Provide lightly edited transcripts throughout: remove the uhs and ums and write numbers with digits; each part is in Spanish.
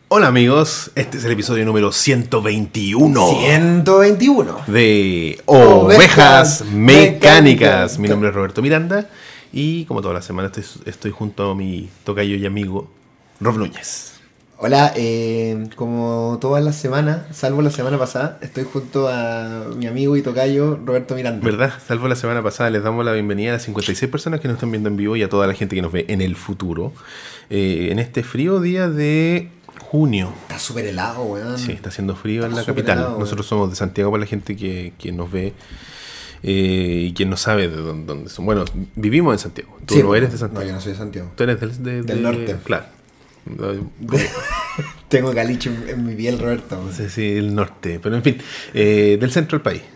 Hola amigos, este es el episodio número 121 de Ovejas Mecánicas. Mi nombre es Roberto Miranda y como toda la semana estoy junto a mi tocayo y amigo Rob Núñez. Hola, como todas las semanas, salvo la semana pasada, estoy junto a mi amigo y tocayo Roberto Miranda. ¿Verdad? Salvo la semana pasada, les damos la bienvenida a las 56 personas que nos están viendo en vivo y a toda la gente que nos ve en el futuro. En este frío día de junio. Está súper helado, weón. Sí, está haciendo frío en la capital. Helado, nosotros somos de Santiago para la gente que nos ve y quien no sabe de dónde son. Bueno, vivimos en Santiago. Tú no eres de Santiago. No, yo no soy de Santiago. Tú eres del norte. Claro. Tengo caliche en mi piel, Roberto. Sí, el norte. Pero en fin, del centro del país.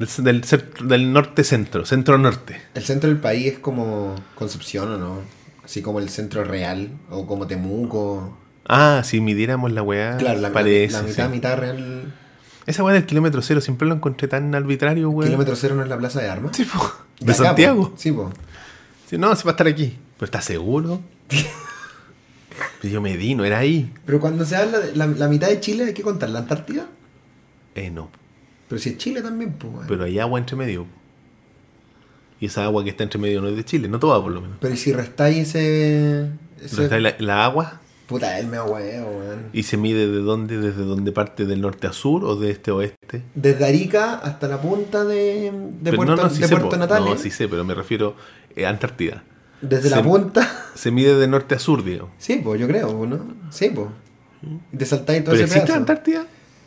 Del norte-centro, centro-norte. El centro del país es como Concepción, ¿o no? Así como el centro real, o como Temuco. Ah, si midiéramos la weá, claro, parece. La mitad real. Esa weá del kilómetro cero siempre lo encontré tan arbitrario, weá. ¿Kilómetro cero no es la plaza de armas? Sí, po. ¿De acá, Santiago? Po? Sí, po. Sí, no, se va a estar aquí. ¿Pero estás seguro? Pero yo medí, no era ahí. Pero cuando se habla de la mitad de Chile, ¿hay que contar la Antártida? No. Pero si es Chile también, pues. Bueno. Pero hay agua entre medio. Y esa agua que está entre medio no es de Chile, no toda por lo menos. Pero si restáis ¿Restáis la agua? Puta, él me agueo, weón. ¿Y se mide de dónde? ¿Desde dónde parte? ¿Del norte a sur o de este a oeste? Desde Arica hasta la punta de Puerto Natales. No, sí sé, pero me refiero a Antártida. Desde la punta. Se mide de norte a sur, digamos. Sí, pues yo creo, ¿no? Sí, pues. Te saltáis todo ¿Pero ese existe pedazo. Antártida?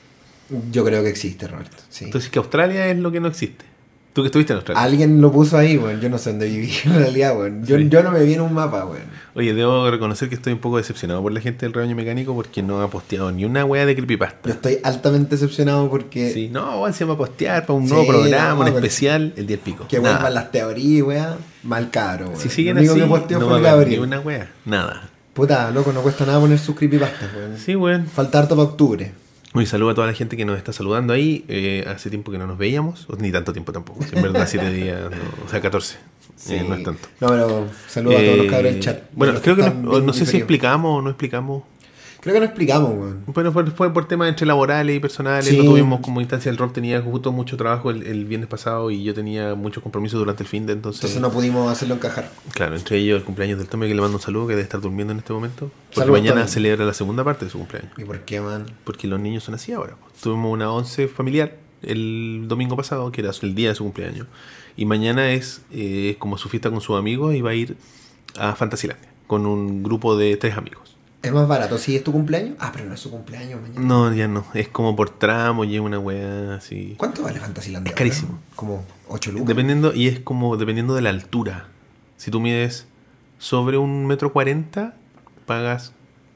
Yo creo que existe, Roberto. Sí. Entonces que Australia es lo que no existe. Tú que estuviste en Australia. Alguien lo puso ahí, weón. Yo no sé dónde viví en realidad, weón. Yo no me vi en un mapa, weón. Oye, debo reconocer que estoy un poco decepcionado por la gente del rebaño mecánico porque no ha posteado ni una wea de creepypasta. Yo estoy altamente decepcionado porque... Sí, no, weón, se va a postear para un nuevo programa, un especial, el día del pico. Que vuelvan las teorías, weón. Mal caro, weón. Si siguen lo único así, que posteó no fue va a haber ni Gabriel. una wea, nada. Puta, loco, no cuesta nada poner sus creepypastas, weón. Sí, weón. Falta harto para octubre. Un saludo a toda la gente que nos está saludando ahí. Hace tiempo que no nos veíamos, ni tanto tiempo tampoco. En verdad, 7 días, no, o sea, 14. Sí. No es tanto. No, pero saludo a todos los cabros del chat. Bueno, creo que no sé si explicamos o no explicamos. Creo que no explicamos, weón. Bueno, fue por temas entre laborales y personales. Sí. No tuvimos como instancia. El Rob tenía justo mucho trabajo el viernes pasado y yo tenía muchos compromisos durante el fin de entonces no pudimos hacerlo encajar. Claro, entre ellos el cumpleaños del Tommy, que le mando un saludo, que debe estar durmiendo en este momento. Porque Saludos, mañana Tommy. celebra la segunda parte de su cumpleaños. ¿Y por qué, man? Porque los niños son así ahora. Tuvimos una 11 familiar el domingo pasado, que era el día de su cumpleaños. Y mañana es como su fiesta con sus amigos y va a ir a Fantasylandia con un grupo de 3 amigos. ¿Es más barato si es tu cumpleaños? Ah, pero no es su cumpleaños mañana. No, ya no. Es como por tramo y es una weá así. ¿Cuánto vale Fantasylandia? Es carísimo. Como 8 lucas. Dependiendo de la altura. Si tú mides sobre 1,40 m, pagas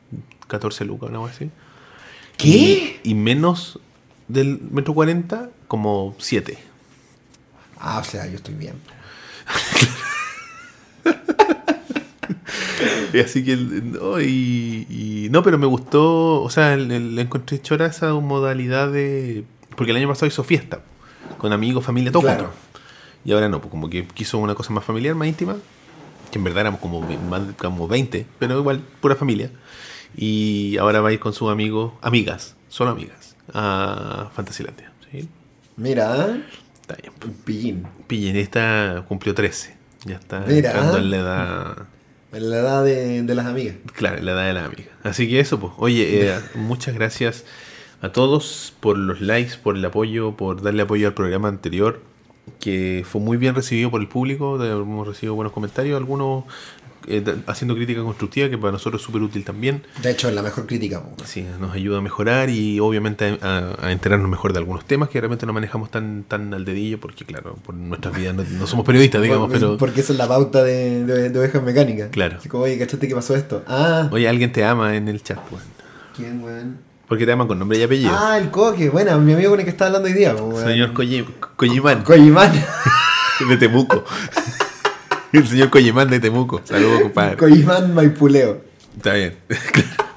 14 lucas, una weá así. ¿Qué? Y menos del 1,40 m, como 7. Ah, o sea, yo estoy bien. Y así que no, pero me gustó, o sea, le encontré chora esa modalidad de, porque el año pasado hizo fiesta con amigos, familia, todo Claro. junto. Y ahora no, pues como que quiso una cosa más familiar, más íntima, que en verdad éramos como 20, pero igual pura familia. Y ahora va a ir con sus amigos, solo amigas, a Fantasylandia, ¿sí? Mira, Está bien. pillín. Pillín, esta cumplió 13. Ya está Mira. entrando en la edad. En la edad de las amigas. Claro, la edad de la amiga. Así que eso, pues. Oye, muchas gracias a todos por los likes, por el apoyo, por darle apoyo al programa anterior, que fue muy bien recibido por el público. Hemos recibido buenos comentarios, algunos haciendo crítica constructiva, que para nosotros es súper útil también. De hecho, es la mejor crítica. Sí, nos ayuda a mejorar y obviamente a enterarnos mejor de algunos temas que realmente no manejamos tan al dedillo, porque claro, por nuestras vidas no somos periodistas, digamos, pero... Porque esa es la pauta de Ovejas Mecánicas. Claro. Así como, oye, ¿cachaste que pasó esto? Ah. Oye, alguien te ama en el chat, weón. ¿Quién, weón? Porque te aman con nombre y apellido. Ah, el Coque. Bueno, mi amigo con el que estaba hablando hoy día. Weón. Señor Collimán. Collimán. De Temuco. El señor Collimán de Temuco. Saludos, compadre. Collimán Maipuleo. Está bien.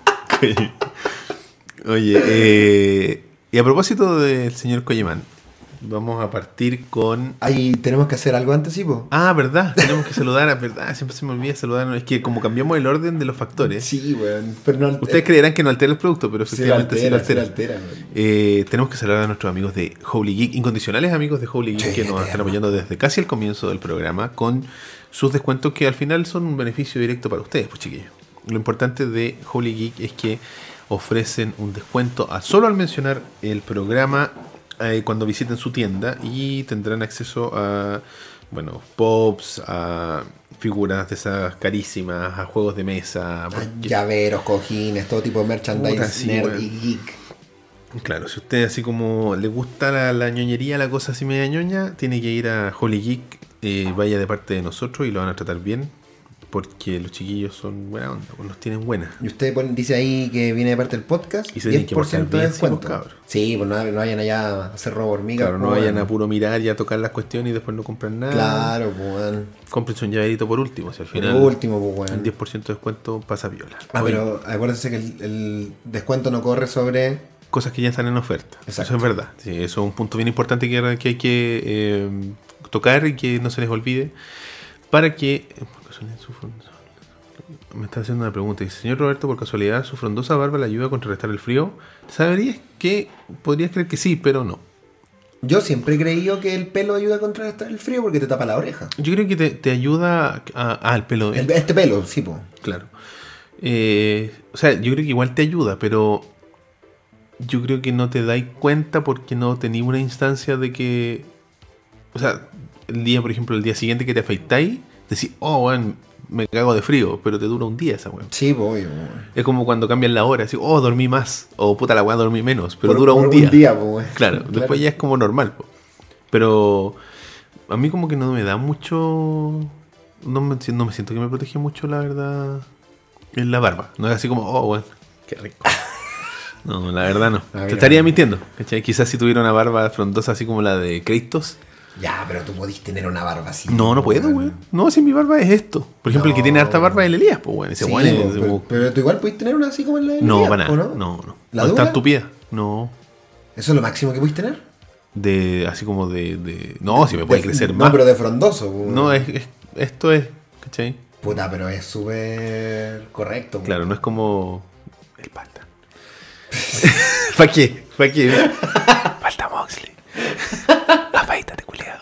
Oye, y a propósito del señor Collimán, Vamos a partir con... Ahí tenemos que hacer algo antes, ¿sí, po? Ah, verdad, tenemos que saludar, verdad, siempre se me olvida saludar. Es que como cambiamos el orden de los factores. Sí, weón. Pero no Ustedes creerán que no altera el producto, pero efectivamente sí lo altera. Weón. Tenemos que saludar a nuestros amigos de Holy Geek, incondicionales amigos de Holy Geek, que nos están apoyando desde casi el comienzo del programa con sus descuentos que al final son un beneficio directo para ustedes, pues chiquillos. Lo importante de Holy Geek es que ofrecen un descuento solo al mencionar el programa cuando visiten su tienda y tendrán acceso a, bueno, pops, a figuras de esas carísimas, a juegos de mesa, llaveros, cojines, todo tipo de merchandise nerd y geek. Claro, si usted así como le gusta la ñoñería, la cosa así media ñoña, tiene que ir a Holy Geek, vaya de parte de nosotros y lo van a tratar bien. Porque los chiquillos son buena onda, pues nos tienen buena. Y usted dice ahí que viene de parte del podcast. Y se tienen que portar bien, descuento. Sí, pues no vayan allá a hacer robo hormiga. Claro, no vayan a puro mirar y a tocar las cuestiones y después no compran nada. Claro, pues bueno. Cómprense un llaverito por último, si al final por último, pues bueno. El 10% de descuento pasa viola. Pero acuérdense que el descuento no corre sobre... cosas que ya están en oferta. Exacto. Eso es verdad. Sí, eso es un punto bien importante que hay que tocar y que no se les olvide. Para que... Me está haciendo una pregunta. Dice, señor Roberto, por casualidad, ¿su frondosa barba le ayuda a contrarrestar el frío? ¿Sabrías que podrías creer que sí, pero no? Yo siempre he creído que el pelo ayuda a contrarrestar el frío porque te tapa la oreja. Yo creo que te ayuda al pelo. Este pelo, sí, po. Claro. O sea, yo creo que igual te ayuda, pero yo creo que no te dais cuenta porque no tenéis una instancia de que... O sea, por ejemplo, el día siguiente que te afeitáis, decís, oh, bueno, me cago de frío, pero te dura un día esa weá. Sí, voy. Es como cuando cambian la hora, así, oh, dormí más, o puta la weá, dormí menos, pero dura un día. Claro, después ya es como normal, po. Pero a mí como que no me da mucho... No me siento que me protege mucho, la verdad, en la barba. No es así como, oh, bueno, qué rico. No, la verdad no. Te estaría mintiendo, ¿cachai? Quizás si tuviera una barba frondosa así como la de Kratos. Ya, pero tú podís tener una barba así. No puedo, güey. No, si mi barba es esto. Por ejemplo, el que tiene harta barba es el Elías, pues, güey. Sí, pero tú igual podís tener una así como la de Elías. No, para nada. No. ¿La no dura? está tupida. No. ¿Eso es lo máximo que podís tener? Así como No, si me puede crecer más. No, pero de frondoso. Güey. No, esto es, ¿cachai? Puta, pero es súper correcto. Claro, no es como el Palta. ¿Para qué? Palta Moxley. Afeítate, culiado.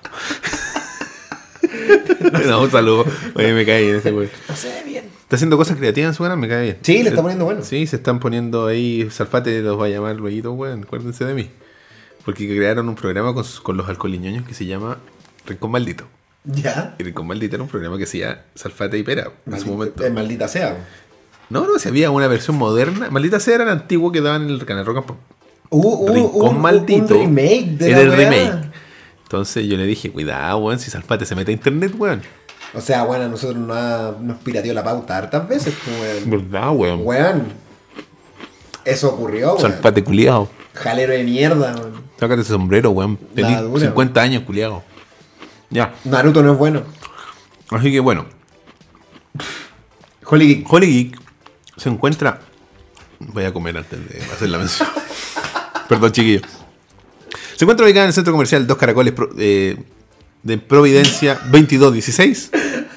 No, un saludo. Oye, me cae bien ese güey. No se ve bien. Está haciendo cosas creativas en su canal, me cae bien. Sí, le está poniendo bueno. Sí, se están poniendo ahí. Salfate los va a llamar luego, güey. Acuérdense de mí. Porque crearon un programa con los alcoholiñoños que se llama Rincón Maldito. ¿Ya? Y Rincón Maldito era un programa que hacía Salfate y Pera en su momento. Maldita sea. No, si había una versión moderna. Maldita sea era el antiguo que daban en el canal Rock and Pop. Rincón Maldito. Un remake de era el weá. remake. Entonces yo le dije, cuidado, weón, si Salfate se mete a internet, weón. O sea, bueno, a nosotros nos pirateó la pauta hartas veces, weón. ¿Verdad, weón? Weón. Eso ocurrió, weón. Salfate culiado. Jalero de mierda, weón. Sácate ese sombrero, weón. Tenés 50 años, culiado. Ya. Naruto no es bueno. Así que bueno. Holy Geek se encuentra... Voy a comer antes de hacer la mención. Perdón, chiquillo. Se encuentra ubicada en el centro comercial Dos Caracoles de Providencia 2216.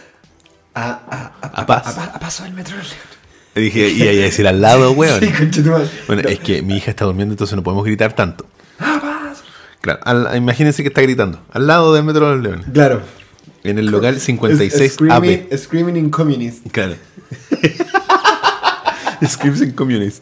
A Paz. A paso del metro. Le dije, y ahí a decir al lado, weón. Sí, conchetumadre. Bueno, es que mi hija está durmiendo, entonces no podemos gritar tanto. Claro, imagínense que está gritando. Al lado del Metro de los Leones. Claro. En el local 56AB. Screaming in Communist. Claro. Screams in Communist.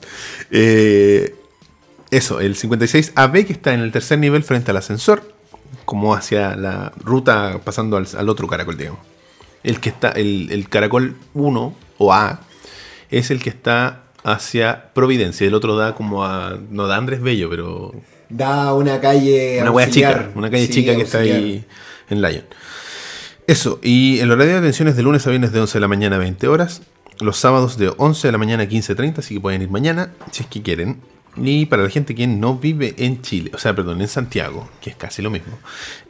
Eso, el 56AB que está en el tercer nivel frente al ascensor, como hacia la ruta pasando al otro caracol, digamos. El que está, el caracol 1 o A es el que está hacia Providencia. El otro da como a, no da Andrés Bello, pero da una calle una wea chica, una calle chica que está ahí en Lyon. Eso, y el horario de atención es de lunes a viernes de 11 de la mañana a 20 horas. Los sábados de 11 de la mañana a 15:30, así que pueden ir mañana, si es que quieren. Y para la gente que no vive en Chile, o sea, perdón, en Santiago, que es casi lo mismo,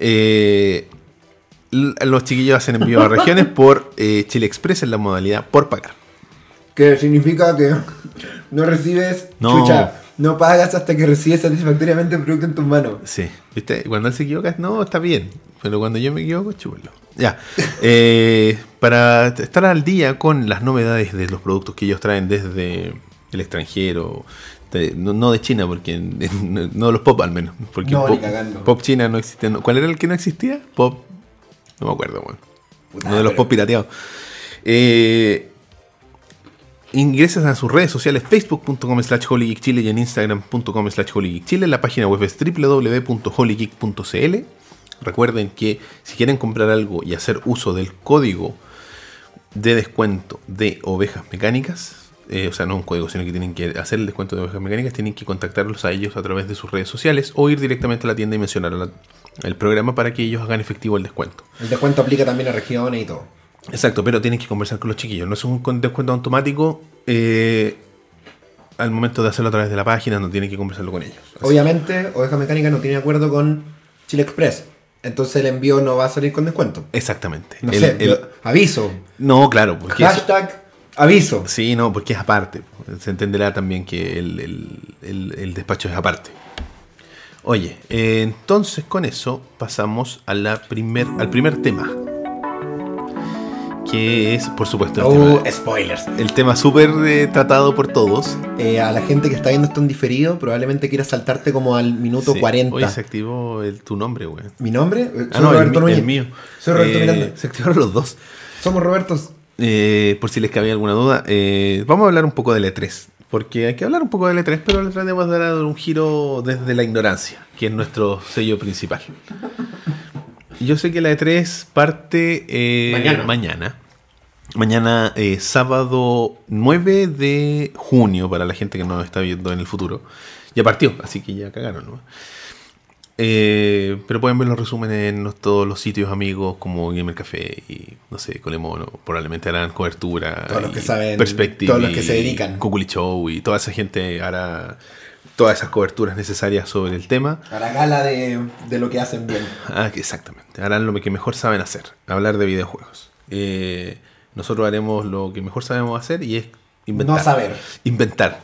los chiquillos hacen envío a regiones por Chile Express en la modalidad por pagar. Que significa que no recibes chucha No pagas hasta que recibes satisfactoriamente el producto en tus manos. Sí, ¿viste? Cuando él se equivoca, no, está bien. Pero cuando yo me equivoco, chulo. Ya. Para estar al día con las novedades de los productos que ellos traen desde el extranjero, no de China, porque no los Pop al menos. Porque No, Pop, ni cagando. Pop China no existe. ¿Cuál era el que no existía? Pop. No me acuerdo, bueno. Puta, Uno de los pero- Pop pirateados. Ingresas a sus redes sociales facebook.com/holygeekchile y en instagram.com/holygeekchile. La página web es www.holygeek.cl. Recuerden que si quieren comprar algo y hacer uso del código de descuento de ovejas mecánicas, o sea, no un código, sino que tienen que hacer el descuento de ovejas mecánicas, tienen que contactarlos a ellos a través de sus redes sociales o ir directamente a la tienda y mencionar el programa para que ellos hagan efectivo el descuento. El descuento aplica también a regiones y todo. Exacto, pero tienen que conversar con los chiquillos. No es un descuento automático al momento de hacerlo a través de la página, no tienen que conversarlo con ellos. Así. Obviamente, Oveja Mecánica no tiene acuerdo con Chile Express. Entonces el envío no va a salir con descuento. Exactamente. No sé, aviso. No, claro, porque Hashtag aviso. sí, no, porque es aparte. Se entenderá también que el despacho es aparte. Oye, entonces con eso pasamos a al primer tema. Que es, por supuesto, Spoilers. el tema súper tratado por todos. A la gente que está viendo esto en diferido, probablemente quiera saltarte como al minuto Sí. 40. Oye, se activó tu nombre, güey. ¿Mi nombre? Soy No, Roberto Núñez. el mío. Soy Roberto Miranda. Se activaron los dos. Somos Robertos. Por si les cabía alguna duda, vamos a hablar un poco del E3. Porque hay que hablar un poco del E3, pero le tratemos de dar un giro desde la ignorancia, que es nuestro sello principal. Yo sé que la E3 parte mañana, sábado 9 de junio, para la gente que nos está viendo en el futuro. Ya partió, así que ya cagaron, ¿no? Pero pueden ver los resúmenes en todos los sitios amigos como Gamer Café y, no sé, Colemono. Probablemente harán cobertura. Todos los que y saben, Perspective, todos los que se dedican. Kukuli Show y toda esa gente hará todas esas coberturas necesarias sobre el tema. A la gala de lo que hacen bien. Exactamente, harán lo que mejor saben hacer, hablar de videojuegos. Nosotros haremos lo que mejor sabemos hacer y es inventar. No saber. Inventar.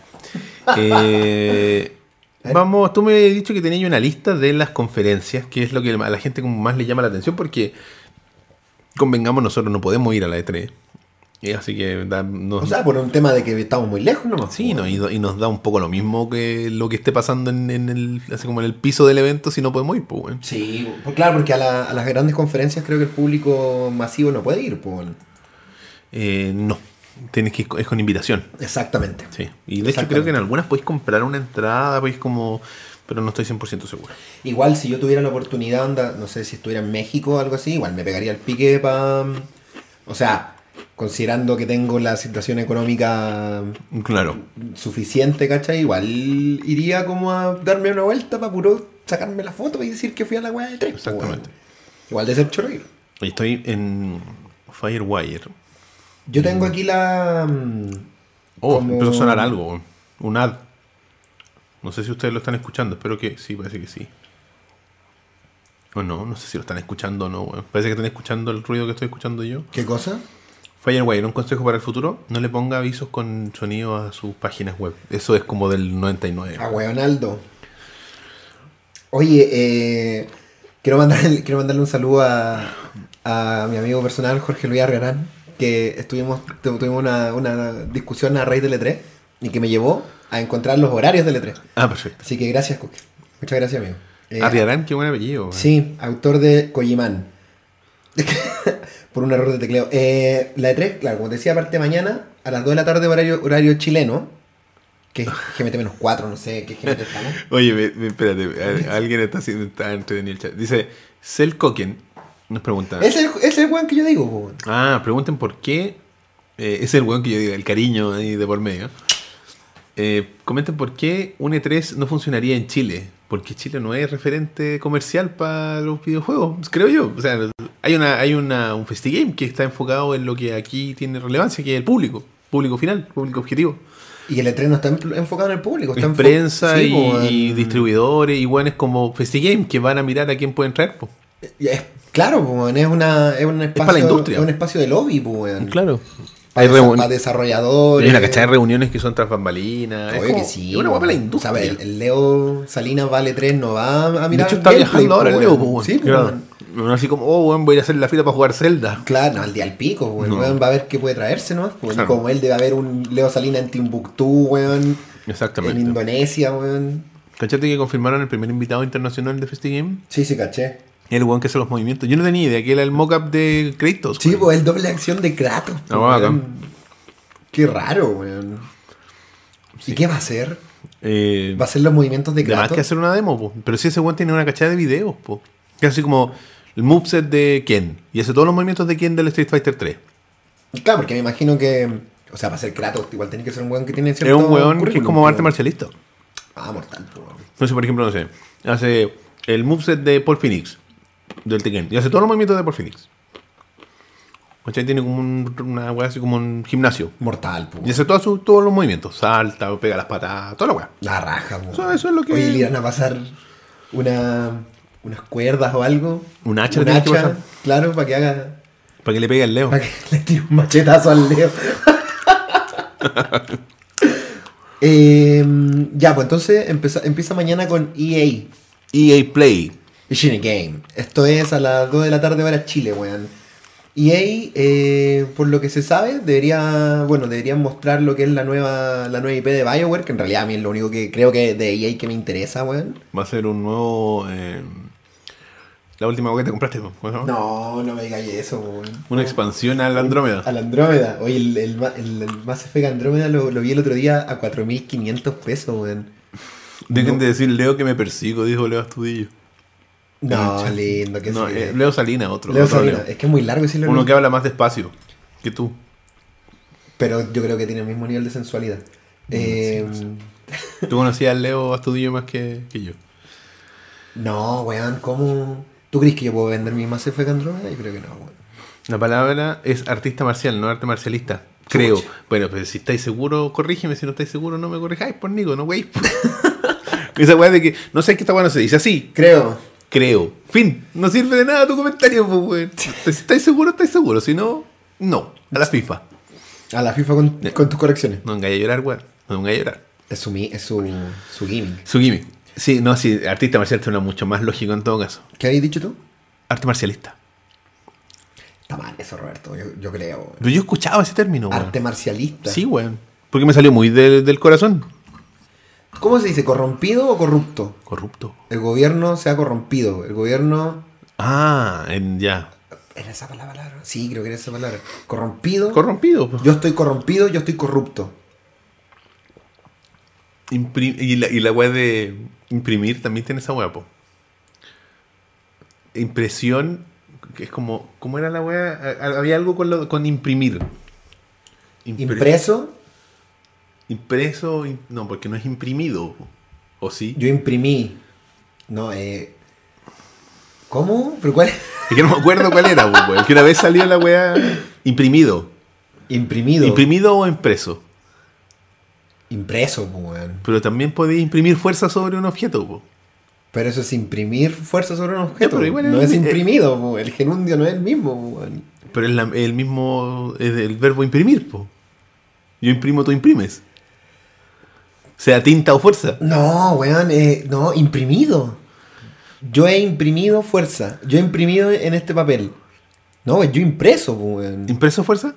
Vamos, tú me has dicho que tenías una lista de las conferencias, que es lo que a la gente como más le llama la atención, porque convengamos, nosotros no podemos ir a la E3. Así que O sea, por un tema de que estamos muy lejos nomás. sí, no, y nos da un poco lo mismo que lo que esté pasando así como en el piso del evento si no podemos ir, pues, bueno. Sí, pues claro, porque a las grandes conferencias creo que el público masivo no puede ir, pues. No, tienes que ir es con invitación. Exactamente. Sí. Y de hecho creo que en algunas podéis comprar una entrada, podéis pero no estoy 100% seguro. Igual si yo tuviera la oportunidad, no sé si estuviera en México o algo así, igual me pegaría el pique para... O sea, considerando que tengo la situación económica Claro. suficiente, ¿cachai? Igual iría como a darme una vuelta para puro sacarme la foto y decir que fui a la weá de 3. Exactamente. Igual de ser chorro. Y estoy en Firewire. Yo tengo aquí la... Empezó a sonar algo. Un ad. No sé si ustedes lo están escuchando. Espero que sí, parece que sí. O no sé si lo están escuchando o no. Bueno. Parece que están escuchando el ruido que estoy escuchando yo. ¿Qué cosa? Firewire, un consejo para el futuro: no le ponga avisos con sonido a sus páginas web. Eso es como del 99. A Weonaldo. Oye, quiero mandarle un saludo a mi amigo personal, Jorge Luis Argarán, que tuvimos una discusión a raíz del E3 y que me llevó a encontrar los horarios del E3. Perfecto. Así que gracias, Coque. Muchas gracias, amigo. Arriarán, qué buen apellido. Sí, autor de Kojimán. Por un error de tecleo. La E3, claro, como te decía, parte mañana a las 2 de la tarde, horario chileno. Que es GMT-4, no sé qué GMT estamos. Oye, espérate, alguien está entretenido el chat. Dice, Cell Koken nos pregunta. Es el weón que yo digo, weón. Pregunten por qué. Es el weón que yo digo, el cariño ahí de por medio. Comenten por qué un E3 no funcionaría en Chile. Porque Chile no es referente comercial para los videojuegos, creo yo. O sea, hay un FestiGame que está enfocado en lo que aquí tiene relevancia, que es el público final, público objetivo. Y el E3 no está enfocado en el público. Está En prensa sí, y distribuidores y buenos como FestiGame que van a mirar a quién pueden traer. Po. Claro, weón, es un espacio, para la industria. Es un espacio de lobby, weón. Claro. Hay para desarrolladores. Hay una cachada de reuniones que son tras bambalinas. Obvio que sí. Es una guapa para la industria. O sea, el Leo Salinas Vale 3 no va a mirar. De hecho, está viajando ahora el Leo, pues, sí, claro. No así como, bueno, voy a hacer la fila para jugar Zelda. Claro, no, al día al pico, weón. No. Va a ver qué puede traerse, ¿no? Claro. Como él debe haber un Leo Salinas en Timbuktu, weón. Exactamente. En Indonesia, weón. ¿Cachate que confirmaron el primer invitado internacional de FestiGame? Sí, caché. El weón que hace los movimientos. Yo no tenía idea que era el mock-up de Kratos. Sí, weón. pues el doble acción de Kratos. Ah, weón. bacán. Qué raro, weón. Sí. ¿Y qué va a hacer? Eh, ¿Va a hacer los movimientos de Además Kratos? que hacer una demo, po. Pero si ese weón tiene una cachada de videos, po. Que es así como el moveset de Ken. Y hace todos los movimientos de Ken del Street Fighter 3. Claro, porque me imagino que... O sea, para ser Kratos igual tiene que ser un weón que tiene Es cierto un weón que es currículum, como arte pero- marcialista. Ah, mortal, pues, weón. Entonces, por ejemplo, no sé, hace el moveset de Paul Phoenix, del Tekken, y hace todos los movimientos de Paul Phoenix. ¿Cachai? Tiene como una weá así como un gimnasio. Mortal, pues. Y hace todos los movimientos. Salta, pega las patadas, toda la weá. La raja, weón. Eso es lo que- Oye, le irán a pasar unas cuerdas o algo. Un hacha Un le tiene que pasar. claro, para que haga... Para que le pegue al Leo. Para que le tire un machetazo al Leo. Ya, pues entonces empieza mañana con EA. EA Play. Machine Game. Esto es a las 2 de la tarde hora Chile, weón. EA, por lo que se sabe, deberían mostrar lo que es la nueva IP de BioWare, que en realidad a mí es lo único que creo que de EA que me interesa, weón. Va a ser un nuevo... la última que te compraste, ¿no? No me digas eso, weón. Una expansión al Andrómeda. Al Andrómeda. Oye, el Mass Effect Andrómeda lo vi el otro día a 4.500 pesos, weón. Dejen de decir Leo que me persigo, dijo Leo Astudillo. No, lindo, que No, sí. Leo Salina, otro. Leo otro Salinas. Leo. Es que es muy largo decirlo. Uno que habla más despacio que tú. Pero yo creo que tiene el mismo nivel de sensualidad. Tú conocías al Leo Astudillo más que yo. No, weón, ¿cómo? ¿Tú crees que yo puedo vender mi Mass Effect Andrómeda? Yo creo que no, weón. La palabra es artista marcial, no arte marcialista. Creo. Chucha. Bueno, pero si estáis seguros, corrígeme. Si no estáis seguros, no me corrijáis, por Nico, no wey. Esa weá de que no sé qué esta weá no se dice así. Creo. Fin. No sirve de nada tu comentario, pues, weón. Si estáis seguros, estáis seguros. Si no, no. A la FIFA. A la FIFA con tus correcciones. No vengáis a llorar, weón. No vengáis a llorar. Es su gimmick. Su gimmick. Sí, no, sí, artista marcial suena mucho más lógico en todo caso. ¿Qué habéis dicho tú? Arte marcialista. Está mal eso, Roberto, yo creo. Weón. Pero yo escuchaba ese término, weón. Arte marcialista. Sí, weón. Porque me salió muy del corazón. ¿Cómo se dice? ¿Corrompido o corrupto? Corrupto. El gobierno se ha corrompido. El gobierno... Ah, ya. ¿Era esa palabra? Sí, creo que era esa palabra. Corrompido. Corrompido. Pues. Yo estoy corrompido, yo estoy corrupto. Y la weá de imprimir también tiene esa weá, po. Impresión, que es como... ¿Cómo era la weá? Había algo con imprimir. Impreso. Impreso... No, porque no es imprimido. Po. ¿O sí? Yo imprimí. No, ¿cómo? ¿Pero cuál? Es que no me acuerdo cuál era, po, weón. Que una vez salió la weá imprimido. Imprimido. ¿Imprimido o impreso? Impreso, pues, weón. Pero también podéis imprimir fuerza sobre un objeto, po. Pero eso es imprimir fuerza sobre un objeto. pero igual no es- es imprimido, po. El gerundio no es el mismo, po, weón. Pero es el mismo... Es el verbo imprimir, po. Yo imprimo, tú imprimes. Sea tinta o fuerza. No, weón, no, imprimido. Yo he imprimido fuerza. Yo he imprimido en este papel. No, yo impreso, po, weón. ¿Impreso o fuerza?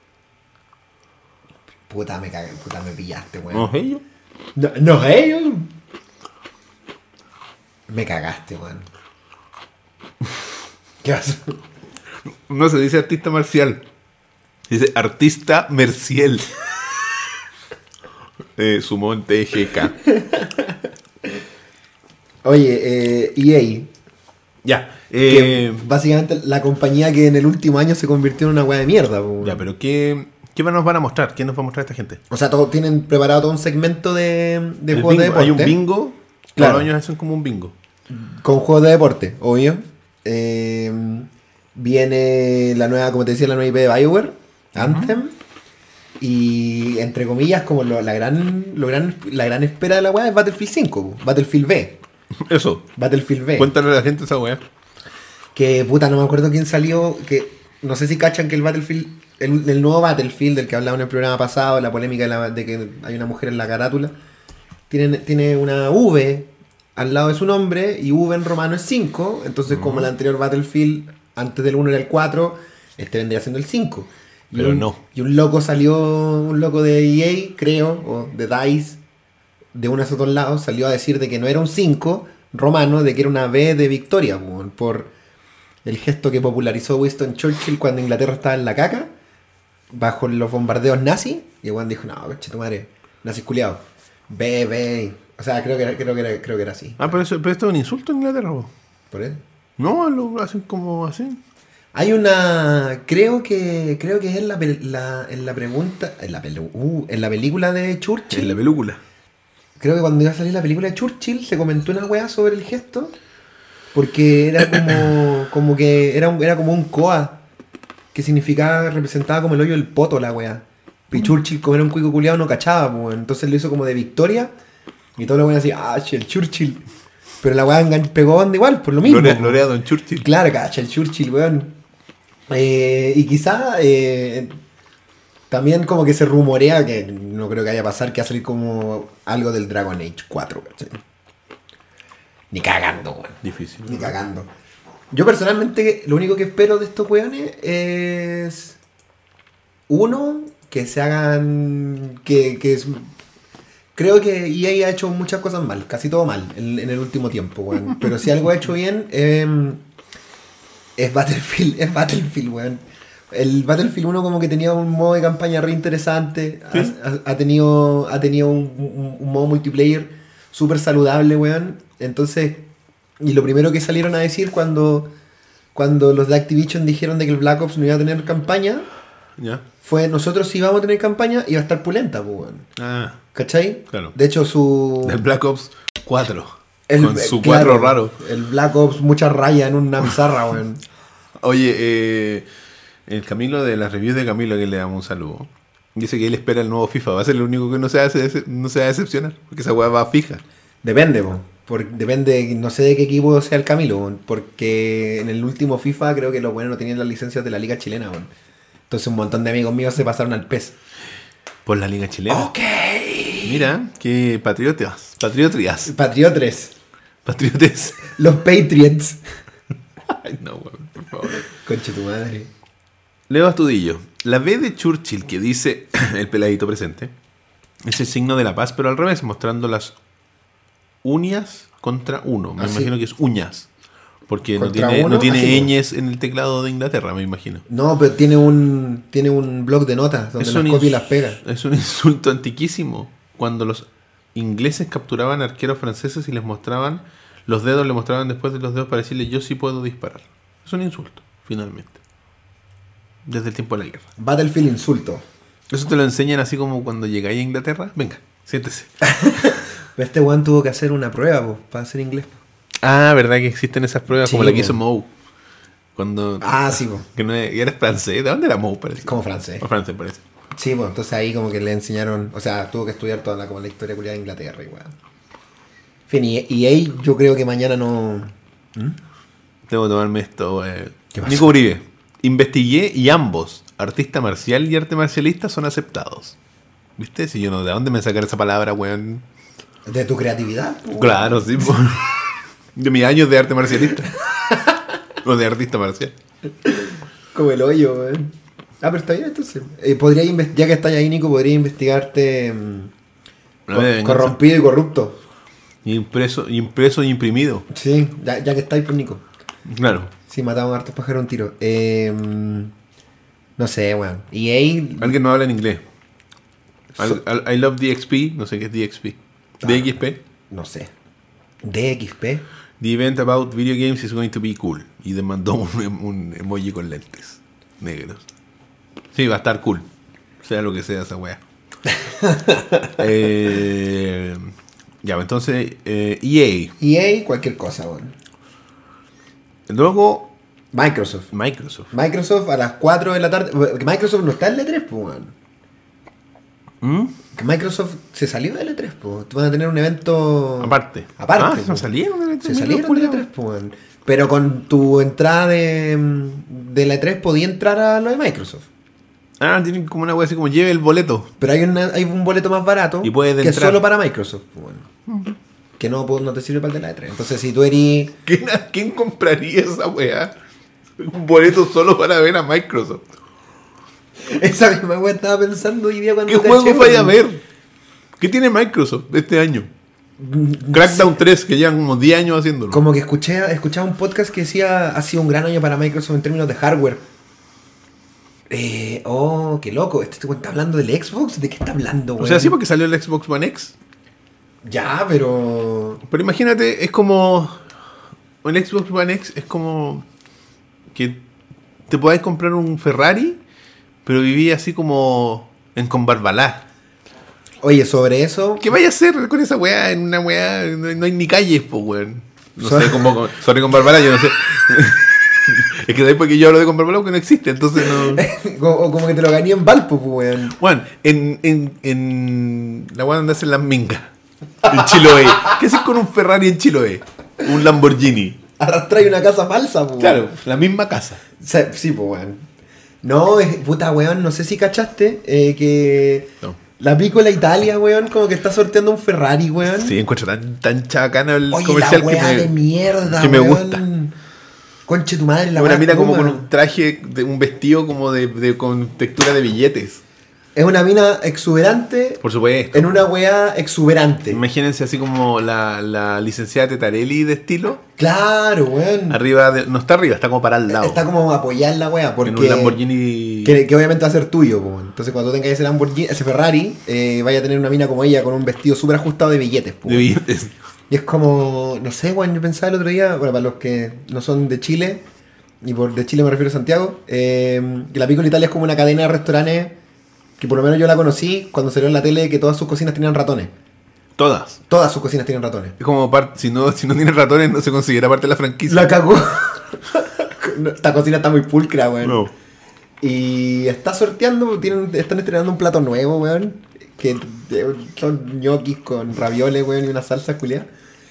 Puta, me cagué, puta, me pillaste, weón. No, ellos. No, ellos. Me cagaste, weón. ¿Qué pasó? No se dice artista marcial. Se dice artista merciel. Sumón TGK. Oye, EA. Ya. Que básicamente la compañía que en el último año se convirtió en una weá de mierda, po, weón. Ya, pero ¿qué nos van a mostrar? ¿Qué nos va a mostrar esta gente? O sea, todos tienen preparado todo un segmento de El juegos de bingo. deporte. Hay un bingo. Claro. Claro. Los años hacen como un bingo. Con juegos de deporte, obvio. Viene la nueva, como te decía, la nueva IP de BioWare, Anthem. Y entre comillas, como la gran espera de la weá es Battlefield 5, Battlefield V. Eso. Battlefield V. Cuéntale a la gente esa weá. Que puta, no me acuerdo quién salió. Que no sé si cachan que el Battlefield, el nuevo Battlefield del que hablaba en el programa pasado, la polémica de que hay una mujer en la carátula, tiene una V al lado de su nombre y V en romano es 5, entonces como el anterior Battlefield, antes del 1 era el 4, este vendría siendo el 5. Pero no. Y un loco de EA, creo, o de DICE, de uno de esos dos lados, salió a decir de que no era un 5 romano, de que era una V de victoria, por el gesto que popularizó Winston Churchill cuando Inglaterra estaba en la caca, bajo los bombardeos nazis, y Juan dijo, no, coche tu madre, nazis culiados, ve. O sea, creo que era así. Pero esto es un insulto en Inglaterra, vos. ¿Por eso? No, lo hacen como así. Hay una. Creo que es en la pregunta. En la película de Churchill. En la película. Creo que cuando iba a salir la película de Churchill se comentó una weá sobre el gesto. Porque era como que era como un coa. Que representaba como el hoyo del poto la weá. Y Churchill, como era un cuico culiado, no cachaba, pues. Entonces lo hizo como de victoria. Y todo lo weá así, el Churchill. Pero la weá pegó onda igual, por lo mismo. Lorea Don Churchill. Claro, cacha, el Churchill, weón. Y quizá también como que se rumorea, que no creo que vaya a pasar, que va a salir como algo del Dragon Age 4, ¿cachai? Ni cagando, weón. Difícil. Ni cagando. Yo personalmente lo único que espero de estos weones es... Uno, que se hagan... Creo que EA ha hecho muchas cosas mal, casi todo mal en el último tiempo, weón. Pero si algo ha hecho bien... Es Battlefield, weón. El Battlefield 1 como que tenía un modo de campaña re interesante. ¿Sí? Ha tenido un modo multiplayer súper saludable, weón. Entonces, y lo primero que salieron a decir cuando los de Activision dijeron de que el Black Ops no iba a tener campaña, fue nosotros si íbamos a tener campaña iba a estar pulenta, pues, weón. ¿Cachai? Claro. De hecho, el Black Ops 4. Con su 4 raro. El Black Ops, muchas rayas en una pizarra, weón. Oye, el Camilo de las reviews de Camilo, que le damos un saludo, dice que él espera el nuevo FIFA. Va a ser el único que no se va a decepcionar, porque esa weá va fija. Depende, depende, no sé de qué equipo sea el Camilo, porque en el último FIFA creo que los buenos no tenían las licencias de la Liga Chilena, weón. Entonces un montón de amigos míos se pasaron al PES. ¿Por la Liga Chilena? Ok. Mira, qué patriotas. Patriotres. Los Patriots. Ay, no, weón, por favor. Conche tu madre. Leo Astudillo. La B de Churchill que dice el peladito presente es el signo de la paz, pero al revés, mostrando las uñas contra uno. Me imagino que es uñas. Porque no tiene ñes en el teclado de Inglaterra, me imagino. No, pero tiene un blog de notas donde las copia y las pega. Es un insulto antiquísimo. Cuando los ingleses capturaban arqueros franceses y les mostraban los dedos, le mostraban después de los dedos para decirle yo sí puedo disparar. Es un insulto, finalmente. Desde el tiempo de la guerra. Battlefield insulto. Eso te lo enseñan así como cuando llegáis a Inglaterra. Venga, siéntese. Este weón tuvo que hacer una prueba para hacer inglés. Ah, ¿verdad que existen esas pruebas? Sí, como la que hizo Moe. Sí, que no eres francés. ¿De dónde era Moe, parece? Como francés. O francés, parece. Sí, pues entonces ahí como que le enseñaron, o sea, tuvo que estudiar toda la historia culiada de Inglaterra y weón. En fin, y ahí yo creo que mañana no... Tengo que tomarme esto. Nico Uribe. Investigué y ambos, artista marcial y arte marcialista, son aceptados. ¿Viste? Si yo no, ¿de dónde me sacar esa palabra, weón? ¿De tu creatividad? Claro, sí. De mis años de arte marcialista. O de artista marcial. Como el hoyo, weón. Pero está bien, entonces. Ya que estás ahí, Nico, podría investigarte corrompido y corrupto. Impreso y imprimido. Sí, ya que estáis, pues, Nico. Claro. Sí, matamos a hartos pájaros un tiro. No sé, weón. EA... Alguien no habla en inglés. I love DXP. No sé qué es DXP. DXP. No sé. DXP. The event about video games is going to be cool. Y le mandó un emoji con lentes negros. Sí, va a estar cool. Sea lo que sea esa weá. Ya, entonces EA. EA, cualquier cosa, weón. Luego Microsoft a las 4 de la tarde. Microsoft no está en el E3, pues, weón. Microsoft se salió del E3, pues. Van a tener un evento... Aparte. Aparte. ¿No salieron del E3? Se salieron del E3, pues. Pero con tu entrada de la E3 podía entrar a lo de Microsoft. Tienen como una wea así como lleve el boleto. Pero hay un boleto más barato Y puedes que es entrar. solo para Microsoft, pues. Que no te sirve para el de la E3. Entonces, si tú eres... ¿Quién compraría esa weá? Un boleto solo para ver a Microsoft. Esa misma wea estaba pensando hoy día cuando... ¿Qué juego vaya a ver? ¿Qué tiene Microsoft este año? Crackdown 3, que llevan como 10 años haciéndolo. Como que escuchaba un podcast que decía ha sido un gran año para Microsoft en términos de hardware. Qué loco. ¿Este está hablando del Xbox? ¿De qué está hablando, O sea, sí, porque salió el Xbox One X. Ya, pero... Pero imagínate, es como... El Xbox One X es como... Que te podáis comprar un Ferrari, pero viví así como... Con Barbalá. Oye, sobre eso... ¿Qué vaya a hacer con esa weá? En una weá... No hay ni calles, pues, weón. No sé cómo... Sorry, con Barbalá, yo no sé. Es que después que yo hablo de con Barbalá porque no existe, entonces no... o como que te lo gané en Valpo, pues, weón. Bueno, en la weá donde hacen las mingas. En Chiloé. ¿Qué haces con un Ferrari en Chiloé? Un Lamborghini. Arrastráis una casa falsa, pues. Claro, la misma casa. Sí, pues, weón. No, puta, weón, no sé si cachaste que... No. La Piccola Italia, weón, como que está sorteando un Ferrari, weón. Sí, encuentro tan chacana el Oye, comercial la weá de mierda, que me weón. gusta. Conche tu madre, la Una weá mina como Puma. con un traje, un vestido como con textura de billetes. Es una mina exuberante Por supuesto. en una weá exuberante. Imagínense así como la licenciada Tetarelli de estilo. Claro, weón. No está arriba, está como para al lado. Está como apoyada en la weá, porque... en un Lamborghini. Que obviamente va a ser tuyo, weón. Entonces cuando tú tengas ese Lamborghini, ese Ferrari, vaya a tener una mina como ella con un vestido súper ajustado de billetes, De billetes. Y es como, no sé, weón, yo pensaba el otro día, bueno, para los que no son de Chile, y por de Chile me refiero a Santiago, que la Piccola Italia es como una cadena de restaurantes que por lo menos yo la conocí cuando salió en la tele que todas sus cocinas tenían ratones. Todas. Todas sus cocinas tienen ratones. Es como si no tiene ratones, no se considera parte de la franquicia. La cagó. Esta cocina está muy pulcra, weón. No. Y está sorteando, están estrenando un plato nuevo, weón. Que son ñoquis con ravioles, weón, y una salsa culiada.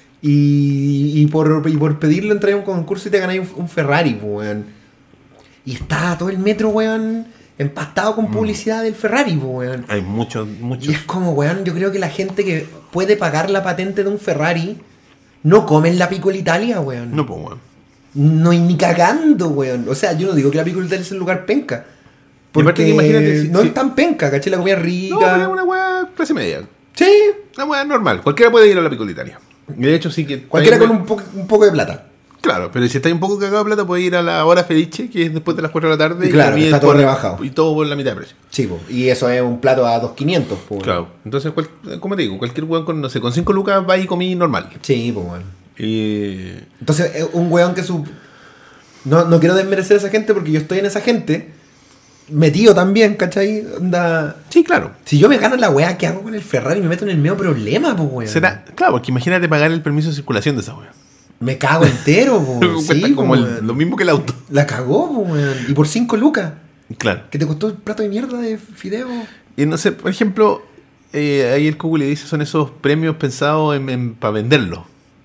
Y por pedirlo entré a un concurso y te ganáis un Ferrari, weón. Y está todo el metro, weón, empastado con publicidad del Ferrari, weón. Hay muchos. Y es como, weón, yo creo que la gente que puede pagar la patente de un Ferrari no come en la Piccola Italia, weón. No, pues, weón. No hay ni cagando, weón. O sea, yo no digo que la Piccola Italia es el lugar penca. Y aparte Porque que imagínate, no es tan penca, ¿cachai? La comida es rica. No, pero es una weá clase media. Sí, Una weá normal. Cualquiera puede ir a la Piccola Italia. Y de hecho, sí que. cualquiera con un poco de plata. Claro, pero si estáis un poco cagado de plata, puedes ir a la hora felice, que es después de las 4 de la tarde. Y claro, comida está todo rebajado. Y todo por la mitad de precio. Sí, po. Y eso es un plato a 2.500, pues. Claro. Entonces, como te digo, cualquier weón con, no sé, con 5 lucas va y comí normal. Sí, pues, weón. Y. Entonces, un weón que No quiero desmerecer a esa gente porque yo estoy en esa gente. Metido también, ¿cachai? Onda... Sí, claro. Si yo me gano la weá, ¿qué hago con el Ferrari? Me meto en el medio problema, pues, weón. Será, claro, porque imagínate pagar el permiso de circulación de esa weá. Me cago entero, pues. Cuesta Sí, como weón. lo mismo que el auto. La cagó, pues, weón. Y por 5 lucas. Claro. Que te costó el plato de mierda de fideo. Y no sé, por ejemplo, ahí el Google le dice son esos premios pensados para venderlos.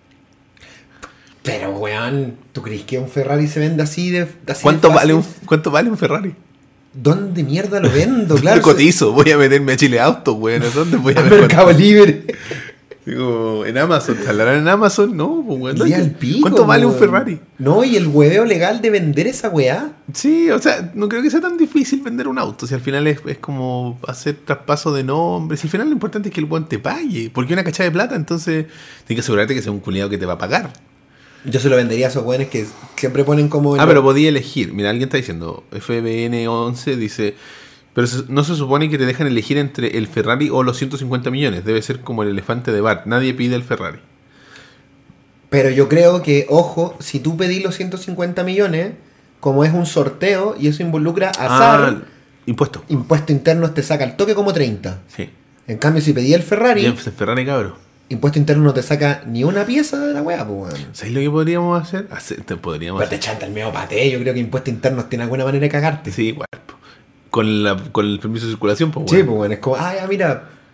Pero, weón, ¿tú crees que un Ferrari se vende así de ¿Cuánto de fácil? ¿Cuánto vale un Ferrari? ¿Dónde mierda lo vendo? Yo Claro. cotizo, voy a meterme a Chile Auto, weón. ¿Dónde voy a Al ver Mercado Libre. Digo, en Amazon, ¿talarán en Amazon? No, pues, weón. Día al pico, ¿Cuánto vale un weón. Ferrari? No, y el hueveo legal de vender esa weá. Sí, o sea, no creo que sea tan difícil vender un auto. Si al final es como hacer traspaso de nombres. Si al final lo importante es que el weón te pague. Porque una cachada de plata, entonces tienes que asegurarte que sea un culiado que te va a pagar. Yo se lo vendería a esos weones que siempre ponen como... Pero podía elegir. Mira, alguien está diciendo, FBN11 dice, pero no se supone que te dejan elegir entre el Ferrari o los 150 millones. Debe ser como el elefante de Bart. Nadie pide el Ferrari. Pero yo creo que, ojo, si tú pedís los 150 millones, como es un sorteo y eso involucra azar, impuesto. impuesto interno te saca el toque como 30. Sí. En cambio, si pedí el Ferrari, Y el Ferrari, cabrón. impuesto interno no te saca ni una pieza de la weá, pues, weón. ¿Sabes lo que podríamos hacer? Podríamos Pero te chanta el medio paté, yo creo que impuesto interno tiene alguna manera de cagarte. Sí, igual. Po. Con el permiso de circulación, pues, Sí, bueno. pues, weón, es como, ah, ya, mira,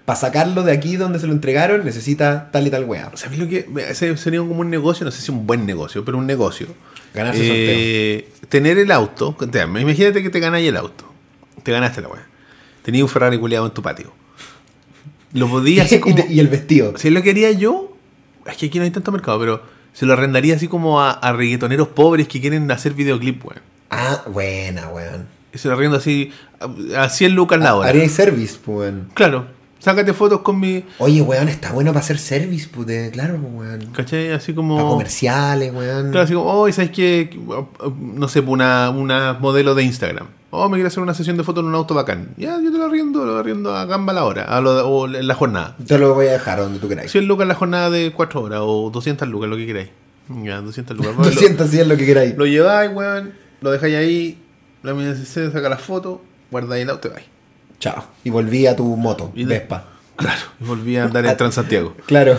para sacarlo de aquí donde se lo entregaron necesita tal y tal weá. ¿Sabes lo que? Ese sería como un negocio, no sé si un buen negocio, pero un negocio. Ganarse sorteo. Tener el auto, imagínate que te ganáis el auto. Te ganaste la weá. Tenías un Ferrari culiado en tu patio. Lo podías así como... y el vestido. Si lo quería yo, es que aquí no hay tanto mercado, pero se lo arrendaría así como a reggaetoneros pobres que quieren hacer videoclip, weón. Ah, buena, weón. Y se lo arriendo así a 100 lucas la hora. Haría service, pues, weón. Claro, sácate fotos con mi... Oye, weón, está bueno para hacer service, pues, claro, weón. ¿Cachai? Así como... Para comerciales, weón. Claro, así como, oh, ¿sabes qué? No sé, una modelo de Instagram. Oh, me quiero hacer una sesión de fotos en un auto bacán. Ya, yo te lo arriendo a gamba la hora, o en la jornada. Te lo voy a dejar donde tú queráis. 100 lucas en la jornada de 4 horas, o 200 lucas, lo que queráis. Ya, 200 lucas. 200 sí es lo que queráis. Lo lleváis, weón, lo dejáis ahí, la mina se saca la foto, guardáis el auto y vais. Chao. Y volví a tu moto, Vespa. Claro, y volví a andar en Transantiago. Claro.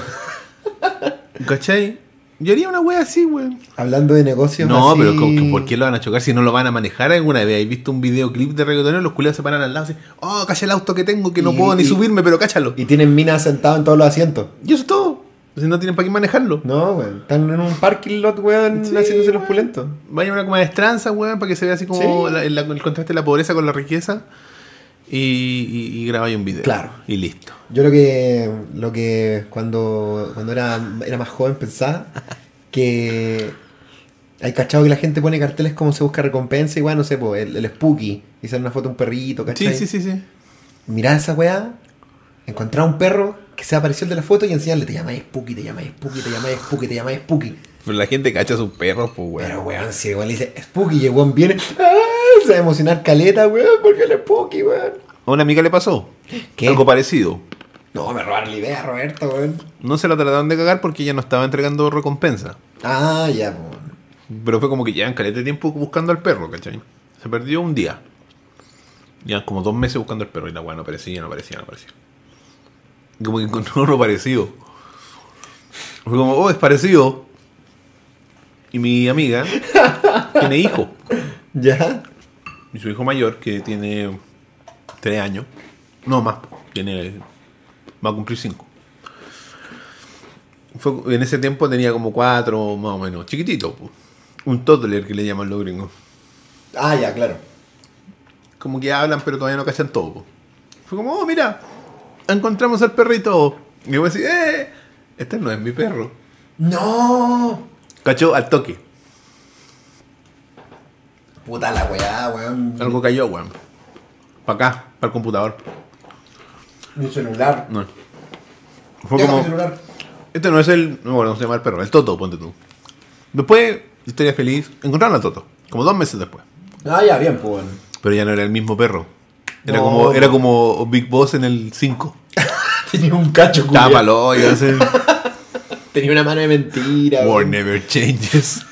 ¿Cachai? Yo haría una wea así, weón. Hablando de negocios no, así... pero ¿por qué lo van a chocar si no lo van a manejar alguna vez? ¿Has visto un videoclip de reggaetoneros? Los culiados se paran al lado así, oh, cacha el auto que tengo, que no puedo ni subirme, pero cáchalo. Y tienen minas sentadas en todos los asientos. Y eso es todo. Si no tienen para qué manejarlo. No, weón. Están en un parking lot, weón, Sí, haciéndose weón. los pulentos. Vaya una como maestranza, weón, para que se vea así como Sí. el contraste de la pobreza con la riqueza. Y grabáis un video. Claro. Y listo. Yo lo que cuando era más joven pensaba que hay cachado que la gente pone carteles como se busca recompensa, igual no sé, pues el Spooky, y sale una foto de un perrito, ¿cachai? Sí. Mirá esa weá, encontrar un perro que sea parecido al de la foto y enseñarle, te llamáis Spooky, te llamáis Spooky, te llamáis Spooky, te llamáis Spooky. Pero la gente cacha a sus perros, pues, weón. Pero weón, si igual le dice Spooky y el weón viene, se va a emocionar caleta, weón, porque el Spooky, weón. A una amiga le pasó. ¿Qué? Algo parecido. No, me robaron la idea, Roberto, weón. No se la trataron de cagar porque ella no estaba entregando recompensa. Ah, ya, pues. Pero fue como que llevan caleta de tiempo buscando al perro, ¿cachai? Se perdió un día. Llevan como 2 meses buscando al perro y la weá no aparecía. Y como que encontró uno parecido. Fue como, oh, es parecido. Y mi amiga tiene hijo. ¿Ya? Y su hijo mayor, que tiene 3 años. No, más. Va a cumplir 5. En ese tiempo tenía como 4, más o menos. Chiquitito, pues. Un toddler que le llaman los gringos. Ah, ya, claro. Como que hablan, pero todavía no cachan todo, pues. Fue como, oh, mira, encontramos al perrito. Y yo voy a decir, este no es mi perro. ¡No! Cachó al toque. Puta la weá, weón. Algo cayó, weón. Para acá, para el computador. Mi celular. No. Fue Deja como, mi celular. este no es no se llama el perro, el Toto, ponte tú. Después, historia feliz, encontraron al Toto, como 2 meses después. Ah, ya, bien, pues, weón. Pero ya no era el mismo perro. Era, No, era como Big Boss en el 5. Tenía un cacho, culiao. Tápalo, ya sé. Tenía una mano de mentira, War weón. never changes.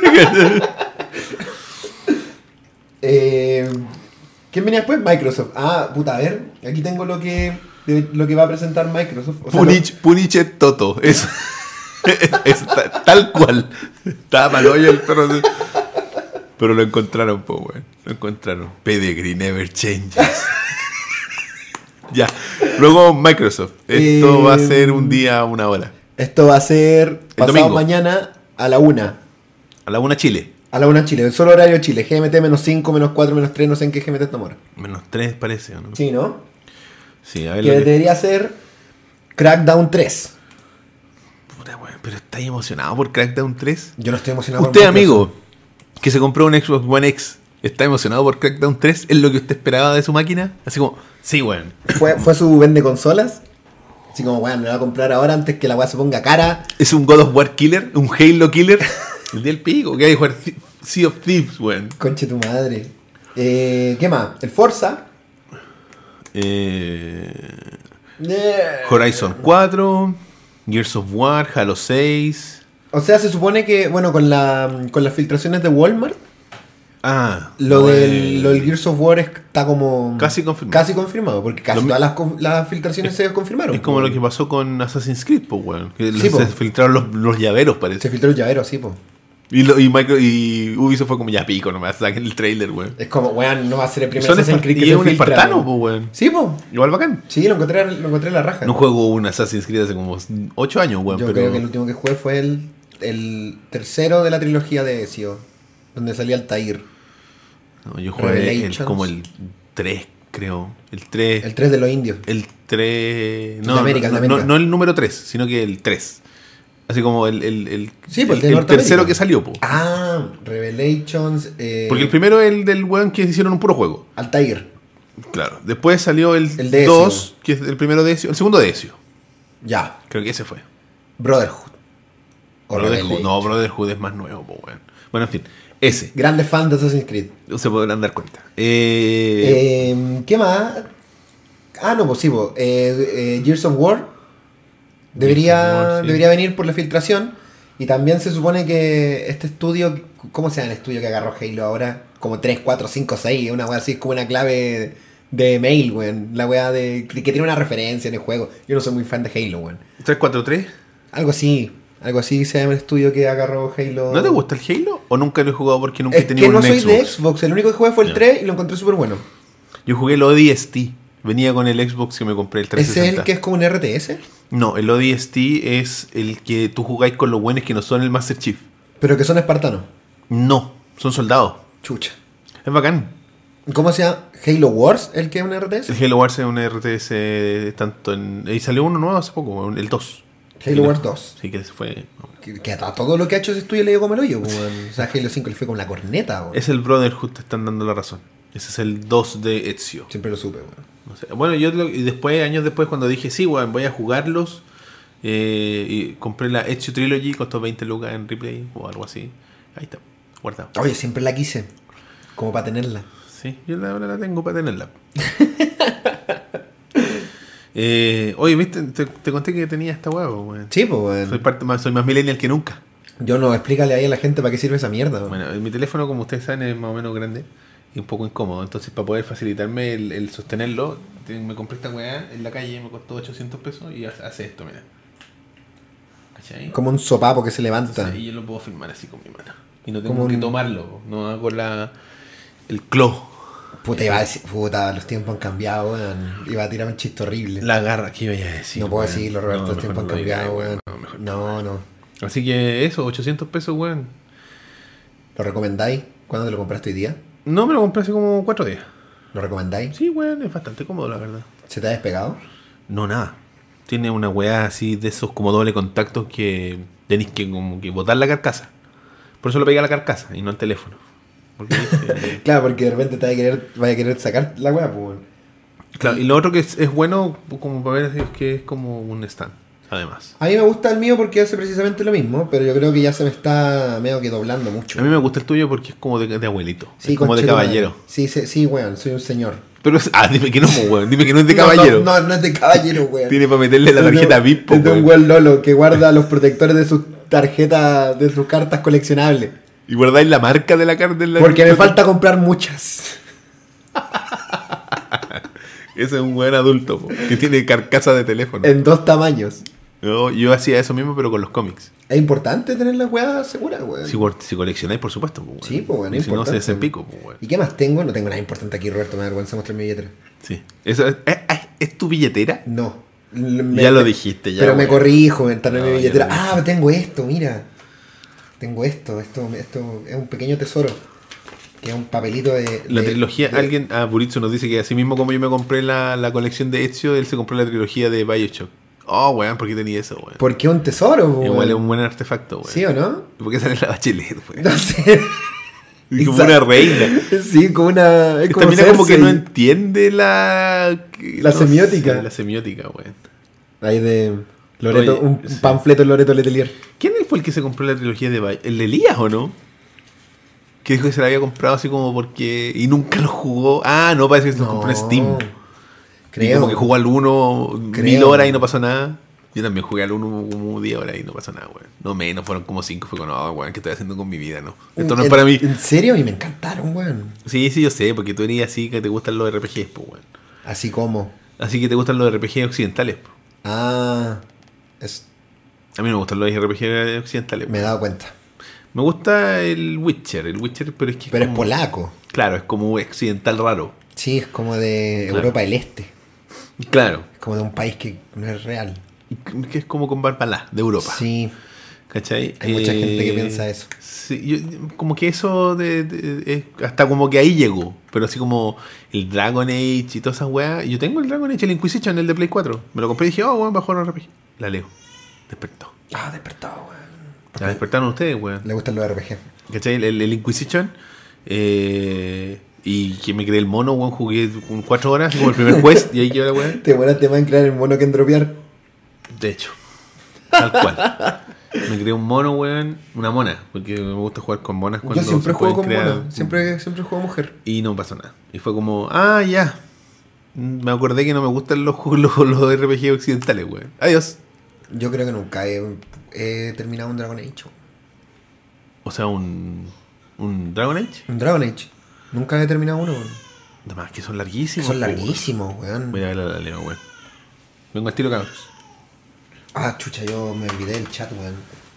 ¿Quién venía después? Microsoft. Ah, puta, a ver. Aquí tengo lo que va a presentar Microsoft. O sea, Punich es Toto. Es tal cual. Estaba mal hoyo el perro. Pero lo encontraron, po, weón. Lo encontraron. Pedigree never changes. Ya. Luego Microsoft. Esto va a ser un día, 1 hora. Esto va a ser pasado domingo. mañana a la 1. A la 1 Chile. A la 1 en Chile. El solo horario Chile. GMT -5, -4, -3. No sé en qué GMT estamos ahora. -3 parece, ¿o no? Sí, ¿no? Sí, a ver Que lo que... debería ser Crackdown 3. Puta, weón, pero ¿estáis emocionado por Crackdown 3? Yo no estoy emocionado Usted, por Microsoft. amigo, que se compró un Xbox One X, ¿está emocionado por Crackdown 3? ¿Es lo que usted esperaba de su máquina? Así como, sí, weón. Fue su vende consolas. Así como, weón, me lo voy a comprar ahora antes que la weá se ponga cara. Es un God of War killer, un Halo killer. El del pico, que hay que jugar Sea of Thieves, weón. Conche tu madre. ¿Qué más? El Forza. Horizon 4, Gears of War, Halo 6. O sea, se supone que, bueno, con las filtraciones de Walmart, Lo del Gears of War está como... Casi confirmado. Casi confirmado, porque casi todas las filtraciones se confirmaron. Es como lo que pasó con Assassin's Creed, pues, weón. Que Sí, se po. filtraron los llaveros, parece. Se filtró el llavero, sí, po. Y Ubisoft fue como ya pico nomás, saquen el trailer, weón. Es como, weón, no va a ser el primer Son Assassin's Creed que y se es un filtra, espartano, weón. pues, weón. Sí, po. Igual bacán. Sí, lo encontré en la raja. No juego un Assassin's Creed hace como 8 años, weón. Yo pero... creo que el último que jugué fue el tercero de la trilogía de Ezio, donde salía Altair. No, yo jugué Revelations. como el 3, creo. El 3. El 3 de los indios. El 3. de América, no, de América. no el número 3, sino que el 3. Así como el Sí, pues, el de el Norteamérica. tercero que salió, po. Ah, Revelations. Porque el primero es el del weón que hicieron un puro juego. Altair. Claro. Después salió el de 2, Ezio. que es el primero de Ezio. El segundo de Ezio. Ya. Creo que ese fue. Brotherhood. O Brotherhood. Revelation. No, Brotherhood es más nuevo, po, weón. Bueno, en fin. Ese. Grandes fans de Assassin's Creed. Se podrán dar cuenta. ¿Qué más? Ah, no, pues sí, po. Gears of War. War, sí. Debería venir por la filtración. Y también se supone que este estudio, ¿cómo se llama el estudio que agarró Halo ahora? Como 3, 4, 5, 6, una wea así, es como una clave de mail, weón. La wea que tiene una referencia en el juego. Yo no soy muy fan de Halo, weón. 343. Algo así se llama el estudio que agarró Halo. ¿No te gusta el Halo? ¿O nunca lo he jugado porque nunca he Es tenido que no un soy Xbox? de Xbox, el único que jugué fue el Ya. 3 y lo encontré súper bueno. Yo jugué el ODST. Venía con el Xbox que me compré, el ¿Ese es 360. el que es como un RTS? No, el ODST es el que tú jugáis con los buenos que no son el Master Chief. Pero que son espartanos. No, son soldados. Chucha. Es bacán. ¿Cómo se llama? ¿Halo Wars? ¿El que es un RTS? El Halo Wars es un RTS tanto en... Y salió uno nuevo hace poco, el 2. Halo Wars 2. Sí, que ese fue... Que a todo lo que ha hecho ese estudio le dio como el hoyo, pues, weón. O sea, Halo 5 le fue con la corneta, weón. Es el Brotherhood, te están dando la razón. Ese es el 2 de Ezio. Siempre lo supe, weón. No sé. Bueno, y después, años después, cuando dije, sí, weón, voy a jugarlos, y compré la Ezio Trilogy, costó 20 lucas en replay o algo así. Ahí está, guardado. Oye, siempre la quise. Como para tenerla. Sí, yo ahora la tengo para tenerla. Oye, ¿viste? Te conté que tenía esta huevo, weón. Sí, pues, weón. Soy más millennial que nunca. Yo no, explícale ahí a la gente para qué sirve esa mierda, weón. Bueno, mi teléfono, como ustedes saben, es más o menos grande y un poco incómodo. Entonces, para poder facilitarme el sostenerlo, me compré esta weá en la calle, me costó 800 pesos y hace esto, mira. ¿Cachai? Como un sopapo que se levanta. Entonces, y yo lo puedo filmar así con mi mano. Y no tengo Como que un- tomarlo, no hago el claw. Puta, iba a decir, puta, los tiempos han cambiado, weón. Iba a tirar un chiste horrible. La garra, ¿qué iba a decir? no puedo weón? decirlo, Roberto, No, los mejor tiempos han no lo digas, cambiado, weón. No, mejor No. Así que eso, 800 pesos, weón. ¿Lo recomendáis? ¿Cuándo te lo compraste hoy día? No, me lo compré hace como 4 días. ¿Lo recomendáis? Sí, weón, es bastante cómodo, la verdad. ¿Se te ha despegado? No, nada. Tiene una weá así de esos como doble contacto que tenéis que como que botar la carcasa. Por eso lo pegué a la carcasa y no al teléfono. Porque Claro, porque de repente vaya a querer sacar la weá, pues, weón. claro, y lo otro que es bueno como para ver es que es como un stand, además. A mí me gusta el mío porque hace precisamente lo mismo, pero yo creo que ya se me está medio que doblando mucho. A mí me gusta el tuyo porque es como de abuelito, Sí, es como de conchetumare. caballero. Sí, weón, soy un señor. Pero dime que no, weón, dime que no es de No, caballero. No es de caballero, weón. Tiene para meterle la tarjeta VIP, po, Es de un weón. weón lolo que guarda los protectores de sus tarjetas, de sus cartas coleccionables. Y guardáis la marca de la carta en la Porque me falta comprar muchas. Ese es un buen adulto, po, que tiene carcasa de teléfono. En 2 tamaños. No, yo hacía eso mismo, pero con los cómics. Es importante tener las weas seguras, weón. Si coleccionáis, por supuesto, pues, Sí, pues, bueno, y si no, se importante. desempico, pues, bueno. ¿Y qué más tengo? No tengo nada importante aquí, Roberto. Me da vergüenza mostrar mi billetera. Sí. Eso ¿es tu billetera? No. Ya lo dijiste, ya, Pero me weón. corrijo, está en No, mi ya billetera. lo dijiste. Ah, tengo esto, mira. Tengo esto es un pequeño tesoro. Que es un papelito de... La trilogía, Buritsu nos dice que así mismo como yo me compré la colección de Ezio, él se compró la trilogía de Bioshock. Oh, weón, ¿por qué tenía eso, weón? ¿Por qué un tesoro, weón? Igual es un buen artefacto, weón. ¿Sí o no? ¿Y por qué sale la Bachelet, weón? No sé. Y como Exacto. una reina. Sí, como una... Es Esta como mina como que Cersei. no entiende la semiótica. sé, la semiótica, weón. Ahí de Loreto, Oye, un sí. panfleto de Loreto Letelier. ¿Quién fue el que se compró la trilogía de Bioshock? ¿El de Elías o no? Que dijo que se la había comprado así como porque... Y nunca lo jugó. Ah, no, parece que se lo compró en Steam. Y Creo. como que jugó al 1 1000 Creo. horas y no pasó nada. Yo también jugué al 1 como 10 horas y no pasó nada, weón. No menos, fueron como 5. Fue como, no, weón, ¿qué estoy haciendo con mi vida? No. Esto no es para mí. ¿En serio? Y me encantaron, weón. Sí, yo sé, porque tú eres así que te gustan los RPGs, pues, weón. Así como. Así que te gustan los RPGs occidentales, pues. Ah. A mí no me gustan los RPG occidentales. Me he dado cuenta. Me gusta el Witcher, pero es que Pero es como, polaco. claro, es como occidental raro. Sí, es como de Claro. Europa del Este. Claro, Es como de un país que no es real. que es como con Barbalá, de Europa. Sí, ¿Cachai? hay mucha gente que piensa eso. Sí, como que eso hasta como que ahí llegó. Pero así como el Dragon Age y todas esas weas. Yo tengo el Dragon Age, el Inquisition, el de Play 4. Me lo compré y dije, oh, weón, bajo un RPG. La leo. Despertó. Ah, despertado, weón. La despertaron ustedes, weón. Le gustan los RPG. ¿Cachai? El Inquisition. Y que me creé el mono, weón. Jugué 4 horas, como el primer quest. Y ahí quedó la weón. Te buena tema en crear el mono que en dropear. De hecho, tal cual. Me creé un mono, weón. Una mona. Porque me gusta jugar con monas cuando Yo siempre se juego pueden con crear. mono. Siempre juego mujer. Y no pasó nada. Y fue como, ah, ya. Me acordé que no me gustan los RPG occidentales, weón. Adiós. Yo creo que nunca he terminado un Dragon Age. O sea, un Dragon Age. Un Dragon Age. Nunca he terminado uno, weón. Además que son larguísimos. Son po, larguísimos, weón. weón. Voy a ver la leo, weón. Vengo al tiro, cabros. Ah, chucha, yo me olvidé del chat, weón.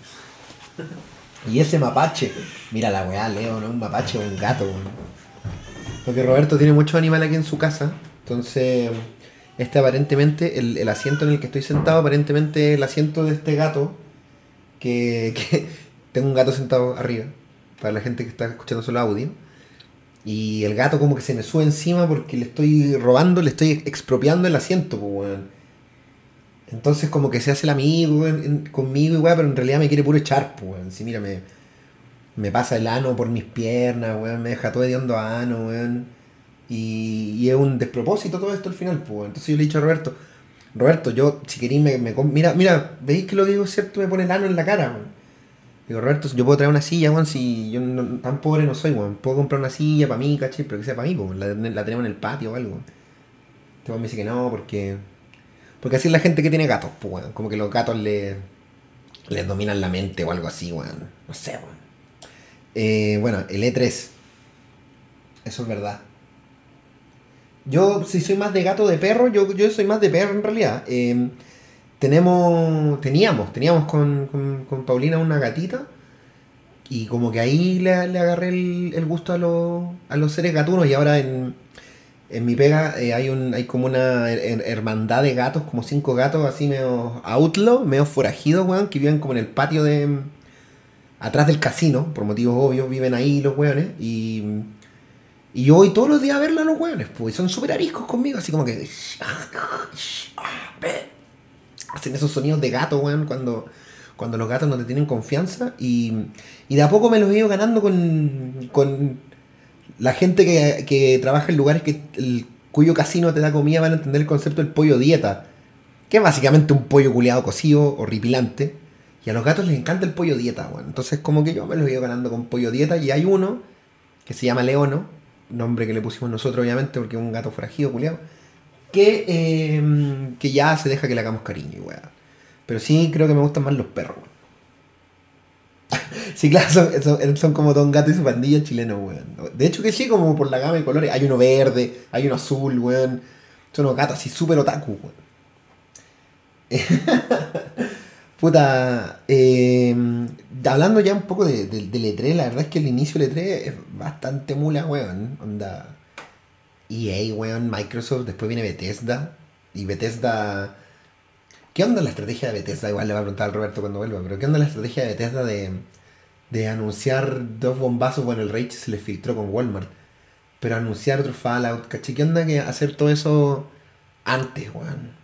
Y ese mapache. Mira la weá, Leo, no es un mapache, es un gato, weón. Porque Roberto tiene muchos animales aquí en su casa. Entonces, este aparentemente, el asiento en el que estoy sentado, aparentemente es el asiento de este gato. Que tengo un gato sentado arriba. Para la gente que está escuchando solo audio. Y el gato como que se me sube encima porque le estoy robando, le estoy expropiando el asiento, pues, weón. Entonces como que se hace el amigo weón, conmigo y weón, pero en realidad me quiere puro echar, pues, weón. Si mira, me pasa el ano por mis piernas, weón, me deja todo hediondo a ano, weón. Y es un despropósito todo esto al final, pues, weón. Entonces yo le he dicho a Roberto, yo si queréis mira, ¿veis que lo que digo es cierto? Me pone el ano en la cara, weón. Digo, Roberto, yo puedo traer una silla, weón, si yo tan pobre no soy, weón. Puedo comprar una silla para mí, caché, pero que sea para mí, weón. La tenemos en el patio o algo. Este weón me dice que no, porque así es la gente que tiene gatos, pues, weón. Como que los gatos les dominan la mente o algo así, weón. No sé, weón. Bueno, el E3. Eso es verdad. Yo, si soy más de gato o de perro, yo soy más de perro en realidad. Teníamos con Paulina una gatita. Y como que ahí le agarré el gusto a los seres gatunos. Y ahora en mi pega hay como una hermandad de gatos, como 5 gatos así medio outlaw, medio forajidos, weón, que viven como en el patio atrás del casino, por motivos obvios, viven ahí los weones. Y yo voy todos los días a verlos a los weones, pues, y son súper ariscos conmigo, así como que hacen esos sonidos de gato, weón, cuando los gatos no te tienen confianza. Y de a poco me los he ido ganando con la gente que trabaja en lugares cuyo casino te da comida. Van a entender el concepto del pollo dieta, que es básicamente un pollo culeado cocido, horripilante. Y a los gatos les encanta el pollo dieta, weón. Entonces como que yo me los he ido ganando con pollo dieta. Y hay uno que se llama Leono, nombre que le pusimos nosotros obviamente porque es un gato forajido culeado, que ya se deja que le hagamos cariño y weón. Pero sí creo que me gustan más los perros, weón. Sí, claro, son como Don Gato y su pandilla chileno, weón. De hecho que sí, como por la gama de colores. Hay uno verde, hay uno azul, weón. Son unos gatos así súper otaku, weón. Puta, hablando ya un poco del E3, la verdad es que el inicio del E3 es bastante mula, weón. Onda EA, weón, Microsoft, después viene Bethesda. Y Bethesda... ¿Qué onda la estrategia de Bethesda? Igual le va a preguntar al Roberto cuando vuelva, pero ¿qué onda la estrategia de Bethesda de anunciar 2 bombazos? Bueno, el Rage se les filtró con Walmart, pero anunciar otro Fallout, ¿cachai? ¿Qué onda que hacer todo eso antes, weón?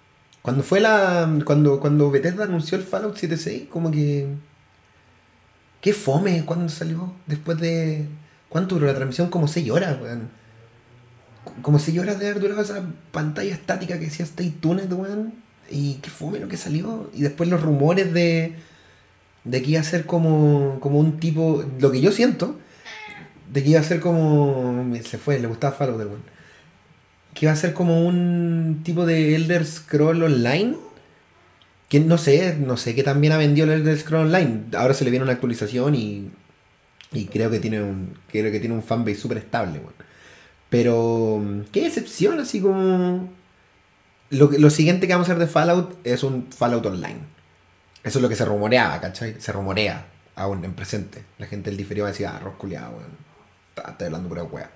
Cuando Bethesda anunció el Fallout 76, como que... ¿Qué fome cuando salió? Después de... ¿Cuánto duró la transmisión? Como 6 horas, weón. Como 6 horas de haber durado esa pantalla estática que decía Stay Tuned, weón. Y qué fome lo que salió. Y después los rumores de que iba a ser como un tipo... Lo que yo siento, de que iba a ser como... Se fue, le gustaba Fallout, weón. Que iba a ser como un tipo de Elder Scroll Online. Que no sé qué tan bien ha vendido el Elder Scroll Online. Ahora se le viene una actualización y creo que tiene un fanbase súper estable, weón. Pero qué decepción, así como... Lo siguiente que vamos a hacer de Fallout es un Fallout Online. Eso es lo que se rumoreaba, ¿cachai? Se rumorea. aún en presente. La gente del diferido va a decir, arroz culiado, weón. Está hablando pura weá.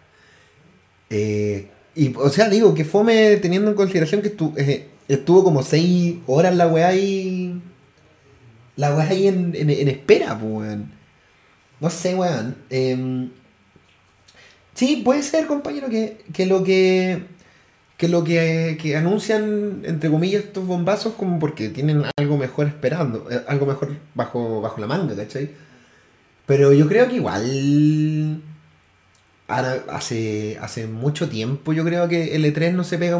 Y, o sea, digo, que fome teniendo en consideración que estuvo como 6 horas la weá ahí. La weá ahí en espera, pues, weón. No sé, weón. Sí, puede ser, compañero, que anuncian, entre comillas, estos bombazos como porque tienen algo mejor esperando, algo mejor bajo la manga, ¿cachai? Pero yo creo que igual hace mucho tiempo yo creo que el E3 no se pega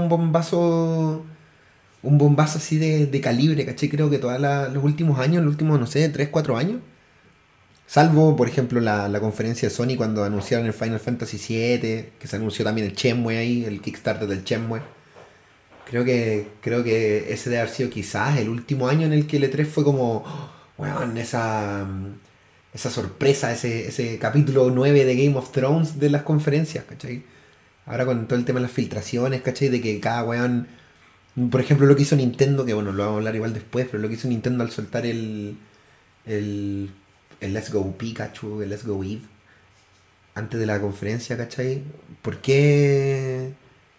un bombazo así de calibre, ¿cachai? Creo que todos los últimos años, los últimos, no sé, 3 4 años, salvo, por ejemplo, la conferencia de Sony cuando anunciaron el Final Fantasy VII, que se anunció también el Shenmue ahí, el Kickstarter del Shenmue. Creo que ese debe haber sido quizás el último año en el que el E3 fue como, weón, esa sorpresa, ese capítulo 9 de Game of Thrones de las conferencias, ¿cachai? Ahora con todo el tema de las filtraciones, ¿cachai? De que cada weón, por ejemplo, lo que hizo Nintendo, que bueno, lo vamos a hablar igual después, pero lo que hizo Nintendo al soltar el Let's Go Pikachu, el Let's Go Eve, antes de la conferencia, ¿cachai? ¿Por qué?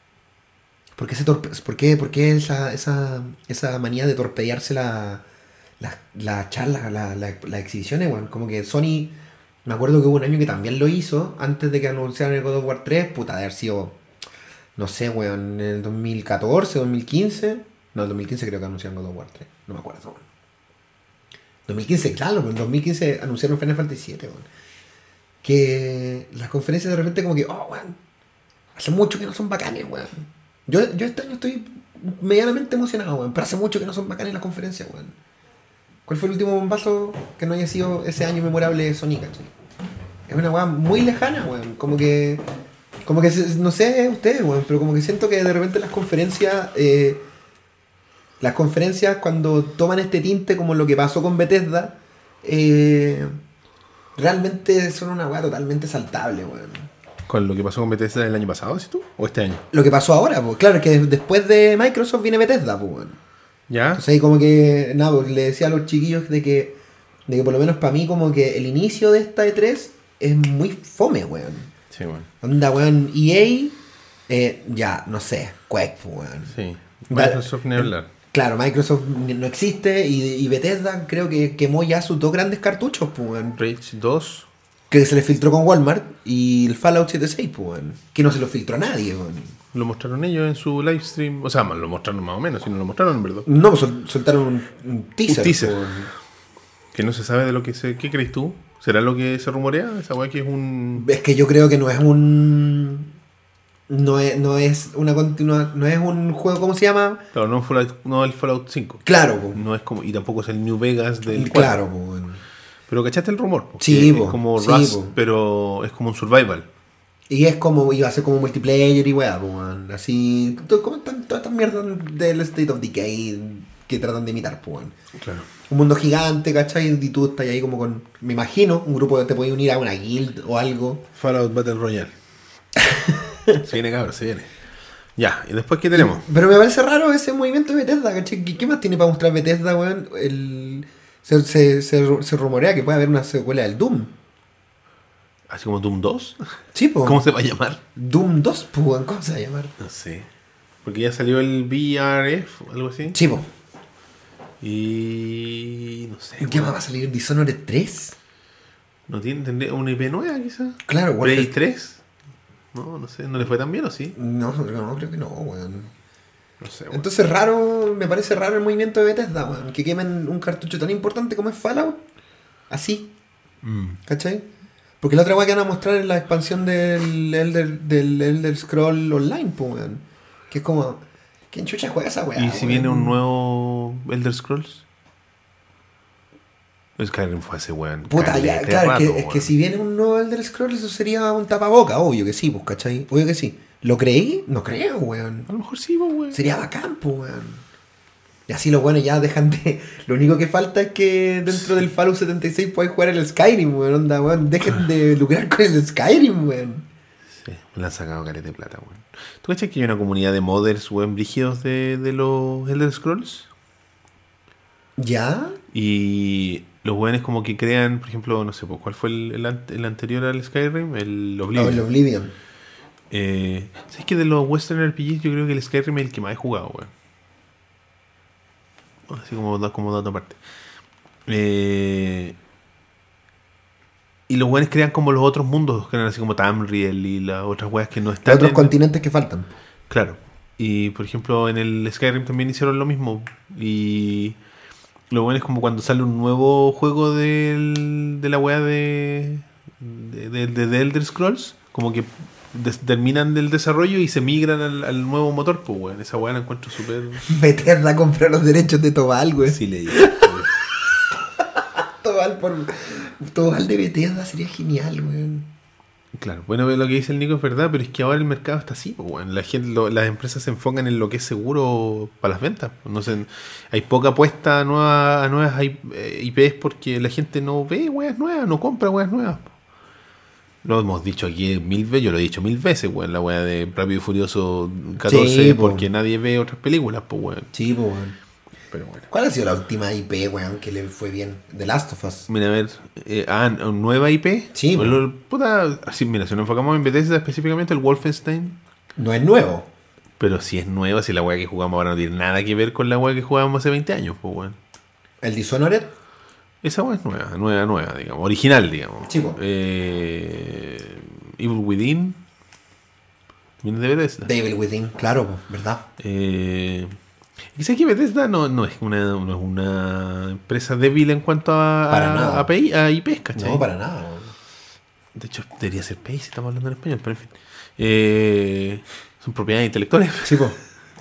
¿Por qué esa manía de torpedearse la charla, las exhibiciones, weón? Como que Sony, me acuerdo que hubo un año que también lo hizo, antes de que anunciaran el God of War 3, puta, de haber sido, no sé, weón, en el 2014, 2015, no, en 2015 creo que anunciaron God of War 3, no me acuerdo, weón. 2015, claro, en 2015 anunciaron Final Fantasy 7, weón. Que las conferencias de repente como que, oh, weón, hace mucho que no son bacanes, weón. Yo este año estoy medianamente emocionado, weón, pero hace mucho que no son bacanes las conferencias, weón. ¿Cuál fue el último bombazo que no haya sido ese año memorable de Sony, cachai? Es una weá muy lejana, weón. Como que, no sé ustedes, weón, pero como que siento que de repente las conferencias cuando toman este tinte como lo que pasó con Bethesda, realmente son una weá totalmente saltable, weón. ¿Con lo que pasó con Bethesda el año pasado, decís tú? ¿O este año? Lo que pasó ahora, pues claro, que después de Microsoft viene Bethesda, pues, weón. ¿Ya? Entonces ahí como que, nada, pues, le decía a los chiquillos de que por lo menos para mí como que el inicio de esta E3 es muy fome, weón. Sí, weón. Onda, weón, EA, ya, no sé, Quake, weón. Sí, Microsoft ni hablar. Claro, Microsoft no existe y Bethesda creo que quemó ya sus 2 grandes cartuchos, pues, weón. Rage 2. Que se les filtró con Walmart y el Fallout 76, pues, weón. Que no se lo filtró a nadie, weón. Lo mostraron ellos en su live stream. O sea, lo mostraron más o menos, si no lo mostraron, en verdad. No, pues soltaron un teaser. Un teaser. Por... Que no se sabe de lo que se... ¿Qué crees tú? ¿Será lo que se rumorea? Esa weá que es un... Es que yo creo que no es un... No es una continua... No es un juego, ¿cómo se llama? Claro, no el Fallout 5. Claro, po. No es como... Y tampoco es el New Vegas del 4. Claro, po, bueno. Pero ¿cachaste el rumor? Sí, po. Es como Sí, Rust, po. pero es como un survival. Y es como... Iba a ser como multiplayer y weá, po, weón. Así... Como todas estas mierdas del State of Decay que tratan de imitar, po, weón. Claro. Un mundo gigante, ¿cachai? Y tú estás ahí como con... Me imagino, un grupo que te puede unir a una guild o algo. Fallout Battle Royale. Se viene, cabrón, se viene. Ya, ¿y después qué tenemos? Pero me parece raro ese movimiento de Bethesda, ¿cachai? ¿Qué más tiene para mostrar Bethesda, weón? Se rumorea que puede haber una secuela del Doom. ¿Así como Doom 2? Sí, pues. ¿Cómo se va a llamar? Doom 2, pues, weón. ¿Cómo se va a llamar? No sé. Porque ya salió el VRF, algo así. Sí, pues. Y... no sé. ¿Qué más va a salir? ¿Dishonored 3? ¿No tendría una IP nueva quizás? Claro, ¿Prey 3? No sé. ¿No le fue tan bien o sí? No, creo que no, weón. No sé, weón. Entonces me parece raro el movimiento de Bethesda, weón. Que quemen un cartucho tan importante como es Fallout. Así. ¿Cachai? Porque la otra weá que van a mostrar es la expansión del Elder Scroll Online, pues, weón. Que es como... ¿Quién chucha juega esa weá? ¿Y si viene un nuevo Elder Scrolls? Skyrim fue ese weón. Puta, ya, caleta de claro, rato, es que si viene un nuevo Elder Scrolls, eso sería un tapaboca, obvio que sí, pues, ¿cachai? Obvio que sí. ¿Lo creí? No creo, weón. A lo mejor sí, pues, weón. Sería bacán, pues, weón. Y así los buenos ya dejan de... Lo único que falta es que dentro del Fallout 76 podáis jugar el Skyrim, weón. Onda, weón. Dejen de lucrar con el Skyrim, weón. Sí, me la han sacado careta de plata, weón. ¿Tú cachas que hay una comunidad de modders, weón, brígidos de los Elder Scrolls? ¿Ya? Y los weones como que crean, por ejemplo, no sé, pues, ¿cuál fue el anterior al Skyrim? El No, Oblivion. el Oblivion. ¿Sabes que de los Western RPGs yo creo que el Skyrim es el que más he jugado, weón? Así como dato aparte. Y los weones crean como los otros mundos, crean así como Tamriel y las otras weas que no Los están otros en... continentes que faltan. Claro. Y por ejemplo en el Skyrim también hicieron lo mismo. Y lo bueno es como cuando sale un nuevo juego de la wea de Elder Scrolls, como que terminan del desarrollo y se migran al nuevo motor, pues weón. Esa wea la encuentro súper... Bethesda compró los derechos de Tobal, güey. Sí, leí. Tobal de Bethesda sería genial, güey. Claro, bueno, lo que dice el Nico es verdad, pero es que ahora el mercado está así, pues, bueno. La gente, las empresas se enfocan en lo que es seguro para las ventas. No sé, hay poca apuesta a nuevas IPs porque la gente no ve weas nuevas, no compra weas nuevas. Lo hemos dicho aquí 1000 veces, yo lo he dicho 1000 veces, weón, la wea de Rápido y Furioso 14, Sí, porque nadie ve otras películas, pues, weón. Sí, pues, weón. Pero bueno. ¿Cuál ha sido la última IP, weón, que le fue bien? The Last of Us. Mira, a ver, nueva IP. Sí, Bueno, puta, así, mira, si nos enfocamos en Bethesda específicamente, el Wolfenstein. No es nuevo. Pero si es nueva, si la weá que jugamos ahora no tiene nada que ver con la weá que jugábamos hace 20 años, pues weón. ¿El Dishonored? Esa weá es nueva, digamos, original, digamos. Sí, po. Evil Within. También es de Bethesda. Devil Within, claro, po, ¿verdad? Quizás que Bethesda no es una empresa débil en cuanto Para nada. a IPs, ¿cachai? No, para nada, weón. De hecho, debería ser PAY si estamos hablando en español, pero en fin. Son propiedades intelectuales. Sí, po.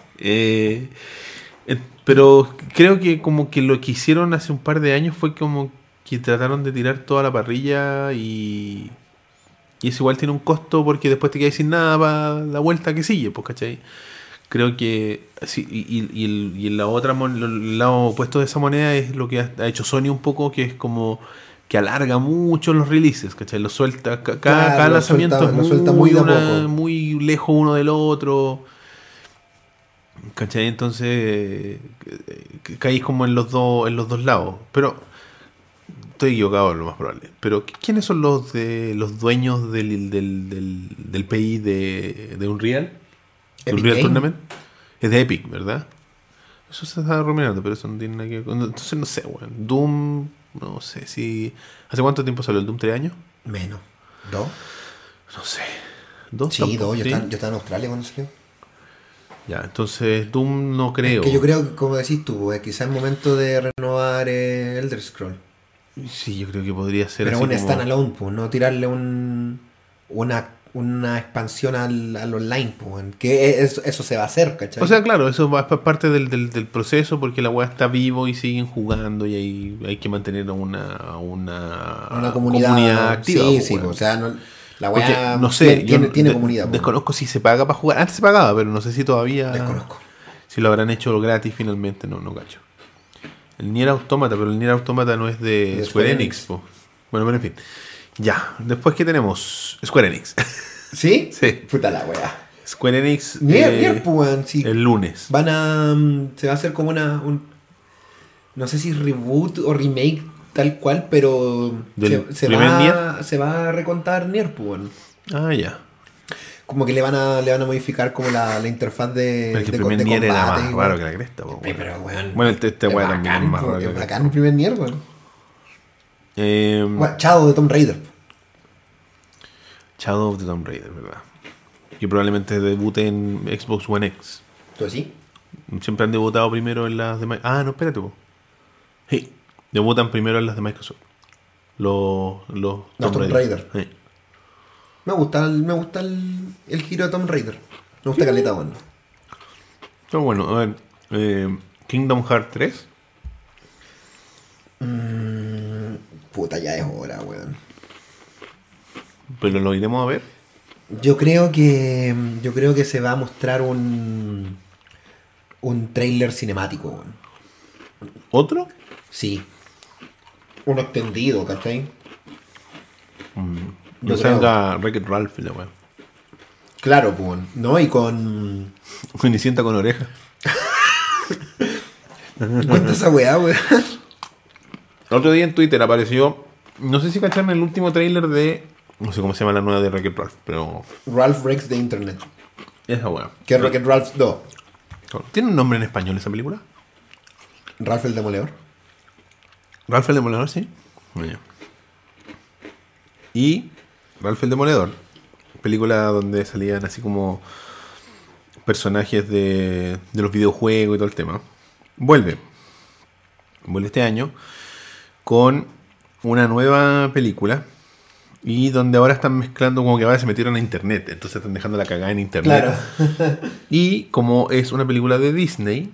Pero creo que como que lo que hicieron hace un par de años fue como que trataron de tirar toda la parrilla y eso igual tiene un costo porque después te quedas sin nada para la vuelta que sigue, pues, ¿cachai? Creo que sí, y el lado opuesto de esa moneda es lo que ha hecho Sony un poco, que es como que alarga mucho los releases, ¿cachai? Lo suelta, cada lo lanzamiento suelta es muy de a poco. muy lejos uno del otro, ¿cachai? Entonces caís como en los dos lados, pero estoy equivocado lo más probable. Pero ¿quiénes son los dueños del PI de Unreal? Epic Unreal Game. Tournament es de Epic, ¿verdad? Eso se está rumoreando, pero eso no tiene nada que ver con... Entonces no sé, weón. Doom, no sé si... ¿Hace cuánto tiempo salió el Doom? ¿3 años? Menos. ¿Dos? No sé. ¿2? Sí, tampoco, dos. Yo ¿sí? estaba en Australia cuando salió. Ya, entonces Doom no creo. Es que yo creo que, como decís tú, quizás es momento de renovar Elder Scroll. Sí, yo creo que podría ser Pero así un como... standalone, pues, no tirarle una expansión al online, pues, que eso se va a hacer, ¿cachai? O sea, claro, eso va parte del proceso porque la weá está vivo y siguen jugando y hay que mantener una comunidad activa. Sí, pues, sí, weón. o sea, la Porque, weá no sé, tiene comunidad. pues. Desconozco si se paga para jugar. Antes se pagaba, pero no sé si todavía... Desconozco. Si lo habrán hecho gratis finalmente, no cacho. El Nier Automata, pero el Nier Automata no es de Square Enix. Po. Bueno, pero en fin. Ya, después ¿qué tenemos? Square Enix. ¿Sí? Sí. Puta la weá. Square Enix Nier, pues, weón, sí. el lunes. Se va a hacer como no sé si reboot o remake tal cual, pero ¿Del se primer Nier? se va a recontar Nier, pues, weón. Ah, ya. Como que le van a modificar como la interfaz de, Pero que el de primer de Nier era combate, más weón. raro que la cresta. Po, Pero, weón. Bueno, este weón también es más raro que Es la cresta. bacán el primer Nier, weón. Eh, Shadow de Tomb Raider. Shadow of the Tomb Raider, ¿verdad? Que probablemente debute en Xbox One X. ¿Tú así? Siempre han debutado primero en las de Microsoft. Ah, no, espérate, po. Sí, debutan primero en las de Microsoft. Los Tomb Raider. Sí. Me gusta el giro de Tomb Raider. Me gusta caleta, weón. Pero bueno, a ver. Kingdom Hearts 3. Puta, ya es hora, weón. Pero lo iremos a ver. Yo creo que se va a mostrar un trailer cinemático, weón. ¿Otro? Sí. Uno extendido, ¿cachai? No Yo salga Wreck-It Ralph y la weá. Claro, pues, weón. ¿No? Y con... Cenicienta con oreja. Cuenta esa weá, weón. El otro día en Twitter apareció, no sé si cacharon el último tráiler de, no sé cómo se llama la nueva de Wreck-It Ralph, pero Ralph Breaks the Internet. esa weá. Que es Wreck-It Ralph 2. ¿Tiene un nombre en español esa película? Ralph el Demoledor. Ralph el Demoledor, sí. Bueno. Y Ralph el Demoledor, película donde salían así como personajes de los videojuegos y todo el tema, vuelve este año con una nueva película y donde ahora están mezclando, como que ahora se metieron a internet, entonces están dejando la cagada en internet. Claro. Y como es una película de Disney,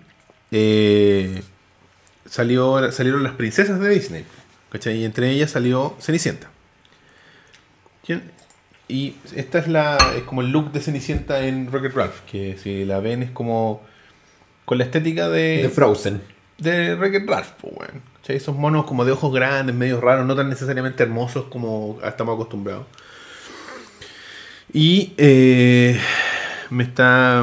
salieron las princesas de Disney, ¿cachai? Y entre ellas salió Cenicienta. Y esta es como el look de Cenicienta en Wreck-It Ralph, que si la ven es como con la estética De Frozen. de Wreck-It Ralph, pues, bueno. ¿Cachai? Esos monos como de ojos grandes, medio raros, no tan necesariamente hermosos como estamos acostumbrados. Y me está...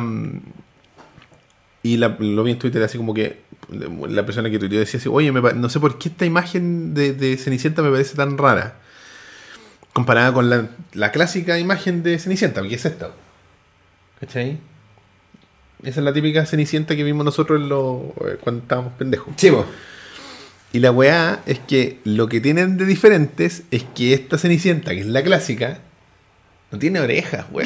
Y lo vi en Twitter así como que la persona que tuiteó decía así, oye, no sé por qué esta imagen de Cenicienta me parece tan rara comparada con la clásica imagen de Cenicienta, que es esta. ¿Cachai? Esa es la típica Cenicienta que vimos nosotros cuando estábamos pendejos. Sí, vos. Y la weá es que lo que tienen de diferentes es que esta Cenicienta, que es la clásica, no tiene orejas, weón.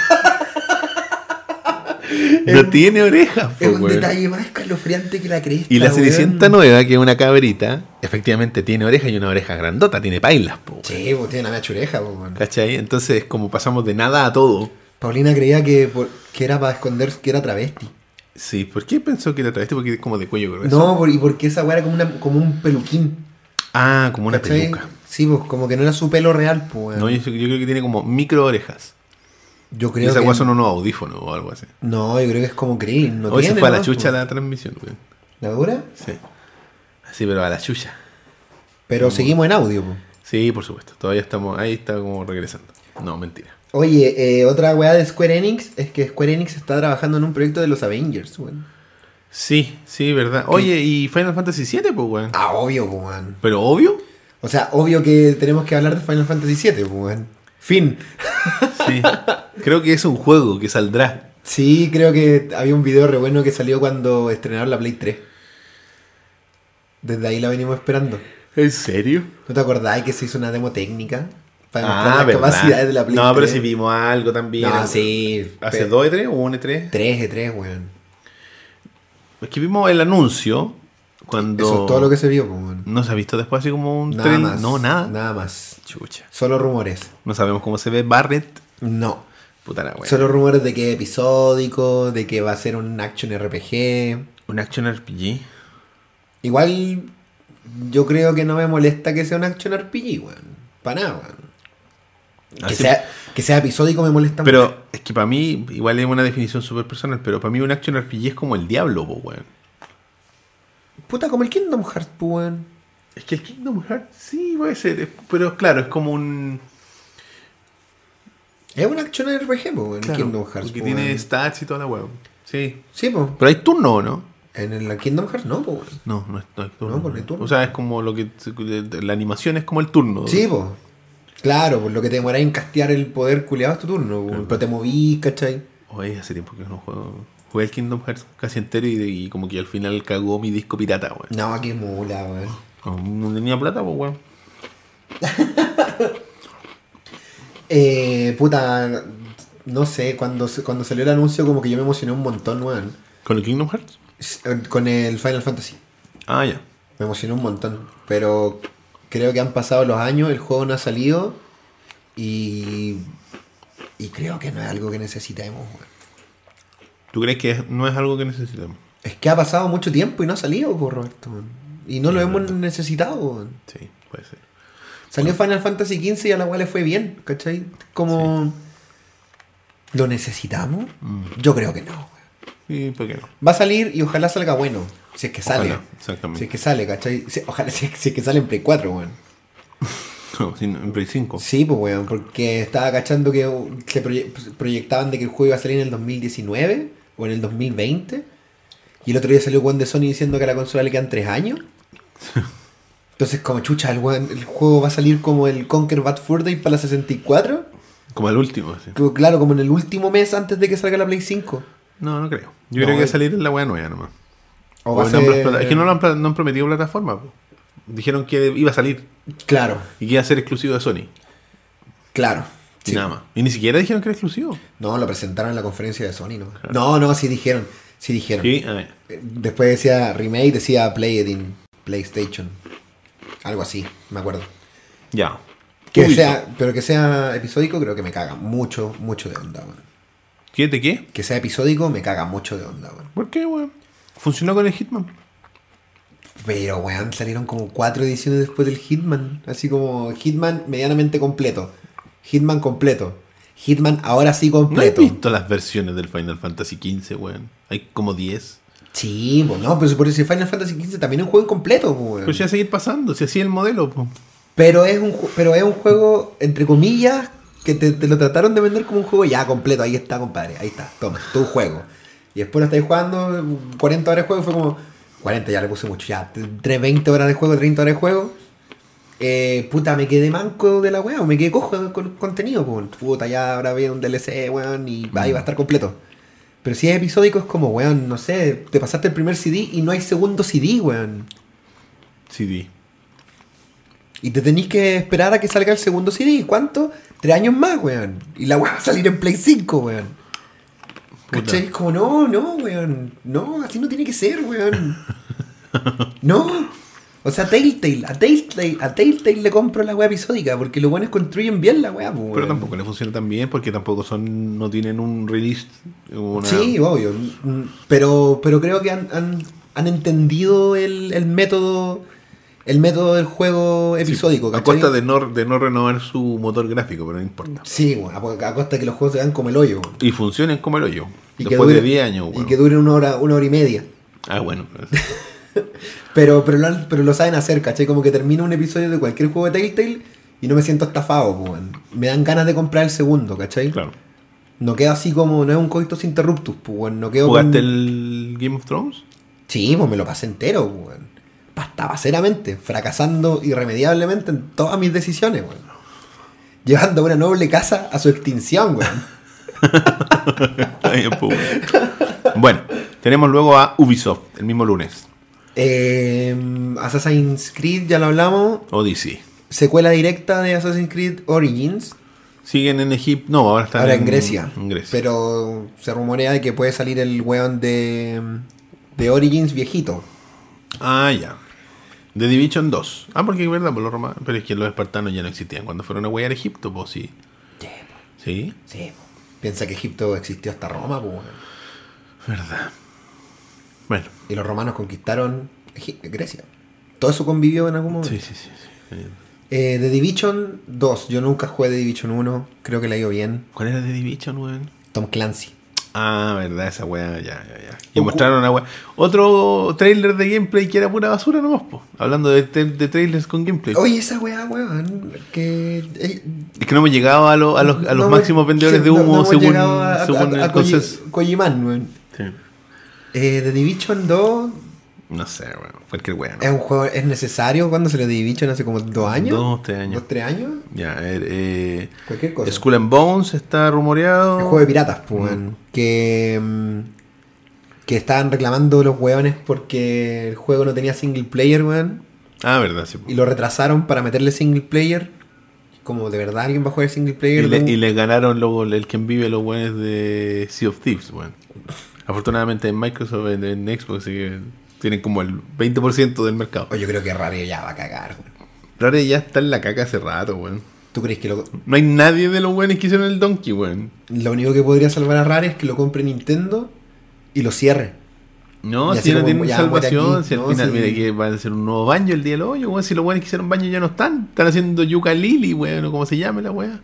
No tiene orejas, Es un weón. detalle más escalofriante que la cresta. Y la weón. Cenicienta nueva, que es una cabrita, efectivamente tiene orejas y una oreja grandota, tiene pailas, po, weón. Sí, pues tiene una mecha oreja, pues, weón. ¿Cachai? Entonces, como pasamos de nada a todo. Paulina creía que era para esconder que era travesti. Sí, ¿por qué pensó que era travesti? Porque es como de cuello grueso. No, y porque esa weá era como un peluquín. Ah, como una ¿cachai? peluca. Sí, pues como que no era su pelo real, pues, weón. No, yo creo que tiene como micro orejas. Yo Y creo esa que... weá son unos audífonos o algo así. No, yo creo que es como Krillin. No Hoy se tiene, fue a la ¿no? chucha Pues. la transmisión, weón. ¿La dura? Sí. Así, pero a la chucha. Pero seguimos en audio, pues. Sí, por supuesto. Todavía estamos, ahí está como regresando. No, mentira. Oye, otra weá de Square Enix es que Square Enix está trabajando en un proyecto de los Avengers, weón. Sí, verdad. Oye, ¿y Final Fantasy VII, pues, weón? Ah, obvio, pues, weón. Pero obvio. O sea, obvio que tenemos que hablar de Final Fantasy VII, pues, weón. Fin. Sí. Creo que es un juego que saldrá. Sí, creo que había un video re bueno que salió cuando estrenaron la Play 3. Desde ahí la venimos esperando. ¿En serio? ¿No te acordás que se hizo una demo técnica? Para mostrar las ¿verdad? capacidades de la Play 3. No, pero si vimos algo también. No, sí. ¿Hace 2 E3 o un E3? 3, weón. Es que vimos el anuncio cuando... Eso es todo lo que se vio, pues, weón. ¿No se ha visto después así como un Nada más. No, nada. Nada más. Chucha. Solo rumores. No sabemos cómo se ve Barret. No. Puta la wea. Solo rumores de que es episódico, de que va a ser un action RPG. Un action RPG. Igual yo creo que no me molesta que sea un action RPG, weón. Para nada, weón. Así- Que sea episódico me molesta mucho. Pero es que para mí, igual es una definición súper personal, pero para mí un action RPG es como el diablo, po, weón. Puta, como el Kingdom Hearts, pues, weón. Es que el Kingdom Hearts sí puede ser, pero claro, es como un... Es un action RPG, pues, weón. Claro, Kingdom Hearts, porque pues, tiene weón. stats y toda la weón. Sí. Sí, pues. Pero hay turno, ¿o no? En el Kingdom Hearts no, pues, weón. No hay turno. No, pues no hay turno. O sea, es como lo que... La animación es como el turno. Sí, pues. Claro, pues lo que te demorás en castear el poder culiado es tu turno, pues, Claro. pero te movís, ¿cachai? Oye, hace tiempo que no juego. Jugué el Kingdom Hearts casi entero y como que al final cagó mi disco pirata, weón. No, qué mula, weón. Como no tenía plata, pues, weón. Puta, no sé, cuando salió el anuncio como que yo me emocioné un montón, weón. ¿Con el Kingdom Hearts? Con el Final Fantasy. Ah, ya. Me emocionó un montón. Pero creo que han pasado los años, el juego no ha salido y creo que no es algo que necesitemos, weón. ¿Tú crees que no es algo que necesitamos? Es que ha pasado mucho tiempo y no ha salido, por Roberto, weón. Y no Sí, lo es hemos verdad. necesitado, weón. Sí, puede ser. Salió Final Fantasy XV y a la cual le fue bien, ¿cachai? Como... ¿Lo necesitamos? Yo creo que no, weón. ¿Y por qué no? Va a salir y ojalá salga bueno. Si es que sale. Ojalá, exactamente. Si es que sale, ¿cachai? Ojalá si es que sale en Play 4, weón. No, en Play 5. Sí, pues, weón, porque estaba cachando que se proyectaban de que el juego iba a salir en el 2019 o en el 2020. Y el otro día salió Juan de Sony diciendo que a la consola le quedan 3 años. Entonces, como chucha, el juego va a salir como el Conquer Bad Fur Day para la 64. Como el último, así. Claro, como en el último mes antes de que salga la Play 5. No, no creo. Yo No, creo que va a salir en la weá nueva nomás. O va a Porque no han ser... es que no han prometido plataforma. Po. Dijeron que iba a salir Claro, y que iba a ser exclusivo de Sony. claro. Y Sí. nada más. Y ni siquiera dijeron que era exclusivo. No, lo presentaron en la conferencia de Sony, ¿no? Claro. No, sí dijeron. Sí dijeron. Sí, a ver. Después decía remake, decía Play It in PlayStation. Algo así, me acuerdo. Ya. Pero que sea episódico creo que me caga mucho, mucho de onda, weón. ¿Qué de qué? Que sea episódico me caga mucho de onda, weón. ¿Por qué, weón? Funcionó con el Hitman. Pero, weón, salieron como 4 ediciones después del Hitman. Así como Hitman medianamente completo. Hitman completo. Hitman ahora sí ¿No has completo. visto las versiones del Final Fantasy XV, weón? Hay como 10. Sí, pues no, pero por eso Final Fantasy XV también es un juego incompleto, pues, weón. Pero ya va a seguir pasando, si así es el modelo. Po. Pero es un juego, entre comillas, que te lo trataron de vender como un juego ya completo. Ahí está, compadre. Ahí está. Toma, tu juego. Y después lo estáis jugando, 40 horas de juego. Fue como... 40 ya le puse mucho. Ya, 20 horas de juego, 30 horas de juego. Puta, me quedé manco de la weá. Me quedé cojo con contenido. Pues. Puta, ya ahora viene un DLC, weón. Y ahí va a estar completo. Pero si es episódico es como, weón, no sé. Te pasaste el primer CD y no hay segundo CD, weón. CD. Y te tenéis que esperar a que salga el segundo CD. ¿Cuánto? 3 años más, weón. Y la weá va a salir en Play 5, weón. ¿Cachai? Es como, no, weón. No, así no tiene que ser, weón. No. O sea, a Telltale le compro la weá episódica. Porque los weones construyen bien la weá, weón. Pero tampoco le funciona tan bien porque tampoco no tienen un release. Sí, obvio. Pero creo que han entendido el método. El método del juego episódico, sí, a costa de no renovar su motor gráfico, pero no importa. Sí, bueno, a costa de que los juegos se vean como el hoyo. Y funcionen como el hoyo. Y después de 10 años. Y que duren una hora y media. Ah, bueno. pero lo saben hacer, ¿cachai? Como que termina un episodio de cualquier juego de Telltale y no me siento estafado, pues. Me dan ganas de comprar el segundo, ¿cachai? Claro. No queda así como, no es un coitus interruptus, pues. No quedo ¿Jugaste el Game of Thrones? Sí, pues me lo pasé entero, pues. Pastabaceramente, fracasando irremediablemente en todas mis decisiones, weón. Llevando una noble casa a su extinción, weón. Está bien, pues. Bueno, tenemos luego a Ubisoft, el mismo lunes. Assassin's Creed, ya lo hablamos. Odyssey. Secuela directa de Assassin's Creed Origins. Siguen en Egipto. No, ahora están en Grecia. En Grecia. Pero se rumorea de que puede salir el weón de Origins viejito. Ah, ya. The Division 2. Ah, porque es verdad, por los romanos. Pero es que los espartanos ya no existían cuando fueron a huear a Egipto, pues sí. ¿Sí? Sí. Piensa que Egipto existió hasta Roma, pues. Verdad. Bueno. Y los romanos conquistaron Grecia. Todo eso convivió en algún momento. Sí. The Division 2. Yo nunca jugué The Division 1. Creo que la ha ido bien. ¿Cuál era The Division, weón? Tom Clancy. Ah, verdad, esa weá, ya. Y mostraron una weá. Otro trailer de gameplay que era pura basura nomás, po. Hablando de trailers con gameplay. Oye, esa weá, weón. Que... Es que no hemos llegado a los máximos vendedores de humo según el consenso. Kojiman, weón. Sí. The Division 2... No sé, weón. Cualquier weá, ¿no? Es un juego... ¿Es necesario cuando se le Division hace como 2 años? 2, 3 años. 2, 3 años. Ya, Cualquier cosa. Skull and Bones está rumoreado. El juego de piratas, pues, weón. Que estaban reclamando los weones porque el juego no tenía single player, weón. Ah, verdad, sí. Y lo retrasaron para meterle single player. Como de verdad alguien va a jugar single player. Y le ganaron luego el que vive los weones de Sea of Thieves, weón. Afortunadamente en Microsoft, en Xbox, así que tienen como el 20% del mercado. Yo creo que Rare ya va a cagar, weón. Rare ya está en la caca hace rato, weón. ¿Tú crees que No hay nadie de los weones que hicieron el Donkey, weón? Lo único que podría salvar a Rare es que lo compre Nintendo y lo cierre? No, Y si así no como, tienen ya, salvación, muere aquí. si al No, final, sí. mira que van a hacer un nuevo baño el día del hoyo, weón. Si los weones que hicieron baño ya no están haciendo Yooka-Laylee, weón, o como se llame la weá.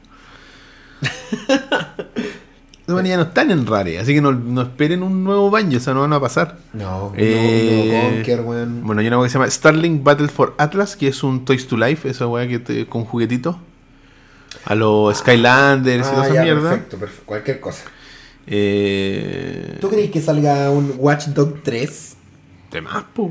Los weones ya no están en Rare, así que no esperen un nuevo baño, o sea, no van a pasar. No, Conker, weón. Bueno, hay una weá que se llama Starlink Battle for Atlas, que es un Toys to Life, esa weá con juguetitos. A los Skylanders y toda esa mierda. Perfecto, cualquier cosa. ¿Tú crees que salga un Watch Dogs 3? De más, pues, weón.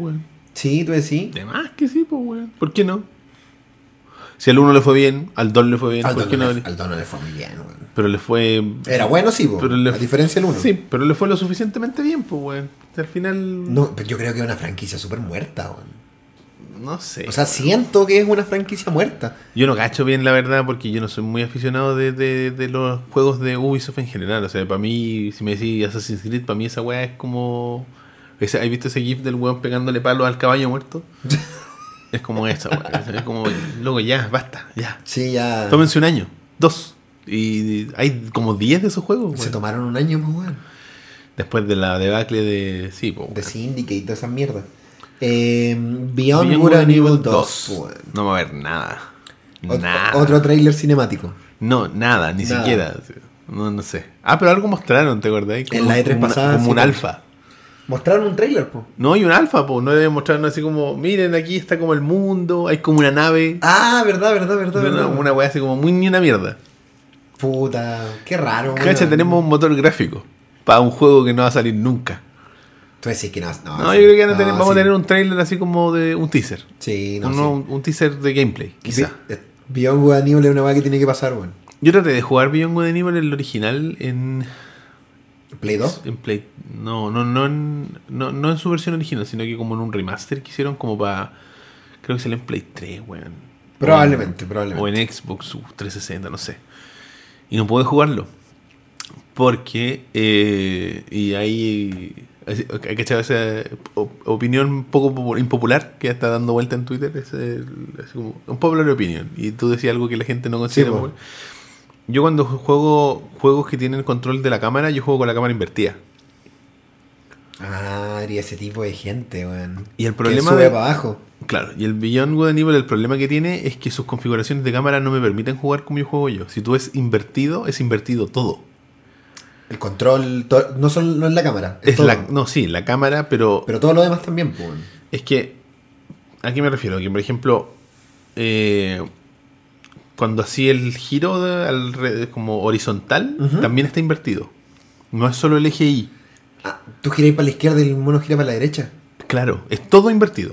Sí, tú decís. De más que sí, pues, weón. ¿Por qué no? Si al 1 le fue bien, al 2 le fue bien, ¿por qué no? Al 2 no le fue muy bien, weón. Pero le fue... Era bueno, sí, po, a diferencia del 1. Sí, pero le fue lo suficientemente bien, pues, weón. Al final... No, pero yo creo que es una franquicia súper muerta, weón. No sé. O sea, siento que es una franquicia muerta. Yo no cacho bien, la verdad, porque yo no soy muy aficionado de los juegos de Ubisoft en general. O sea, para mí, si me decís Assassin's Creed, para mí esa weá es como... ¿Has visto ese gif del weón pegándole palos al caballo muerto? Es como esa weá. Es como, loco, ya, basta, ya. Sí, ya. Tómense un año, 2. Y hay como 10 de esos juegos. Se weón. tomaron un año, pues, weón. Después de la debacle de... Sí, pues. De Syndicate y toda esa mierda. Beyond Good and Evil 2. Weón. No va a haber nada. Nada. Otro tráiler cinemático. No, nada, ni Nada. siquiera. No sé. Ah, pero algo mostraron, ¿te acordás? En la E3 pasada, Como sí, un pues. alfa. Mostraron un tráiler, po. No, hay un alfa, pues. No deben mostrarnos así como, miren, aquí está como el mundo, hay como una nave. Ah, verdad. Una weá así como muy ni una mierda. Puta, qué raro, weón. Cacha, tenemos un motor gráfico para un juego que no va a salir nunca. Tú decís que no. No, yo creo que vamos sí. a tener un trailer así como de un teaser. Sí, no, Un teaser de gameplay, quizá. Beyond Good and Evil es una weá que tiene que pasar, weón. Yo traté de jugar Beyond Good and Evil, el original, en ¿Play 2? En Play. No en su versión original, sino que como en un remaster que hicieron como para. Creo que salió en Play 3, weón. Probablemente. O en Xbox 360, no sé. Y no pude jugarlo. Porque. Y ahí. Hay que echar esa opinión un poco impopular que está dando vuelta en Twitter. Es como un popular opinion. Y tú decías algo que la gente no considera. Sí, popular. Yo cuando juego juegos que tienen control de la cámara, yo juego con la cámara invertida. Ah, y ese tipo de gente, weón. Y el problema que sube para abajo. Claro, y el Beyond Good and Evil, el problema que tiene es que sus configuraciones de cámara no me permiten jugar como yo juego yo. Si tú es invertido todo. El control no es la cámara. Es todo. la cámara, pero todo lo demás también, pues. Weón. es que, ¿a qué me refiero? Que, por ejemplo, cuando hacía el giro como horizontal, también está invertido. No es solo el eje Y. Ah, tú giras para la izquierda y el mono gira para la derecha. Claro, es todo invertido.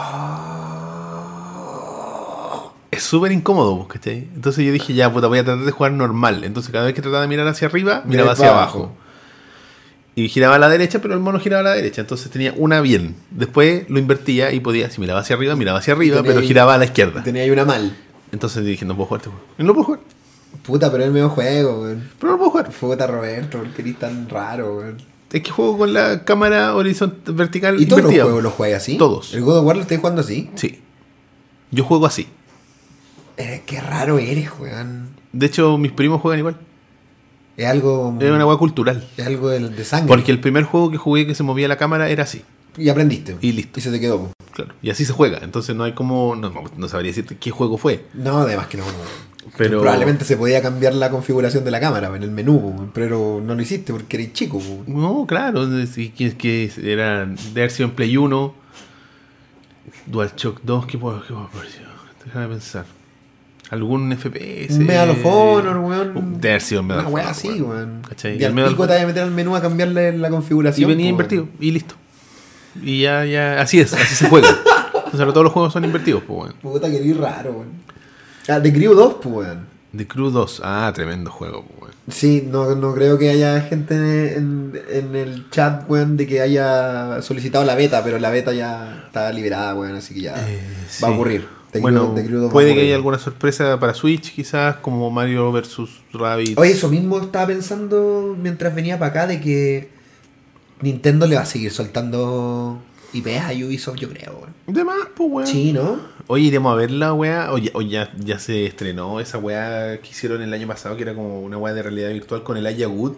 Es súper incómodo, ¿cachai? Entonces yo dije, ya, puta, voy a tratar de jugar normal. Entonces cada vez que trataba de mirar hacia arriba, miraba hacia abajo. Y giraba a la derecha, pero el mono giraba a la derecha. Entonces tenía una bien. Después lo invertía y podía, si miraba hacia arriba, pero giraba a la izquierda. Tenía ahí una mal. Entonces dije, no puedo jugar este juego. Y no lo puedo jugar. Puta, pero es el medio juego, weón. Pero no lo puedo jugar. Puta, Roberto, ¿por qué eres tan raro, weón? Es que juego con la cámara horizontal, vertical ¿Y todos los invertida. juegos los juegas así? Todos. ¿El God of War lo estás jugando así? Sí. Yo juego así. Qué raro eres, weón. De hecho, mis primos juegan igual. Es algo... Es una hueá cultural. Es algo de sangre. Porque el primer juego que jugué que se movía la cámara era así. Y aprendiste. Y listo. Y se te quedó, po. Claro. Y así se juega. Entonces no hay como... No sabría decirte qué juego fue. No, además que no. Pero... Probablemente se podía cambiar la configuración de la cámara en el menú, po, pero no lo hiciste porque eres chico. Po. No, claro. Que era de haber sido en Play 1. DualShock 2. ¿Qué puedo aparecer? Déjame pensar. ¿Algún FPS? Medal of Honor, weón. De haber sido Medal Una of weá Honor, así, weón. ¿Cachai? Y al pico te vas a meter al menú a cambiarle la Y configuración. venía po, invertido. Y listo. Y ya, así es, así se juega. Entonces ahora todos los juegos son invertidos, pues, weón. Puta, que eres raro, weón. Ah, The Crew 2, pues, weón. The Crew 2, tremendo juego, pues, weón. Sí, no creo que haya gente en el chat, weón, de que haya solicitado la beta, pero la beta ya está liberada, weón, así que ya Sí. va a ocurrir. The Bueno, Crew 2 puede va a que ocurrir. haya alguna sorpresa para Switch, quizás, como Mario vs. Rabbids. Oye, eso mismo estaba pensando mientras venía para acá, de que Nintendo le va a seguir soltando IPs a Ubisoft, yo creo, weón. De más, pues, weón. Sí, ¿no? Oye, iremos a ver la weá. O ya se estrenó esa weá que hicieron el año pasado, que era como una weá de realidad virtual con el Aya Wood.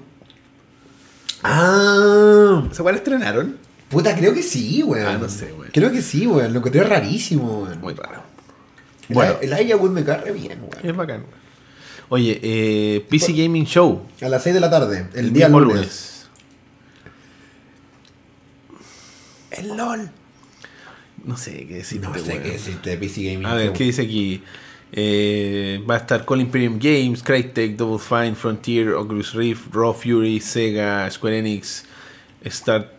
Ah, ¿Esa weá la estrenaron? puta, creo que sí, weón. No sé, weón. Creo que sí, weón. Lo encontré rarísimo, weón. Muy raro. Bueno, Bueno. el Aya Wood me cae re bien, weón. Es bacán. Oye, PC Gaming Show. A las 6 de la tarde, el día mismo lunes. El LOL. No sé qué decirte, No sé weón. qué decirte de PC Gaming. A ver, Show. ¿qué dice aquí? Va a estar Call Imperium Games, Crytek, Double Fine, Frontier, Oculus Rift, Raw Fury, Sega, Square Enix,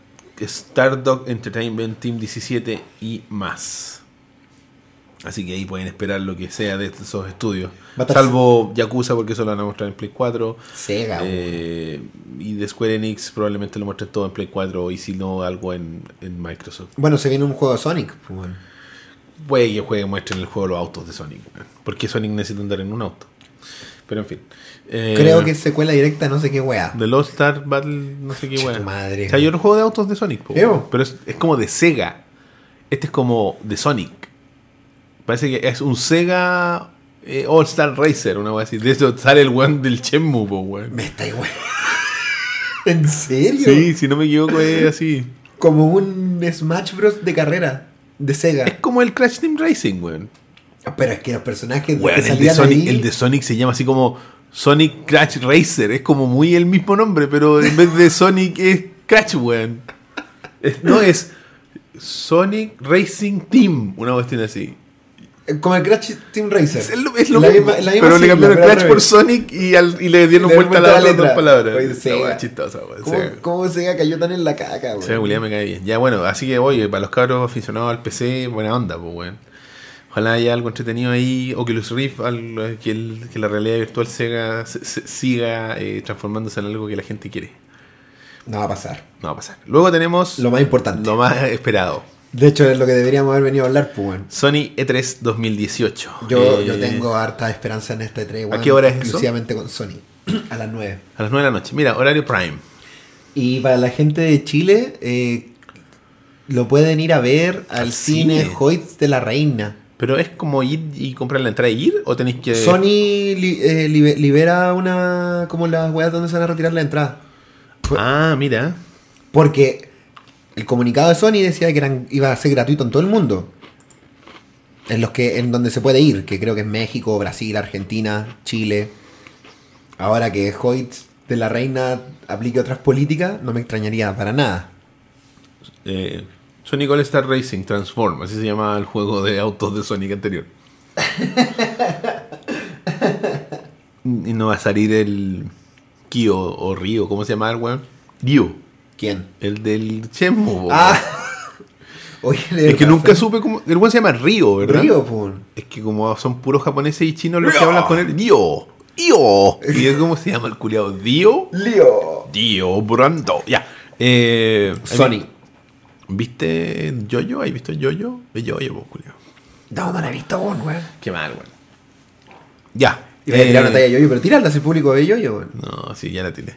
Stardog Entertainment, Team 17 y más. Así que ahí pueden esperar lo que sea de esos estudios. Salvo Yakuza, porque eso lo van a mostrar en Play 4. Sega. Y de Square Enix probablemente lo muestren todo en Play 4. Y si no, algo en Microsoft. Bueno, se viene un juego de Sonic. Pues bueno. Puede que muestren el juego de los autos de Sonic. Porque Sonic necesita andar en un auto. Pero en fin. Creo que es secuela directa, no sé qué wea. The Lost Star Battle, no sé qué wea. Madre. O sea, hay otro juego de autos de Sonic. Pero es como de Sega. Este es como de Sonic. Parece que es un Sega All Star Racer, una wea así. De eso sale el weón del Shenmue, weón. Me está igual. ¿En serio? Sí, si no me equivoco es así. Como un Smash Bros. De carrera de Sega. Es como el Crash Team Racing, weón. Pero es que los personajes weón, que salían el de Sonic se llama así como Sonic Crash Racer. Es como muy el mismo nombre, pero en vez de Sonic es Crash, weón. No, es Sonic Racing Team, una cuestión así. Como el Crash Team Racer. Es lo mismo, pero le cambiaron Crash por Sonic y le dieron vuelta a las otras dos palabras. Sega. Chistosa, ¿Cómo Sega cayó tan en la caca, güey? Sega William me cae bien. Ya, bueno, así que oye, para los cabros aficionados al PC, buena onda, pues, weón. Ojalá haya algo entretenido ahí. Oculus Rift, que la realidad virtual Sega siga transformándose en algo que la gente quiere. No va a pasar. No va a pasar. Luego tenemos lo más importante. Lo más esperado. De hecho, es lo que deberíamos haber venido a hablar, pues, bueno. Sony E3 2018. Yo tengo harta esperanza en este E3, bueno, ¿A qué hora es exclusivamente con Sony. A las 9. A las 9 de la noche. Mira, horario prime. Y para la gente de Chile, lo pueden ir a ver al cine Hoyts de la Reina. ¿Pero es como ir y comprar la entrada y ir? ¿O tenéis que...? Sony libera una... como las weas donde se van a retirar la entrada. Ah, mira. Porque... el comunicado de Sony decía que iba a ser gratuito en todo el mundo. En donde se puede ir, que creo que es México, Brasil, Argentina, Chile. Ahora que Hoyts de la Reina aplique otras políticas, no me extrañaría para nada. Sonic All Star Racing Transform, así se llama el juego de autos de Sonic anterior. Y no va a salir el Kyo o Ryo, ¿cómo se llama el weón? Ryo. ¿Quién? El del Shenmue. Oye, es que nunca supe cómo... El weón se llama Ryo, ¿verdad? Ryo, pues. Es que como son puros japoneses y chinos los que hablan con él. Ryo. ¿Y cómo se llama el culiado? Dio Brando. Ya. Sony. ¿Viste Yoyo? ¿Has visto Yoyo? Es Yoyo, vos, culiado. No la he visto vos, weón. Qué mal, weón. Ya. Iba a tirar una talla de Yoyo, pero tirarla si el público ve Yoyo, weón. No, sí, ya la tiré.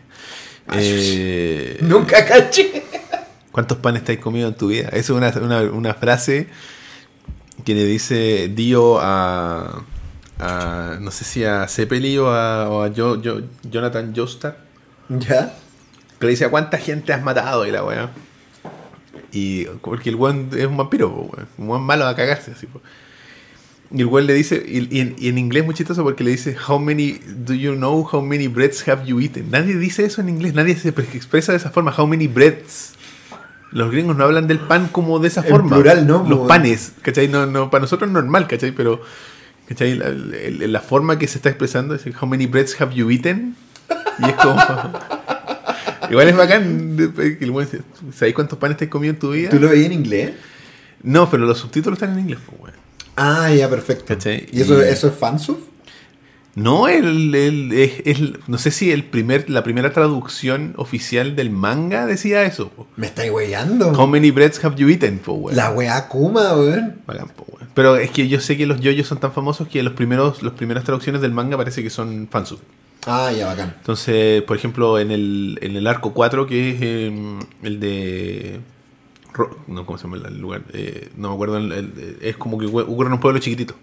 Nunca caché. ¿Cuántos panes te has comido en tu vida? Eso es una frase que le dice Dio a no sé si a Zeppeli o a Jonathan Joestar. ¿Ya? Que le dice, ¿a cuánta gente has matado? Y la weá. Y porque el weón es un vampiro, weón. Un weón malo a cagarse, así, po. Y el weón le dice, y en inglés es muy chistoso porque le dice, do you know how many breads have you eaten? Nadie dice eso en inglés, nadie se expresa de esa forma, how many breads. Los gringos no hablan del pan como de esa forma. Plural, ¿no? Los panes, ¿cachai? No, para nosotros es normal, ¿cachai? Pero, ¿cachai? La forma que se está expresando es, how many breads have you eaten? Y es como... Igual es bacán que el weón dice, ¿sabes cuántos panes te has comido en tu vida? ¿Tú lo veías en inglés? No, pero los subtítulos están en inglés, pues, weón. Ah, ya, perfecto. ¿Cachai? ¿Y eso es fansub? No, no sé si la primera traducción oficial del manga decía eso. Po. Me estáis weyando. How many breads have you eaten, po, weón? La wea Kuma, weón. Bacán, po, weón. Pero es que yo sé que los yoyos son tan famosos que las primeras traducciones del manga parece que son fansub. Ah, ya, bacán. Entonces, por ejemplo, en el arco 4, que es el de... No, ¿cómo se llama el lugar? No me acuerdo. Es como que ocurre en un pueblo chiquitito.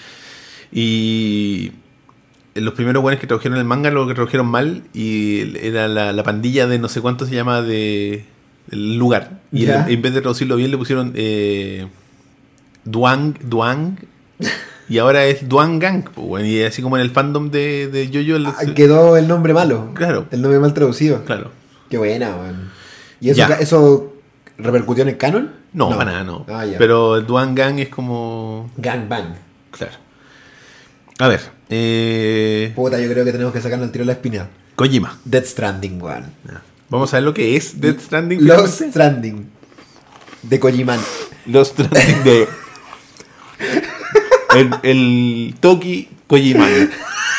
Y los primeros buenos que tradujeron el manga lo que tradujeron mal. Y era la pandilla de no sé cuánto se llama del lugar. Y en vez de traducirlo bien le pusieron Duang. Y ahora es Duang Gang. Pues, y así como en el fandom de Yoyo. Quedó el nombre malo. Claro. El nombre mal traducido. Claro. Qué buena, weón. ¿Y eso repercutió en el canon? No, para nada, no. Ah, pero el Duan Gang es como... Gang Bang. Claro. A ver. Puta, yo creo que tenemos que sacarnos el tiro de la espina. Kojima. Death Stranding, weón. Vamos a ver lo que es Death Stranding. Lost Stranding de Kojiman. Lost Stranding de el Toki Kojiman.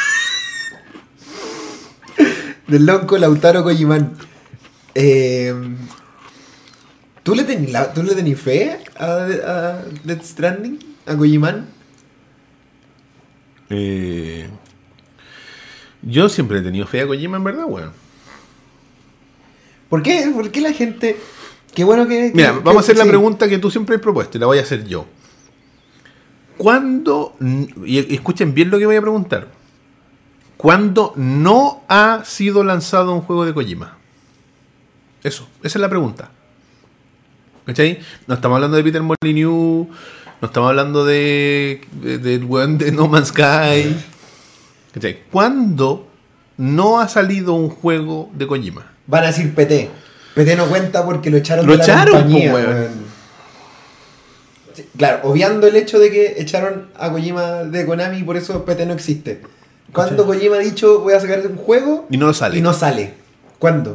Del lonco Lautaro Kojiman. ¿Tú le tenés fe a Death Stranding? ¿A Kojiman? Yo siempre he tenido fe a Kojima, en verdad, weón. ¿Por qué la gente... Qué bueno que... Mira, vamos a hacer la pregunta que tú siempre has propuesto y la voy a hacer yo. ¿Cuándo... Y escuchen bien lo que voy a preguntar. ¿Cuándo no ha sido lanzado un juego de Kojima? Esa es la pregunta. ¿Cachai? No estamos hablando de Peter Molyneux, no estamos hablando del weón de No Man's Sky. ¿Cachai? ¿Cuándo no ha salido un juego de Kojima? Van a decir PT. PT no cuenta porque lo echaron de la compañía, weón. Sí, claro, obviando el hecho de que echaron a Kojima de Konami y por eso PT no existe. ¿Cuándo Kojima ha dicho voy a sacar un juego? Y no sale. Y no sale. ¿Cuándo?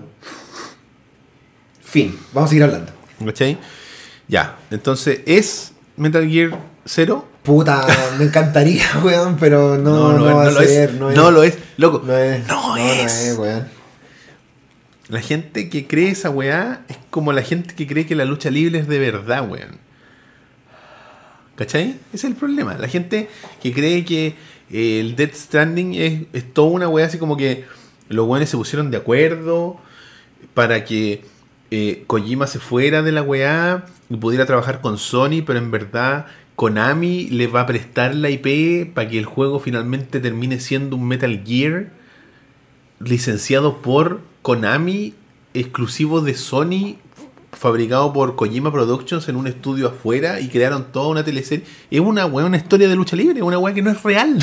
Fin. Vamos a seguir hablando. ¿Cachai? Ya. Entonces, ¿es Metal Gear 0? Puta, me encantaría, weón, pero no va a ser. No lo es. Loco, no es, weón. La gente que cree esa weá es como la gente que cree que la lucha libre es de verdad, weón. ¿Cachai? Ese es el problema. La gente que cree que el Death Stranding es toda una weá así como que los weones se pusieron de acuerdo para que Kojima se fuera de la weá y pudiera trabajar con Sony, pero en verdad Konami le va a prestar la IP para que el juego finalmente termine siendo un Metal Gear licenciado por Konami, exclusivo de Sony, fabricado por Kojima Productions en un estudio afuera, y crearon toda una teleserie. Es una historia de lucha libre, una weá que no es real.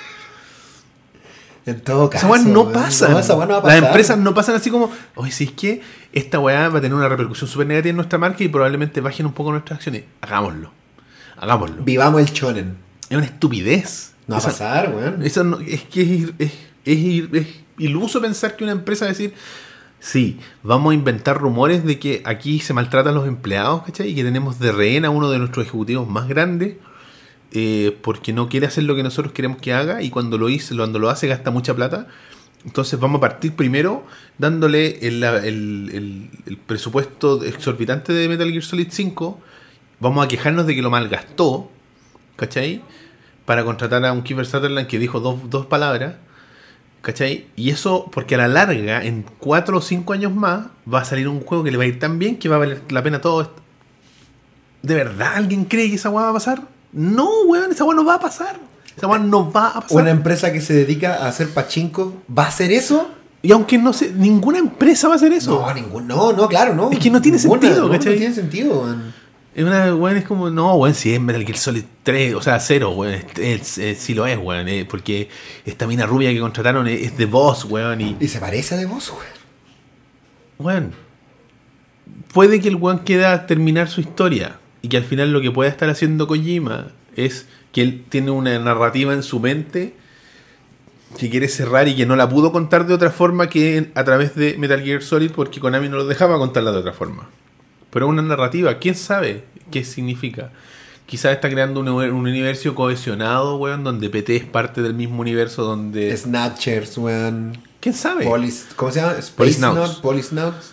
En todo caso, esa weá no pasa. No, esa weá no va a pasar. Las empresas no pasan así como, oye, si es que esta weá va a tener una repercusión súper negativa en nuestra marca y probablemente bajen un poco nuestras acciones. Hagámoslo. Vivamos el shonen. Es una estupidez. No va a pasar, weón. Eso no, es que es iluso pensar que una empresa va a decir, sí, vamos a inventar rumores de que aquí se maltratan los empleados, ¿cachai? Y que tenemos de rehén a uno de nuestros ejecutivos más grandes porque no quiere hacer lo que nosotros queremos que haga, y cuando lo hace gasta mucha plata. Entonces vamos a partir primero dándole el presupuesto exorbitante de Metal Gear Solid 5. Vamos a quejarnos de que lo malgastó, ¿cachai? Para contratar a un Kiefer Sutherland que dijo dos palabras, ¿cachai? Y eso porque a la larga, en 4 o 5 años más, va a salir un juego que le va a ir tan bien que va a valer la pena todo esto. ¿De verdad alguien cree que esa weá va a pasar? No, weón, esa weá no va a pasar. Esa weá no va a pasar. Una empresa que se dedica a hacer pachinko ¿va a hacer eso? Y aunque no sé, ninguna empresa va a hacer eso. No, claro, no. Es que no tiene sentido, ¿cachai? No tiene sentido, weón. Es como, no, weón, si es Metal Gear Solid 3, o sea, 0, weón, sí lo es, weón, porque esta mina rubia que contrataron es The Boss, weón. Y se parece a The Boss, weón. Weón, puede que el weón quiera terminar su historia y que al final lo que pueda estar haciendo Kojima es que él tiene una narrativa en su mente que quiere cerrar y que no la pudo contar de otra forma que a través de Metal Gear Solid, porque Konami no lo dejaba contarla de otra forma. Pero una narrativa, ¿quién sabe qué significa? Quizás está creando un universo cohesionado, weón, donde PT es parte del mismo universo donde... Snatchers, weón. ¿Quién sabe? ¿Cómo se llama? Policenauts.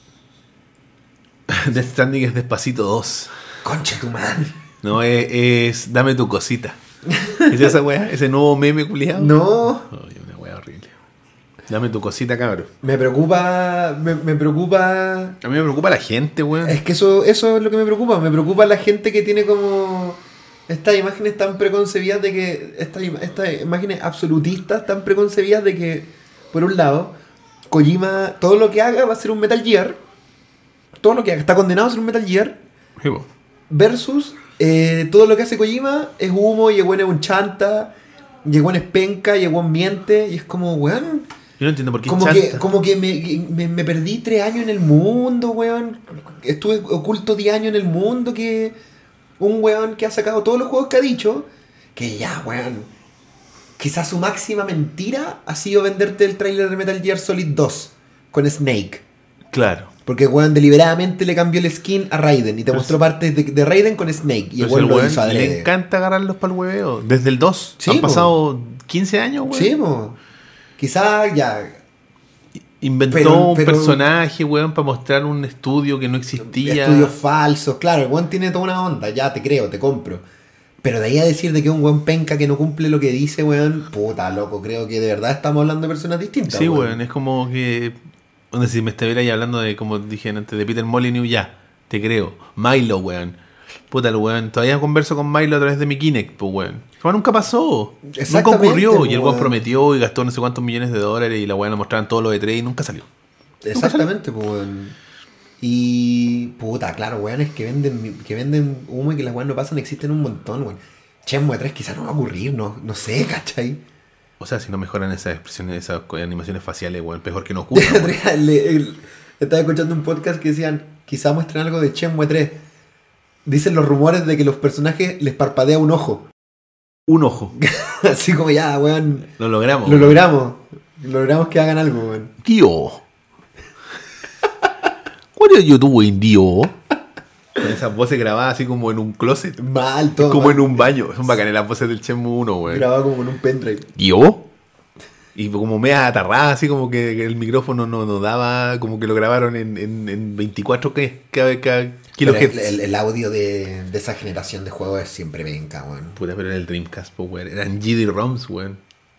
Death Stranding es Despacito 2. Concha tu madre. No, es Dame tu cosita. ¿Es esa weá? ¿Ese nuevo meme culiado? No. Ay, una weá horrible. Dame tu cosita, cabrón. Me preocupa. A mí me preocupa la gente, weón. Es que eso es lo que me preocupa. Me preocupa la gente que tiene como estas imágenes tan preconcebidas de que. Estas imágenes absolutistas tan preconcebidas de que, por un lado, Kojima, todo lo que haga va a ser un Metal Gear. Todo lo que haga está condenado a ser un Metal Gear. Sí, po. Versus todo lo que hace Kojima es humo, y el weón es un chanta, y el weón es penca, y el weón miente, y es como, weón. Yo no entiendo por qué como que me perdí 3 años en el mundo, weón. Estuve oculto 10 años en el mundo, que un weón que ha sacado todos los juegos que ha dicho, que ya, weón. Quizás su máxima mentira ha sido venderte el tráiler de Metal Gear Solid 2 con Snake. Claro. Porque weón deliberadamente le cambió el skin a Raiden y te mostró partes de Raiden con Snake. Y el Pues el weón lo weón hizo adrede. le encanta agarrarlos para el hueveo. Desde el 2. Sí, Han po. pasado 15 años, weón. Sí, po. Quizás ya. Inventó un pero- personaje, weón, para mostrar un estudio que no existía. Estudios falsos. Claro, el weón tiene toda una onda. Ya te creo, te compro. Pero de ahí a decir de que es un weón penca que no cumple lo que dice, weón. Puta, loco. Creo que de verdad estamos hablando de personas distintas. Sí, weón, es como que. Donde si me estuviera ahí hablando de, como dije antes, de Peter Molyneux, ya, te creo. Milo, weón. Puta, el weón. Todavía converso con Milo a través de mi Kinect, pues, weón. Pero nunca pasó. Nunca Exactamente, ocurrió. Y el weón weón. prometió y gastó no sé cuántos millones de dólares y la weón lo mostraban todos los E3 y nunca salió. Exactamente, pues, weón. Y. Puta, claro, weones que venden humo y que las weones no pasan existen un montón, weón. Shenmue 3 quizás no va a ocurrir, no sé, ¿cachai? O sea, si no mejoran esas expresiones, esas animaciones faciales, weón, peor que no ocurra. weón. Estaba escuchando un podcast que decían, quizá muestren algo de Shenmue 3. Dicen los rumores de que los personajes les parpadea un ojo. Un ojo. Así como ya, weón. Lo logramos. Lo logramos. Logramos que hagan algo, weón. Tío. What are you doing, tío? Con esas voces grabadas así como en un closet. Mal, todo. Como mal. en un baño. Son bacanas las voces del Shenmue 1, weón. Grabado como en un pendrive. ¿Tío? Y como media atarrada, así como que el micrófono no daba, como que lo grabaron en 24 kilohertz. Pero el audio de esa generación de juegos es siempre venga, weón. Puta, pero era el Dreamcast, po, weón. Eran GD-ROMs, weón.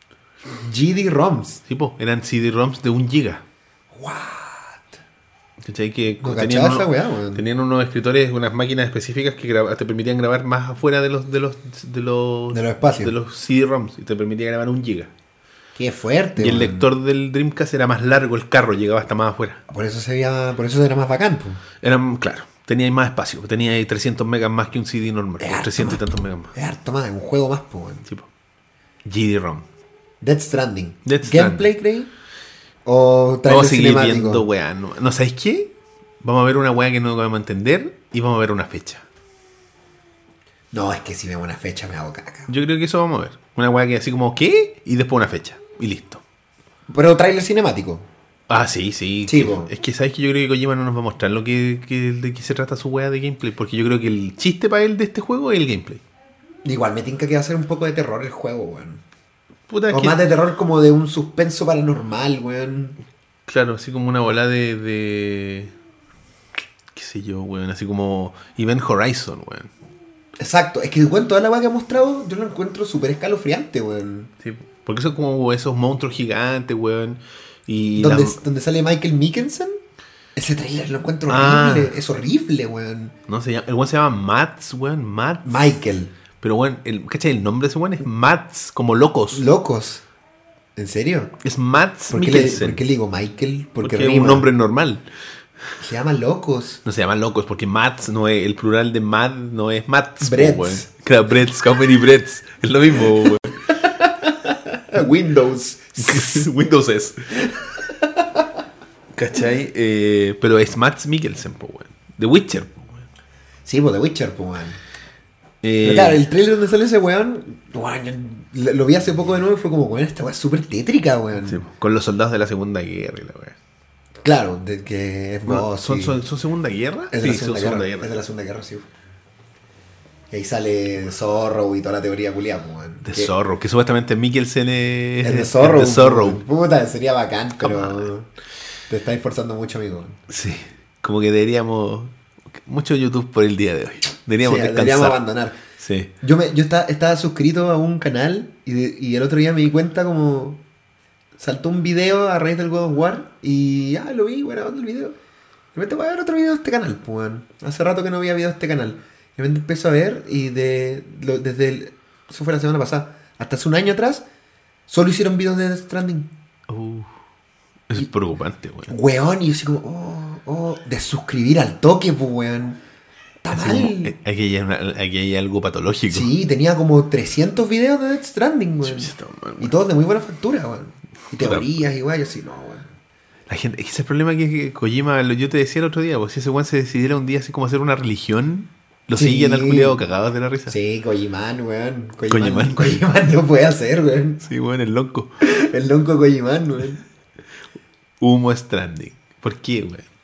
GD-ROMs. Sí, po, eran CD-ROMs de 1 giga. What? ¿Cachai? Que No cachaba esa weá, weón. tenían unos escritores, unas máquinas específicas que te permitían grabar más afuera de los espacios. de los CD-ROMs y te permitía grabar 1 giga. Qué fuerte, Y el weón. lector del Dreamcast era más largo, el carro llegaba hasta más afuera. Por eso era más bacán, po. Eran, claro, tenía ahí más espacio, tenía ahí 300 megas más que un CD normal, Es harto 300 y más. tantos megas más. Es harto más, es un juego más, po, weón. Sí, po. GD-ROM. Death Stranding. Death ¿Gameplay, creí? ¿O trailer Vamos a seguir cinemático? viendo weá. ¿No sabéis qué? Vamos a ver una weá que no vamos a entender y vamos a ver una fecha. No, es que si veo una fecha me hago caca. Yo creo que eso vamos a ver. Una weá que así como, ¿qué? Y después una fecha. Y listo. Pero trailer cinemático. Ah, sí. Sí, que- po. es que sabes que yo creo que Kojima no nos va a mostrar lo de qué se trata su weá de gameplay. Porque yo creo que el chiste para él de este juego es el gameplay. Igual me tinca que va a ser un poco de terror el juego, weón. Puta, es O que- más de terror como de un suspenso paranormal, weón. Claro, así como una bola de qué sé yo, weón. Así como Event Horizon, weón. Exacto, es que weón, toda la weá que ha mostrado yo lo encuentro súper escalofriante, weón. Sí, porque son como esos monstruos gigantes, weón. Y Donde sale Michael Mikkelsen. Ese trailer lo encuentro Ah. horrible. Es horrible, weón. no se llama, el weón se llama Mats, weón. Mats. Michael. Pero weón, ¿cachai? El nombre de ese weón es Mats, como locos. Locos. ¿En serio? Es Mats ¿Por qué Mikkelsen. le digo Michael? Porque es rima. un nombre normal. Se llama Locos. No se llaman locos, porque Mats no es, el plural de Mad no es Mats. po, Breads. weón. Claro, breads, how many breads. Es lo mismo, weón. Windows. Windows es. ¿Cachai? Pero es Mats Mikkelsen, po, weón. The Witcher, po, weón. Sí, pues The Witcher, pues, weón. Eh, Pero claro, el trailer donde sale ese weón, lo vi hace poco de nuevo y fue como, weón, esta weá es súper tétrica, weón. sí, po, con los soldados de la Segunda Guerra y la weón. Claro, de que es No, vos. ¿son Segunda Guerra? Es de la Sí, Segunda son Guerra. Segunda Guerra. Es de la Segunda Guerra, sí. Y ahí sale Zorro y toda la teoría culiada, pues, weón. De Que- Zorro, que supuestamente Mikkelsen es Es de Zorro. de Zorro. weón. Puta, sería bacán, Come pero te estás esforzando mucho, amigo. Sí, como que deberíamos. Mucho YouTube por el día de hoy. Deberíamos Sí, descansar. deberíamos abandonar. Sí. Yo estaba suscrito a un canal y el otro día me di cuenta como saltó un video a raíz del God of War y lo vi, bueno, el video. De repente voy a ver otro video de este canal, pues, weón. Hace rato que no había video de este canal. De repente empiezo a ver y eso fue la semana pasada, hasta hace un año atrás, solo hicieron videos de Death Stranding. Eso es preocupante, weón. Weón, y yo así como, de suscribir al toque, pues, weón. Está Así mal. como, aquí hay algo patológico. Sí, tenía como 300 videos de Death Stranding, weón. Chucha, weón. Y todos de muy buena factura, weón. Y Puta. teorías y weón, yo así, no, weón. La gente, es que ese es el problema que Kojima, yo te decía el otro día, pues si ese weón se decidiera un día así como hacer una religión, lo Sí. siguen al culiado cagados de la risa. Sí, Kojiman, weón. Kojiman. Kojiman no puede hacer, weón. Sí, weón, el loco. El lonco Kojiman, weón. Humo Stranding. ¿Por qué, weón?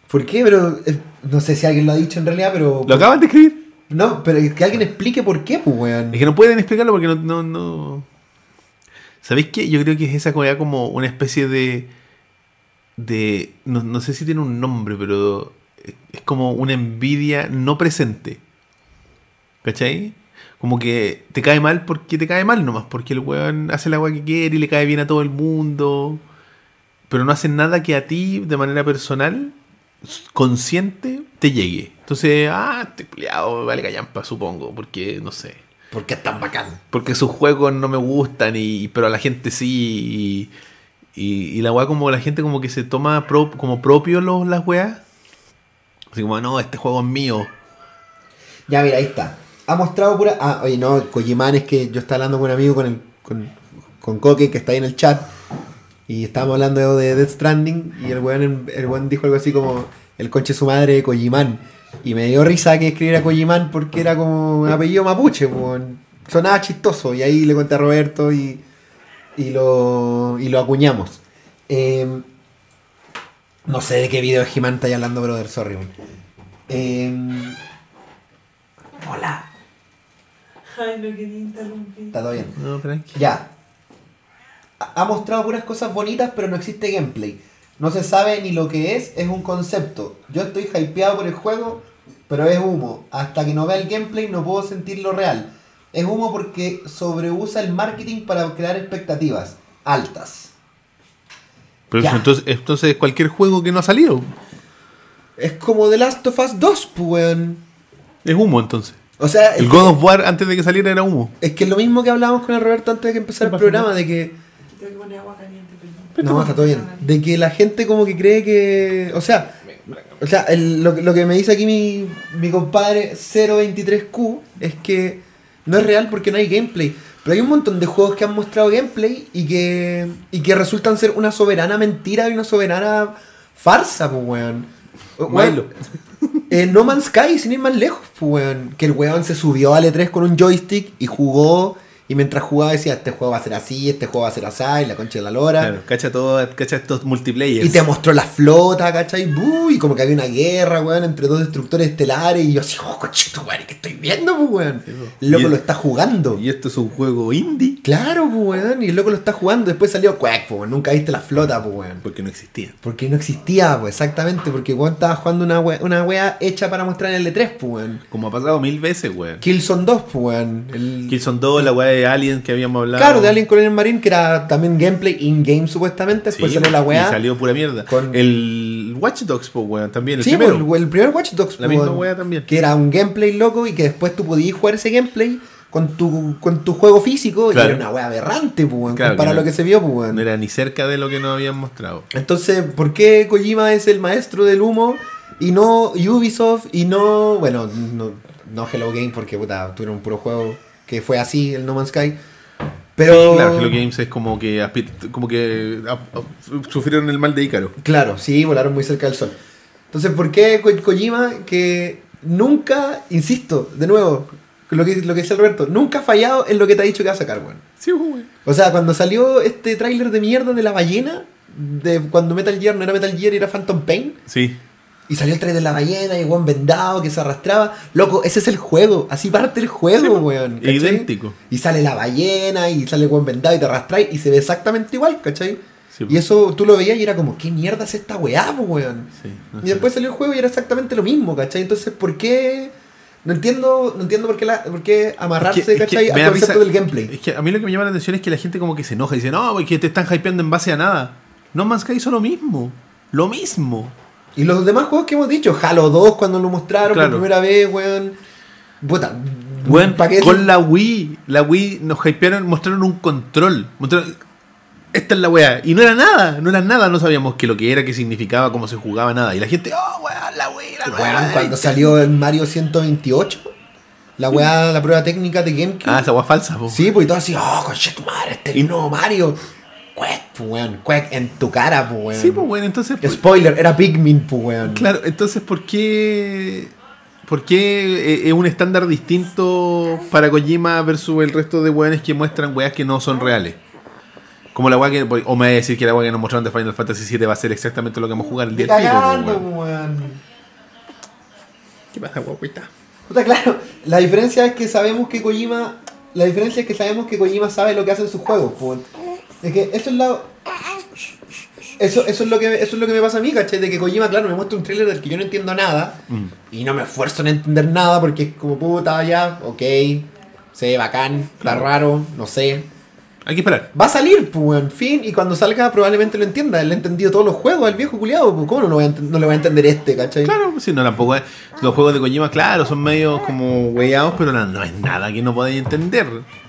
¿Por qué? Pero no sé si alguien lo ha dicho en realidad, pero... Lo acaban de escribir. No, pero que alguien explique por qué, pues, weón. Es que no pueden explicarlo porque no... ¿Sabéis qué? Yo creo que es esa cosa como una especie de no sé si tiene un nombre, pero es como una envidia no presente. ¿Cachai? Como que te cae mal porque te cae mal nomás, porque el weón hace la weá que quiere y le cae bien a todo el mundo, pero no hace nada que a ti, de manera personal, consciente, te llegue. Entonces, te peleado, vale callampa, supongo, porque, no sé. Porque es tan bacán. Porque sus juegos no me gustan, pero a la gente sí. Y la weá como la gente como que se toma como propio las weas. Así como, no, este juego es mío. Ya, mira, ahí está. Ha mostrado pura... oye, no, Kojiman, es que yo estaba hablando con un amigo, con Coque, que está ahí en el chat. Y estábamos hablando de Death Stranding. Y el weón dijo algo así como, el conche su madre de Kojiman. Y me dio risa que escribiera Kojiman porque era como un apellido mapuche, weón. Sonaba chistoso. Y ahí le conté a Roberto y lo acuñamos. No sé de qué video de He-Man estáis hablando, brother, sorry. Hola. Ay, no quería interrumpir. Está todo bien. No, tranqui. Ya. Ha mostrado puras cosas bonitas, pero no existe gameplay. No se sabe ni lo que es un concepto. Yo estoy hypeado por el juego, pero es humo. Hasta que no vea el gameplay no puedo sentirlo real. Es humo porque sobreusa el marketing para crear expectativas altas. Pero Ya. entonces cualquier juego que no ha salido Es como The Last of Us 2, pues, weón. es humo entonces. O sea, El God of War antes de que saliera era humo. es que es lo mismo que hablábamos con el Roberto antes de que empezara el programa, de que... Tengo que poner agua caliente, perdón. No, está todo bien. De que la gente como que cree que... O sea, lo que me dice aquí mi compadre 023Q es que no es real porque no hay gameplay. Pero hay un montón de juegos que han mostrado gameplay y que resultan ser una soberana mentira y una soberana farsa, pues, weón. Milo. No Man's Sky, sin ir más lejos, pues, weón. Que el weón se subió al E3 con un joystick y jugó. Y mientras jugaba decía, este juego va a ser así, este juego va a ser así, y la concha de la lora. Claro, cacha estos multiplayers. Y te mostró la flota, ¿cachai? Y como que había una guerra, weón, entre dos destructores estelares. Y yo así, cochito, weón, ¿qué estoy viendo, pues, weón? El loco lo está jugando. Y esto es un juego indie. Claro, pues, weón, y el loco lo está jugando. Después salió Quack, pues, weón, nunca viste la flota, pues, weón. Porque no existía. Porque no existía, pues, exactamente. Porque weón estaba jugando una wea hecha para mostrar en el E3, pues, weón. Como ha pasado 1000 veces, weón. Killzone 2, pues, weón. Killzone 2, la weá de Alien que habíamos hablado. Claro, de Alien Colonial Marine, que era también gameplay in-game supuestamente. Después salió la weá. Y salió pura mierda. Con- El Watch Dogs, pues, weón, también. El Sí, primero. pues, el primer Watch Dogs, La pues, misma weá también. que era un gameplay loco y que después tú podías jugar ese gameplay con tu juego físico. Claro. Y era una weá aberrante, pues, weón, Claro, para que lo no- que se vio, pues, weón. No era ni cerca de lo que nos habían mostrado. Entonces, ¿por qué Kojima es el maestro del humo y no Ubisoft y no, bueno, no Hello Game, porque puta, tuvieron un puro juego que fue así, el No Man's Sky? Pero Sí, claro, Hello Games es como que sufrieron el mal de Ícaro. claro, sí, volaron muy cerca del sol. Entonces, ¿por qué Kojima, que nunca, insisto, de nuevo, lo que dice Alberto, nunca ha fallado en lo que te ha dicho que va a sacar, weón? Sí, weón. O sea, cuando salió este tráiler de mierda de la ballena, de cuando Metal Gear no era Metal Gear, era Phantom Pain, Sí. y salió el tráiler de la ballena y el weón vendado que se arrastraba, loco, ese es el juego, así parte el juego, Sí, weón. ¿cachai? idéntico. Y sale la ballena y sale el weón vendado y te arrastráis y se ve exactamente igual, ¿cachai? Sí, Y eso tú lo veías y era como, ¿qué mierda es esta weá, po, weón? Sí, no Y sé. después salió el juego y era exactamente lo mismo, ¿cachai? Entonces, ¿por qué? No entiendo por qué amarrarse, Es que ¿cachai? me Al da concepto risa- del gameplay. Es que a mí lo que me llama la atención es que la gente como que se enoja y dice, no, porque te están hypeando en base a nada. No Man's Sky hizo lo mismo. Lo mismo. Y los demás juegos que hemos dicho, Halo 2 cuando lo mostraron Claro. por primera vez, weón. Puta, Bueno, ¿pa' qué? con la Wii nos hypearon, mostraron un control. Esta es la weá. Y no era nada, no sabíamos qué lo que era, qué significaba, cómo se jugaba, nada. Y la gente, oh, weá, la Wii, la Weón, nueva. cuando salió el Mario 128, la weá, la prueba técnica de GameCube. Ah, esa weá falsa, po. Sí, pues y todo así, oh, conche tu madre, este es el nuevo Mario. Quack, pues, weón, Quack en tu cara, pues, weón. Sí, pues bueno, entonces. Spoiler, era Pikmin, pues, weón. Claro, entonces, ¿por qué es un estándar distinto para Kojima versus el resto de weones que muestran weas que no son reales? Como la weá que. O me va a decir que la weá que nos mostraron de Final Fantasy VII va a ser exactamente lo que vamos a jugar el Ni día del pico, cagando, weón. weón. ¿Qué pasa, guapuita? Puta, claro, la diferencia es que sabemos que Kojima. La diferencia es que sabemos que Kojima sabe lo que hace en sus juegos, pues. Es que eso es la. Eso es lo que me pasa a mí, ¿cachai? De que Kojima, claro, me muestra un tráiler del que yo no entiendo nada. Y no me esfuerzo en entender nada porque es como puta, ya, ok. Se ve bacán, está Claro. raro, no sé. Hay que esperar. Va a salir, pues, en fin, y cuando salga probablemente lo entienda. Él ha entendido todos los juegos, el viejo culiado, pues, ¿cómo no le va a entender este, cachai? Claro, sí, no, tampoco es. Los juegos de Kojima, claro, son medio como hueados, pero no es nada que no podáis entender.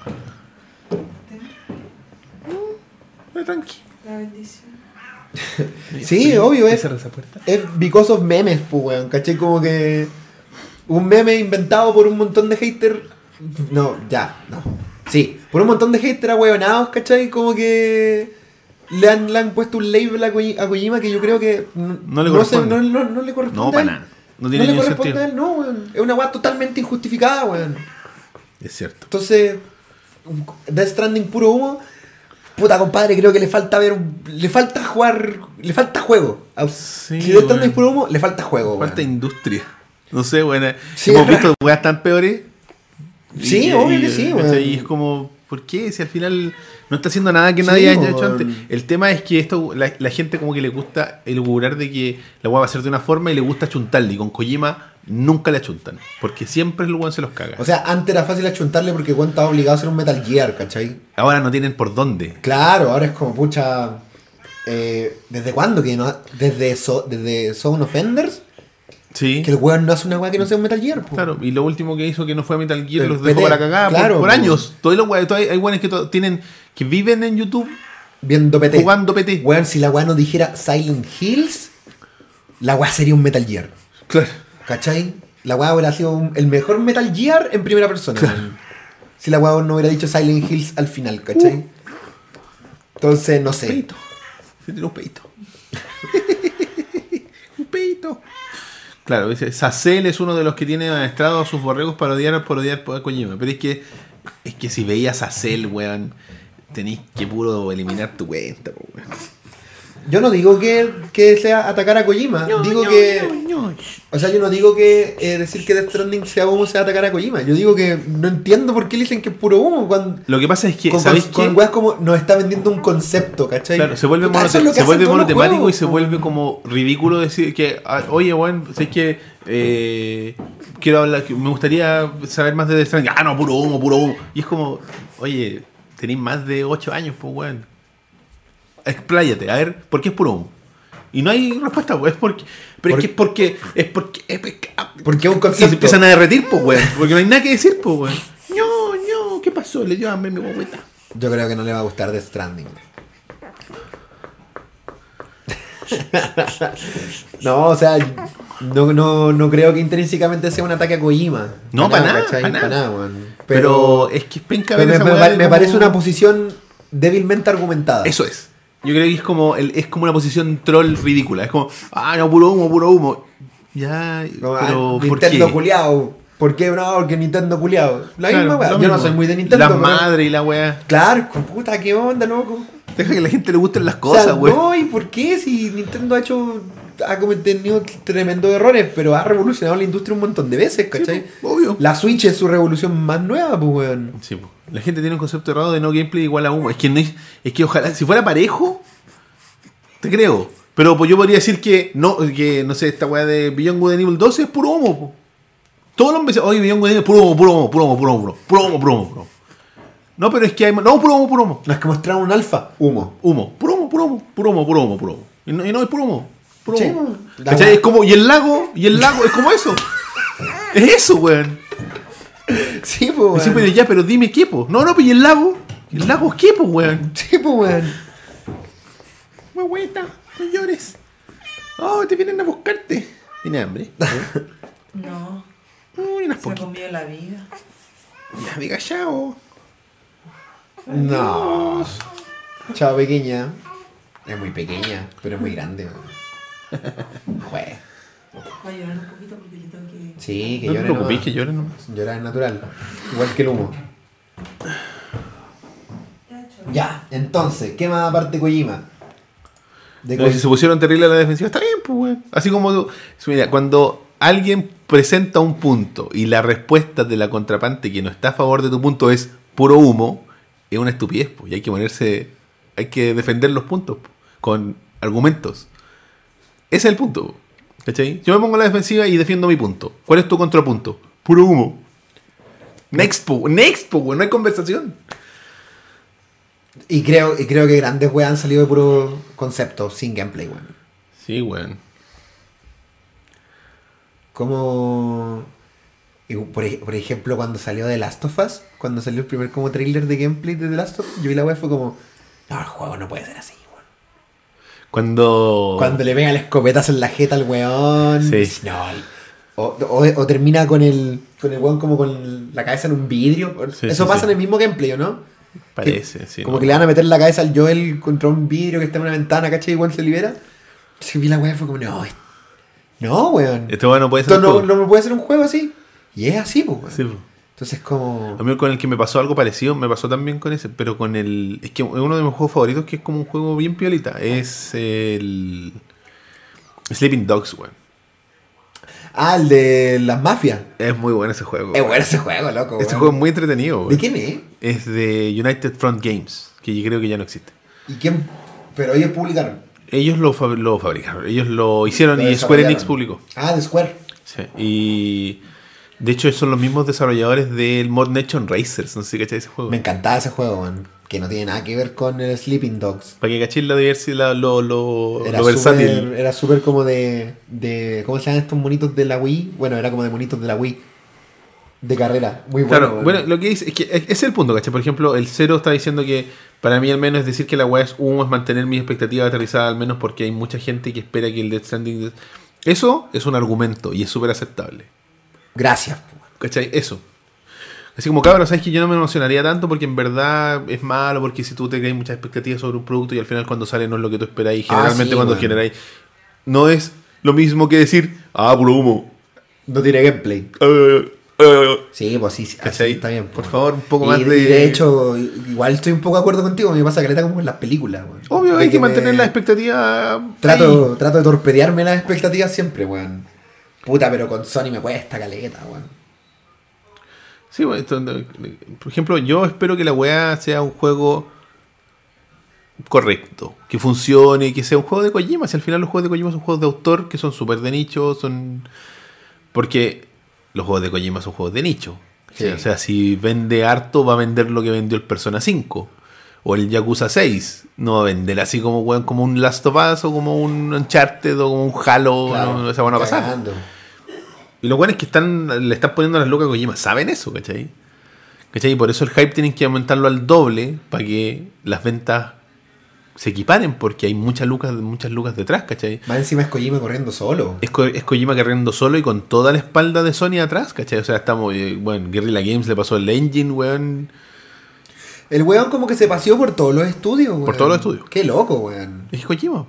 Tranqui. La bendición. Sí, obvio, es. Cierra esa puerta. Es because of memes, pues, weón, ¿cachai? Como que un meme inventado por un montón de haters. No, ya, no. Sí, por un montón de haters ahueonados, ¿cachai? Como que le han puesto un label a Kojima que yo creo que No le corresponde. no le corresponde. No, a él. para nada. No tiene le ni corresponde sentido. a él, no, weón. Es una weá totalmente injustificada, weón. Es cierto. Entonces, Death Stranding puro humo. Puta, compadre, creo que le falta le falta jugar, le falta juego. Sí, Si Death Stranding weón. puro humo, le falta juego, Falta weón. industria. No sé, bueno. Sí, hemos es visto weas tan peores. Sí, obvio que sí, ¿cachai? weón. Y es como, ¿por qué? Si al final no está haciendo nada que Sí, nadie haya weón. hecho antes. El tema es que esto la gente como que le gusta elucubrar de que la wea va a ser de una forma y le gusta chuntarle. Y con Kojima nunca le achuntan. Porque siempre el weón se los caga. O sea, antes era fácil achuntarle porque Juan estaba obligado a hacer un Metal Gear, ¿cachai? Ahora no tienen por dónde. Claro, ahora es como, pucha. ¿Desde cuándo? Que no, desde Zone of Enders, Sí. que el weón no hace una weá que no sea un Metal Gear, po. Claro, y lo último que hizo que no fue a Metal Gear El los dejó PT, para la cagada claro, por po. años. Todos los weones, hay weones que tienen, que viven en YouTube Viendo PT. jugando PT. Weón, si la weá no dijera Silent Hills, la weá sería un Metal Gear. Claro. ¿Cachai? La weá hubiera sido el mejor Metal Gear en primera persona. weón. Si la weá no hubiera dicho Silent Hills al final, ¿cachai? Entonces, no sé. Peito. Se tiró un peito. Un peito. Claro, dice, Sacel es uno de los que tiene maestrado a sus borregos para odiar a Kojima. Pero es que si veías a Sacel, weón, tenéis que puro eliminar tu cuenta, po, weón. Yo no digo que sea atacar a Kojima. Digo que. O sea, yo no digo que decir que Death Stranding sea humo sea atacar a Kojima. Yo digo que no entiendo por qué le dicen que es puro humo. Cuando, Lo que pasa es que, con ¿sabéis qué? con weas como nos está vendiendo un concepto, ¿cachai? Claro, se vuelve, Puta, eso es lo que se hacen vuelve todos los monotemático juegos, y se po. vuelve como ridículo decir que, oye, weón, sé que quiero hablar, que me gustaría saber más de Death Stranding. Ah, no, puro humo, puro humo. Y es como, oye, tenéis más de 8 años, pues, weón. Expláyate, a ver, ¿por qué es puro humo? Y no hay respuesta, pues, es porque. Pero es que porque Porque es un y se concepto. empiezan a derretir, pues, weón. Porque no hay nada que decir, pues, weón. No, ¿qué pasó? Le dio hambre a mi guagueta. Yo creo que no le va a gustar Death Stranding. No, o sea, no creo que intrínsecamente sea un ataque a Kojima. No, para nada, ¿cachai? pa' nada. Pa' nada, weón. Pero es que es penca pero ver esa me weá de como- parece una posición débilmente argumentada. Eso es. Yo creo que es como una posición troll ridícula. Es como, no, puro humo, puro humo. Ya, Como, pero ¿por Nintendo qué? culiao. ¿Por qué no? Porque Nintendo culiao. La Claro, misma weá. lo Yo no mismo. soy muy de Nintendo. La pero- madre y la weá. Claro, con puta, qué onda, loco. Deja que a la gente le gusten las O cosas, sea, weón. no, ¿y por qué? Si Nintendo ha cometido tremendos errores, pero ha revolucionado la industria un montón de veces, ¿cachai? Obvio. La Switch es su revolución más nueva, pues, weón. Sí, po. La gente tiene un concepto errado de no gameplay igual a humo. Es que es que ojalá, si fuera parejo, te creo. Pero pues yo podría decir que no sé, esta weá de Beyond Good and Evil 12 es puro humo, po. Todos los meses, oye, Beyond Good and Evil, puro humo, puro humo, puro humo, puro humo, puro humo, puro humo, puro humo. No, pero es que hay. No, puro humo, puro humo. Las que mostraron un alfa, humo. Humo, puro humo, puro humo, puro humo, puro humo, puro humo. Y no es puro humo. Puro Sí, humo. po. ¿Cachai? Es como, y el lago es como eso. Es eso, weón. Sí, pues, weón. Sí, pero dime qué, po. No, pues y el lago. ¿El lago es qué, po, weón? Sí, pues, weón. Huehueta, no llores. Oh, te vienen a buscarte. ¿Tiene hambre? No, Uy, unas se ha poquitas. comido la vida. Ya, diga chao. No. Chao, pequeña. Es muy pequeña, pero es muy grande, weón. Jue. Va a llorar un poquito porque le tengo que... Sí, que No te llore preocupes, nomás. que llore nomás. Llorar es natural. Igual que el humo. Ya, chao. Ya, entonces, ¿qué más aparte de Kojima? Si se pusieron terrible a la defensiva, está bien, pues, weón. Así como, mira, cuando alguien presenta un punto y la respuesta de la contraparte que no está a favor de tu punto es puro humo, es una estupidez, pues. Y hay que defender los puntos po, con argumentos. Ese es el punto, po, ¿cachai? Yo me pongo a la defensiva y defiendo mi punto. ¿Cuál es tu contrapunto? Puro humo. Next, weón, no hay conversación. Y creo que grandes weas han salido de puro concepto, sin gameplay, weón. Sí, weón. Como... Por ejemplo, cuando salió The Last of Us, cuando salió el primer como trailer de gameplay de The Last of Us, yo vi la wea y fue como... No, el juego no puede ser así, weón. Cuando le pega el escopetazo en la jeta al weón... Sí. No, o termina con el weón como con la cabeza en un vidrio. Sí, Eso sí, pasa sí. en el mismo gameplay, ¿o no? Parece, sí. Como ¿no? que le van a meter la cabeza al Joel contra un vidrio que está en una ventana, ¿cachai? Y igual se libera. Si vi la weá fue como, no, weón. Este weón no puede ser. Esto no me puede ser un juego así. Y es así, pues, weón. Sí, po. Entonces como... A mí con el que me pasó algo parecido, me pasó también con ese, pero con el... Es que uno de mis juegos favoritos, que es como un juego bien piolita, es el... Sleeping Dogs, weón. Ah, el de las mafias. Es muy bueno ese juego. Es bueno ese juego, loco. Este weón. juego es muy entretenido, weón. ¿De quién es? Es de United Front Games, que yo creo que ya no existe. ¿Y quién? Pero ellos publicaron. Ellos lo fabricaron, ellos lo hicieron Lo y Square Enix desarrollaron. publicó. Ah, de Square. Sí. Y de hecho son los mismos desarrolladores del Mod Nation Racers, no sé si cachai ese juego. Me encantaba ese juego, weón. Que no tiene nada que ver con el Sleeping Dogs. Para que cachéis la diversidad, lo Era versátil. Era súper como de... ¿Cómo se llaman estos monitos de la Wii? Bueno, era como de monitos de la Wii. De carrera. Muy bueno. Claro, bueno, lo que dice es que ese es el punto, ¿cachai? Por ejemplo, el Zero está diciendo que para mí al menos es decir que la weá es humo, es mantener mis expectativas aterrizadas al menos porque hay mucha gente que espera que el Death Stranding... Eso es un argumento y es súper aceptable. Gracias. ¿Cachai? Eso. Así como, cabrón, sabes que yo no me emocionaría tanto porque en verdad es malo, porque si tú te creas muchas expectativas sobre un producto y al final cuando sale no es lo que tú esperáis, generalmente sí, cuando bueno. generáis, no es lo mismo que decir, puro humo. No tiene gameplay. Eh, Sí, pues sí, así ¿Cachai? está bien. Por pues. favor, un poco Y más de... de hecho, igual estoy un poco de acuerdo contigo. Me pasa caleta como con las películas, weón. Obvio, De hay que me- mantener la expectativa. Trato de torpedearme las expectativas siempre, weón. Puta, pero con Sony me cuesta caleta, weón. Sí, bueno, por ejemplo, yo espero que la weá sea un juego correcto, que funcione, que sea un juego de Kojima. Si al final los juegos de Kojima son juegos de autor que son súper de nicho, son... Porque los juegos de Kojima son juegos de nicho. Sí. O sea, si vende harto, va a vender lo que vendió el Persona 5 o el Yakuza 6. No va a vender así como, weón, como un Last of Us o como un Uncharted o como un Halo. Claro, no, esa van a pasar. cagando. Y lo bueno es que le están poniendo las lucas a Kojima. ¿Saben eso, cachai? ¿Cachai? Y por eso el hype tienen que aumentarlo al doble para que las ventas se equiparen, porque hay muchas lucas detrás, ¿cachai? Más encima es Kojima corriendo solo. Es Kojima corriendo solo y con toda la espalda de Sony atrás, ¿cachai? O sea, estamos... bueno, Guerrilla Games le pasó el engine, weón. El weón como que se paseó por todos los estudios, weón. Por todos los estudios. Qué loco, weón. Es Kojima.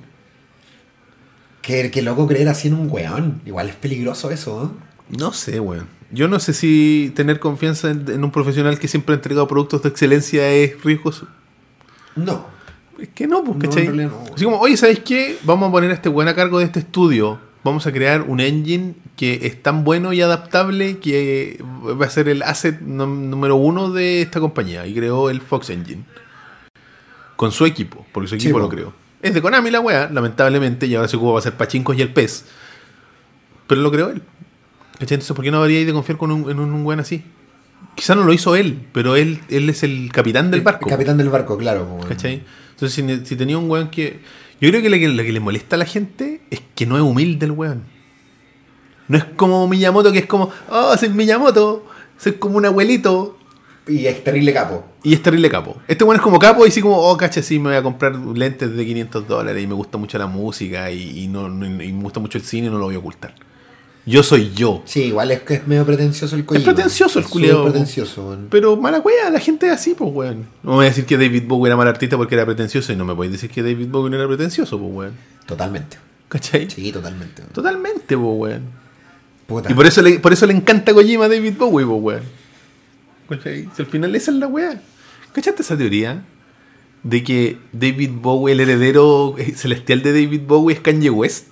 Qué loco creer así en un weón. Igual es peligroso eso, ¿eh? No sé, weón. Yo no sé si tener confianza en un profesional que siempre ha entregado productos de excelencia es riesgoso. No. Es que no, pues, No, ¿cachai? en realidad no. Así como, oye, ¿sabes qué? Vamos a poner a este weón a cargo de este estudio. Vamos a crear un engine que es tan bueno y adaptable que va a ser el asset número 1 de esta compañía. Y creó el Fox Engine. Con su equipo, porque su equipo Sí, lo po. creó. Es de Konami la weá, lamentablemente, y ahora se ocupa para hacer pachincos y el PES. Pero lo creó él. ¿Cachai? Entonces, ¿por qué no habría de confiar en un weón así? Quizá no lo hizo él, pero él es el capitán del barco. El capitán del barco, claro. Weón. ¿Cachai? Entonces, si tenía un weón que... Yo creo que lo que le molesta a la gente es que no es humilde el weón. No es como Miyamoto, que es como, oh, soy Miyamoto, soy como un abuelito. Y es terrible capo. Y es terrible capo. Este weón es como capo y sí como, oh, cacha, sí, me voy a comprar lentes de $500 y me gusta mucho la música y me gusta mucho el cine y no lo voy a ocultar. Yo soy yo. Sí, igual es que es medio pretencioso el Kojima. Es pretencioso el Es culiao. súper pretencioso, weón. Pero mala wea, la gente es así, pues weón. No me voy a decir que David Bowie era mal artista porque era pretencioso y no me podéis decir que David Bowie no era pretencioso, pues weón. Totalmente. ¿Cachai? Sí, totalmente. weón. Totalmente, pues weón. Puta. Y por eso le encanta Kojima a David Bowie, pues weón. ¿Cachai? Si al final esa es la wea. ¿Cachaste esa teoría? de que David Bowie, el heredero celestial de David Bowie, es Kanye West?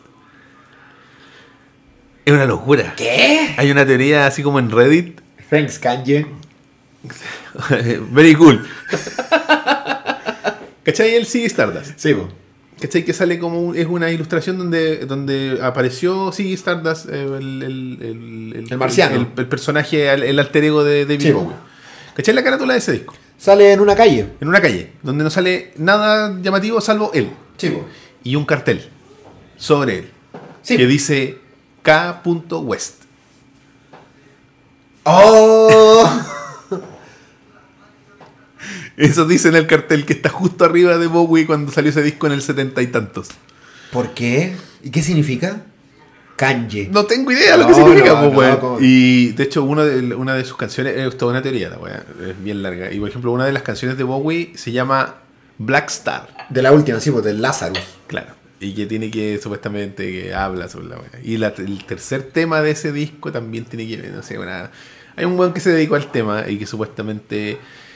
Es una locura. ¿Qué? Hay una teoría así como en Reddit. Thanks, Kanye. Very cool. ¿Cachai? El Ziggy Stardust. Sí, po. ¿Cachai? Que sale como es una ilustración donde apareció Ziggy Stardust, el marciano. el personaje, el alter ego de David Sí. Bowie. ¿Cachai? La carátula de ese disco. Sale en una calle. En una calle, donde no sale nada llamativo salvo él. Sí, po. Y un cartel sobre él. Sí. Que dice K. West. ¡Oh! Eso dice en el cartel que está justo arriba de Bowie cuando salió ese disco en el 70 y tantos. ¿Por qué? ¿Y qué significa? Kanye. No tengo idea lo que No, significa, no, pues, no, weón. ¿cómo? Y de hecho, una de sus canciones es toda una teoría, la weá, es bien larga. Y por ejemplo, una de las canciones de Bowie se llama Black Star. De la última, sí, pues del Lazarus. Claro. Y que tiene que, supuestamente, que habla sobre la weá. Y el tercer tema de ese disco también tiene que ver, no sé, una... Hay un weón que se dedicó al tema y que supuestamente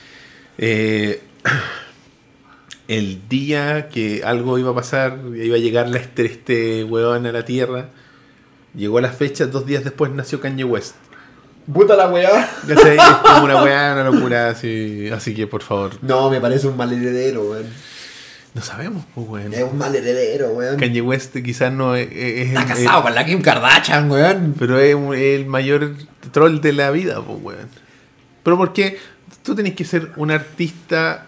el día que algo iba a pasar, iba a llegar este weón a la Tierra, llegó a las fechas, 2 días después nació Kanye West. Puta la weá. ¿Cachai? Es como una weá, una locura, así que por favor. No, me parece un mal heredero, weón. No sabemos, pues weón. Es un mal heredero, weón. Kanye West quizás no es Está casado con la Kim Kardashian, weón. pero es el mayor troll de la vida, pues weón. Pero porque tú tenés que ser un artista,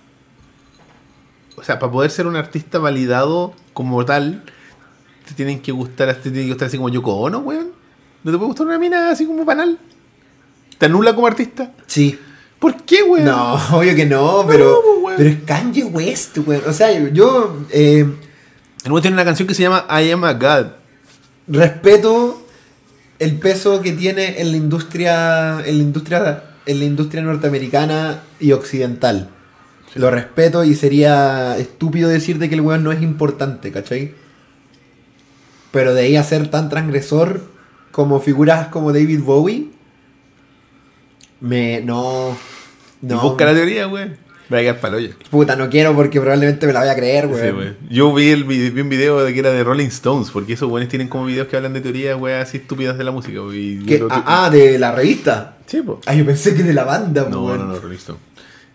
o sea, para poder ser un artista validado como tal, te tienen que gustar así como Yoko Ono, weón. ¿No te puede gustar una mina así como banal? ¿Te anula como artista? Sí. ¿Por qué, weón? No, obvio que no, pero, No, pues, weón. pero es Kanye West, weón. O sea, yo El weón tiene una canción que se llama I Am a God. respeto el peso que tiene en la industria norteamericana y occidental. Lo respeto y sería estúpido decirte que el weón no es importante, ¿cachai? Pero de ahí a ser tan transgresor como figuras como David Bowie, no. Y busca la teoría, weón. Me va a quedar paloya. Puta, no quiero porque probablemente me la voy a creer, Sí, weón. weón. Yo vi un video de que era de Rolling Stones, porque esos weones tienen como videos que hablan de teorías, weón, así estúpidas de la música. Y ¿Qué? De la revista. Sí, po. Ah, yo pensé que de la banda, No, weón. no, Rolling Stones.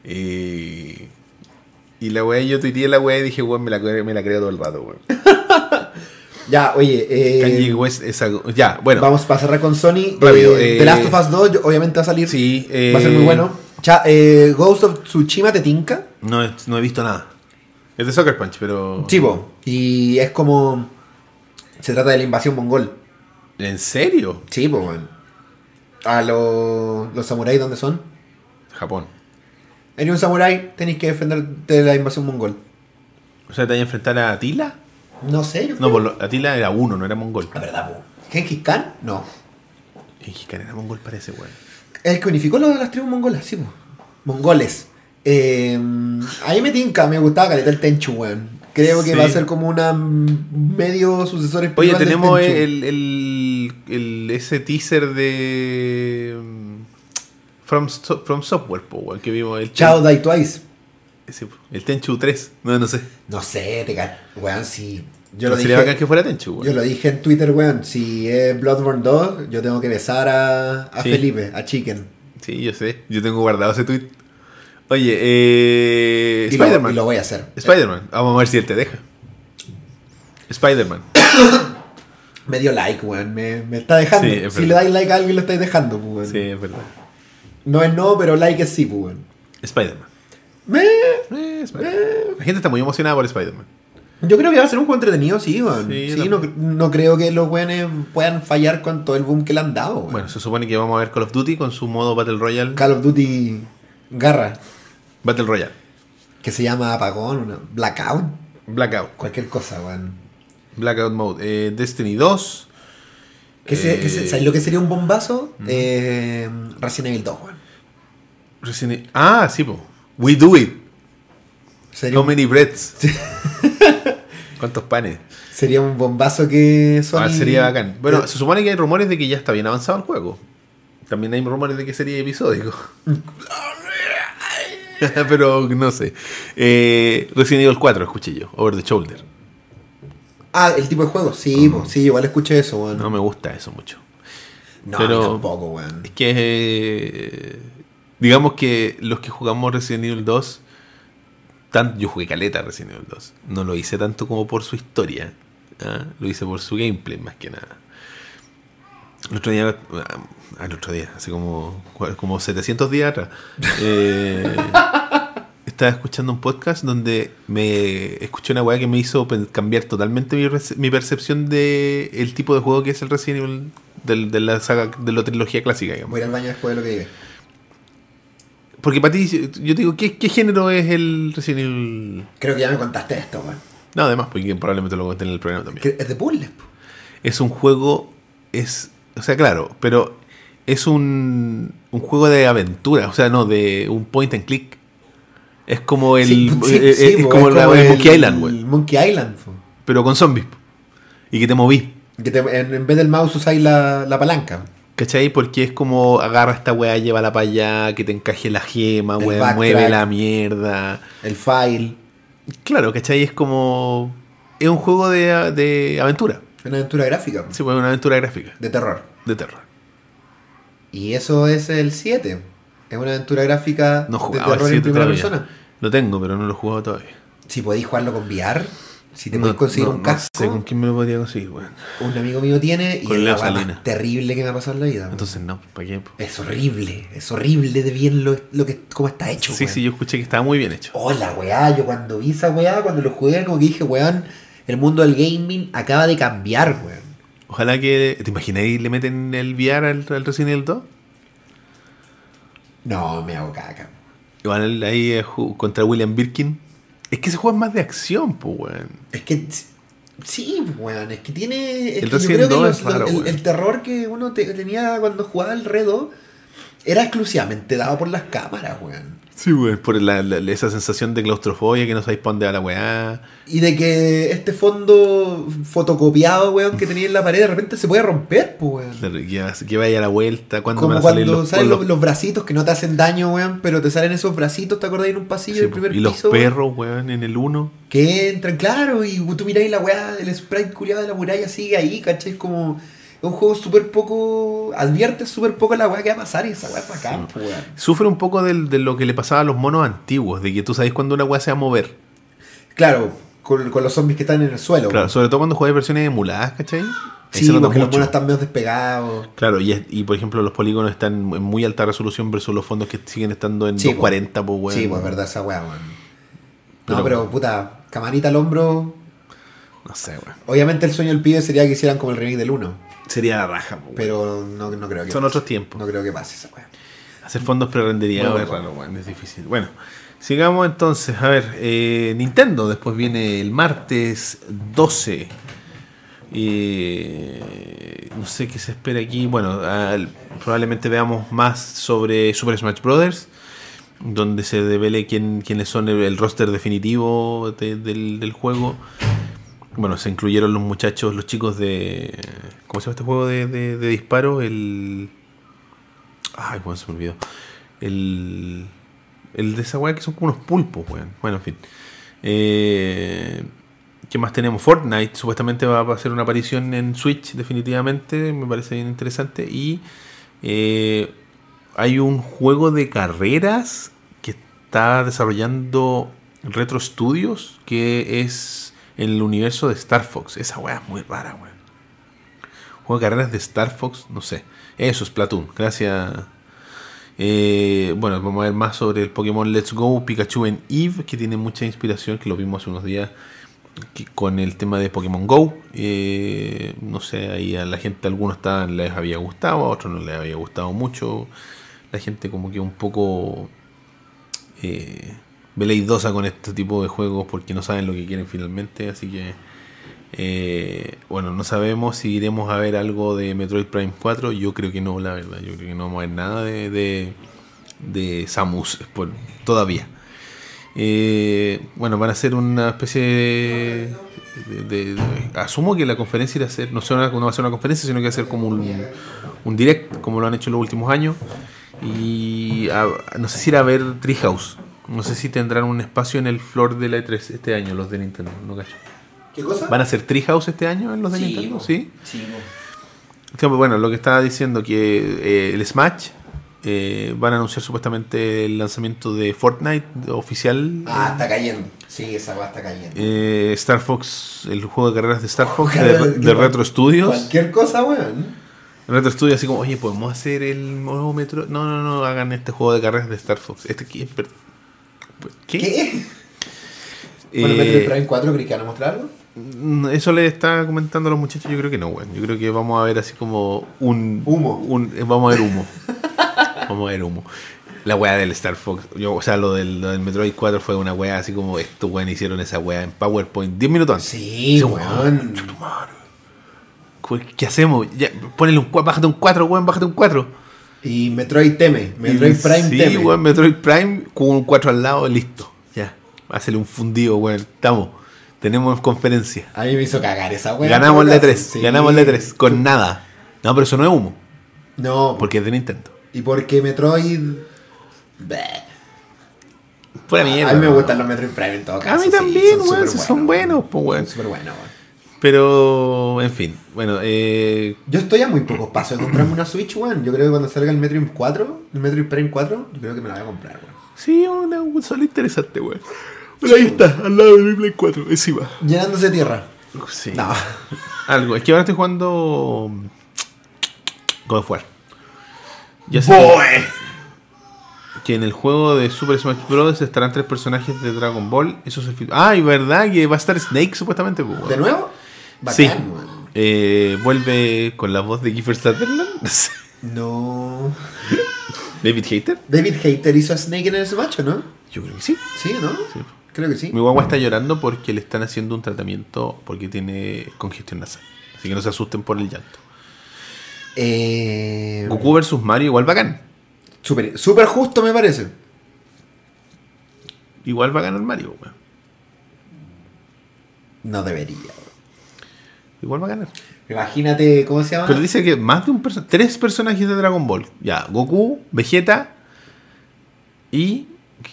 Y la weá, yo tuiteé la weá y dije, weón, me la creo todo el rato, weón. Ya, oye, Kanye West, ya, bueno. vamos a cerrar con Sony. Rápido, The Last of Us 2 obviamente va a salir. Sí, Va a ser muy bueno. Ghost of Tsushima te tinca. no he visto nada. Es de Sucker Punch, pero... Chivo. Y es como... Se trata de la invasión mongol. ¿En serio? Sí, pues, weón. A los samuráis, ¿dónde son? Japón. Eres un samurái, tenéis que defender de la invasión mongol. O sea, ¿te vas a enfrentar a Atila? No sé, yo No, creo. Atila era uno, no era mongol. La verdad, po. ¿Gengis Khan? No. Khan era mongol, parece, weón. El que unificó las tribus mongolas, sí, po. Mongoles. Ahí me tinca, me gustaba caleta el Tenchu, weón. Creo que Sí. va a ser como una medio sucesor Oye, espiritual del tenemos Tenchu. ese teaser de From Software, po, weón, que vimos el Chao Die Twice. el Tenchu 3, no sé. No sé, weón, si... Yo Pero lo sería bacán dije, que fuera Tenchu, weón. yo lo dije en Twitter, weón. Si es Bloodborne 2, yo tengo que besar a Sí. Felipe, a Chicken. Sí, yo sé. Yo tengo guardado ese tweet. Oye, Y Spider-Man. lo voy a hacer. Spider-Man. Vamos a ver si él te deja. Spider-Man. Me dio like, weón. Me está dejando. Sí, es Si le verdad. dais like a alguien, lo estáis dejando, pues, weón. Sí, es verdad. No es no, pero like es sí, pues, weón. Spider-Man. Spider-Man. La gente está muy emocionada por Spider-Man. Yo creo que va a ser un juego entretenido, sí, weón. Sí, Sí, yo no creo que los weones puedan fallar con todo el boom que le han dado, weón. Bueno, se supone que vamos a ver Call of Duty con su modo Battle Royale. Call of Duty Garra, Battle Royale. que se llama Apagón, Blackout, Blackout. cualquier cosa, weón. Blackout Mode. Destiny 2. ¿Sabes lo que sería un bombazo? Resident Evil 2, weón. Sí, po. We do it. Sería How many breads? ¿Cuántos panes? sería un bombazo que Sony... Sería bacán. Bueno, se supone que hay rumores de que ya está bien avanzado el juego. También hay rumores de que sería episódico. Pero no sé. Resident Evil 4 escuché yo, Over the Shoulder. Ah, el tipo de juego. Sí, pues, sí, igual escuché eso, weón. No me gusta eso mucho. No, pero a mí tampoco, weón. Es que digamos que los que jugamos Resident Evil 2, yo jugué caleta Resident Evil 2. No lo hice tanto como por su historia. ¿Ah? Lo hice por su gameplay más que nada. El otro día, hace como 700 días atrás, estaba escuchando un podcast donde me escuché una weá que me hizo cambiar totalmente mi percepción de el tipo de juego que es el Resident Evil de la saga, de la trilogía clásica, digamos. Voy al baño después de lo que diga. Porque para ti, yo te digo, ¿qué género es el Resident Evil? Creo que ya me contaste esto, weón. No, además, porque probablemente lo conté en el programa también. Es de puzzles, po. Es un juego, o sea, claro, pero es un juego de aventura, o sea, no, de un point and click. Es como el como el Monkey Island, el güey. Monkey Island, po. Pero con zombies. Y que te movís. Que en vez del mouse usáis la palanca. ¿Cachai? Porque es como agarra esta weá, llévala para allá, que te encaje la gema, El weá, backtrack. mueve la mierda. El file. Claro, ¿cachai? Es como... Es un juego de aventura. Una aventura gráfica, po. Sí, pues una aventura gráfica. De terror. De terror. Y eso es el 7. Es una aventura gráfica No de jugaba terror el en 7 primera todavía. persona. Lo tengo, pero no lo he jugado todavía. Si podéis jugarlo con VR, si te podéis conseguir un casco. No sé con quién me lo podría conseguir, weón. Un amigo mío tiene y Con es la Leo weá más Salinas. terrible que me ha pasado en la vida. Entonces no, ¿para qué? Es horrible de bien cómo está hecho. Sí, weón. sí, yo escuché que estaba muy bien hecho. Hola, weá, yo cuando vi esa weá, cuando lo jugué, como que dije, weón, el mundo del gaming acaba de cambiar, weón. Ojalá que... ¿Te imagináis le meten el VR al Resident Evil 2? No, me hago caca. Igual ahí contra William Birkin. Es que ese juego es más de acción, pues, weón. Es que sí, weón, es que tiene... Es El que yo Resident creo que 2 es raro, weón. el terror que uno tenía cuando jugaba el Redo era exclusivamente dado por las cámaras, weón. Sí, weón. Por esa sensación de claustrofobia que no sabéis para dónde va la weá. Y de que este fondo fotocopiado, weón, que tenía en la pared de repente se puede romper, pues, weón. Que vaya a la vuelta. ¿Cuándo Como van a salir cuando salen los los bracitos que no te hacen daño, weón, pero te salen esos bracitos, ¿te acordás? En un pasillo sí, del primer y los piso, weón, perros, weón, en el 1. que entran, claro, y tú miráis la weá, el sprite culiado de la muralla sigue ahí, ¿cachai? Es como... Es un juego súper poco... Adviertes súper poco la weá que va a pasar y esa weá es bacán, Sí. weón. Sufre un poco de lo que le pasaba a los monos antiguos, de que tú sabes cuando una weá se va a mover. Claro, con los zombies que están en el suelo. Claro, weón. sobre todo cuando juegas versiones emuladas, ¿cachai? Ahí Sí, se nota porque los mucho. monos están medio despegados. Claro, y por ejemplo los polígonos están en muy alta resolución versus los fondos que siguen estando en Sí, 240, pues, weón. Sí, pues es verdad esa weá, weón. Pero- No, pero puta, camanita al hombro. No sé, weón. Obviamente el sueño del pibe sería que hicieran como el remake del 1. Sería la raja, pues, weón. Pero no creo que Son pase. otros tiempos. No creo que pase esa weá. Hacer fondos prerenderizados Bueno, es raro, weón, es difícil. Bueno, sigamos entonces. A ver, Nintendo después viene el martes 12. No sé qué se espera aquí. Bueno, probablemente veamos más sobre Super Smash Bros. Donde se revele quiénes son el roster definitivo del juego. Bueno, se incluyeron los muchachos, los chicos de... ¿Cómo se llama este juego de disparo? Ay, bueno, se me olvidó. El de esa weá que son como unos pulpos, weón. Bueno, en fin. ¿Qué más tenemos? Fortnite supuestamente va a hacer una aparición en Switch, definitivamente. Me parece bien interesante. Y hay un juego de carreras que está desarrollando Retro Studios, que es en el universo de Star Fox. Esa weá es muy rara, weón. Juego de carreras de Star Fox, no sé. Eso es Splatoon. Gracias. Bueno, vamos a ver más sobre el Pokémon Let's Go Pikachu en Eve, que tiene mucha inspiración, que lo vimos hace unos días con el tema de Pokémon Go. No sé, ahí a la gente, a algunos les había gustado, a otros no les había gustado mucho. La gente como que un poco veleidosa con este tipo de juegos porque no saben lo que quieren finalmente, así que bueno, no sabemos si iremos a ver algo de Metroid Prime 4. Yo creo que no, la verdad. Yo creo que no vamos a ver nada de Samus todavía. Bueno, van a hacer una especie asumo que la conferencia irá a ser, no va a ser una conferencia, sino que va a ser como un direct, como lo han hecho en los últimos años. Y no sé si irá a ver Treehouse. No sé si tendrán un espacio en el floor de la E3 este año, los de Nintendo, no cacho. ¿Qué cosa? ¿Van a ser Treehouse este año en los de Nintendo? po. Sí. Sí, po. Sí, bueno, lo que estaba diciendo que el Smash van a anunciar supuestamente el lanzamiento de Fortnite oficial. Está cayendo. Sí, esa weá está cayendo. Star Fox, el juego de carreras de Star Fox Carreras de Retro Studios. Cualquier cosa, weón. Retro Studios así como, oye, ¿podemos hacer el nuevo Metro? No, hagan este juego de carreras de Star Fox. ¿Qué? Bueno, Metroid Prime 4, ¿crees que van a mostrar algo? Eso le está comentando a los muchachos. Yo creo que no, weón. Yo creo que vamos a ver así como un Humo. Vamos a ver humo. Vamos a ver humo. La weá del Star Fox. O sea, lo del Metroid 4 fue una weá así como estos weón hicieron esa weá en PowerPoint 10 minutos antes. Sí, weón. ¿Qué hacemos? Ya, ponele bájate un 4, weón, bájate un 4. Y Metroid teme. Metroid Prime sí, teme. weón, Metroid Prime con un 4 al lado, listo. Ya. Hacele un fundido, weón. Estamos. Tenemos conferencia. A mí me hizo cagar esa weá. Ganamos la E3. Sí. Ganamos la E3. Con nada. No, pero eso no es humo. No, Porque es de Nintendo. y porque Metroid. Bleh. Pura mierda. A mí me ¿no? gustan los Metroid Prime en todo caso. A mí sí, también, son weón. súper Son buenos, pues, weón. Son súper buenos, weón. Pero, en fin. Bueno, Yo estoy a muy pocos pasos de comprarme una Switch, weón. Yo creo que cuando salga el Metroid 4, el Metroid Prime 4, yo creo que me la voy a comprar, weón. sí, una consola interesante, weón. Pero ahí está, al lado del Play 4, encima. Llenándose de tierra. Sí. No. Algo. Es que ahora estoy jugando God of War. Ya sé que en el juego de Super Smash Bros. Estarán 3 personajes de Dragon Ball. Eso se y verdad que va a estar Snake supuestamente. Pues, ¿De nuevo? Bacán, sí. weón. Vuelve con la voz de Kiefer Sutherland. No. David Hayter. David Hayter hizo a Snake en el Smash, ¿no? Yo creo que sí. Sí, ¿no? Sí. Creo que sí. Mi guagua está llorando porque le están haciendo un tratamiento porque tiene congestión nasal. Así que no se asusten por el llanto. Goku vs Mario igual bacán. Súper justo me parece. Igual va a ganar Mario, weón. No debería, weón. Igual va a ganar. Imagínate, ¿cómo se llama? Pero dice que más de 3 personajes de Dragon Ball. Ya, Goku, Vegeta y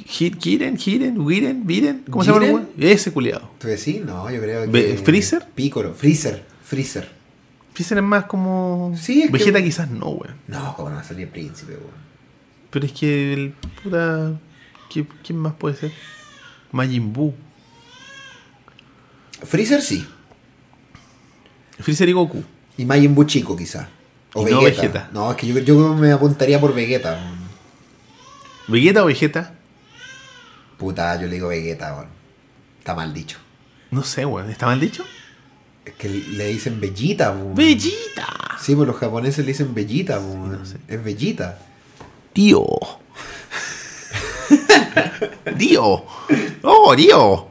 Viren. ¿Cómo se llama el weón? Ese culiado. ¿Tú decís? No, yo creo que... ¿Freezer? Piccolo. Freezer. Freezer es más como... Sí, es Vegeta que... quizás no, weón. No, como no va a salir príncipe, weón. Pero es que el puta... ¿Quién más puede ser? Majin Buu. Freezer sí. Freezer y Goku. Y Majin Buu chico, quizá. O Y Vegeta. no Vegeta. No, es que yo me apuntaría por Vegeta, weón. ¿Vegeta o Vegeta? Puta, yo le digo Vegeta, weón. Está mal dicho. No sé, weón. ¿Está mal dicho? Es que le dicen Bellita, weón. ¡Vegeta! Sí, pues los japoneses le dicen Bellita, weón. no sé. Es Bellita. Tío. Tío. Oh, tío.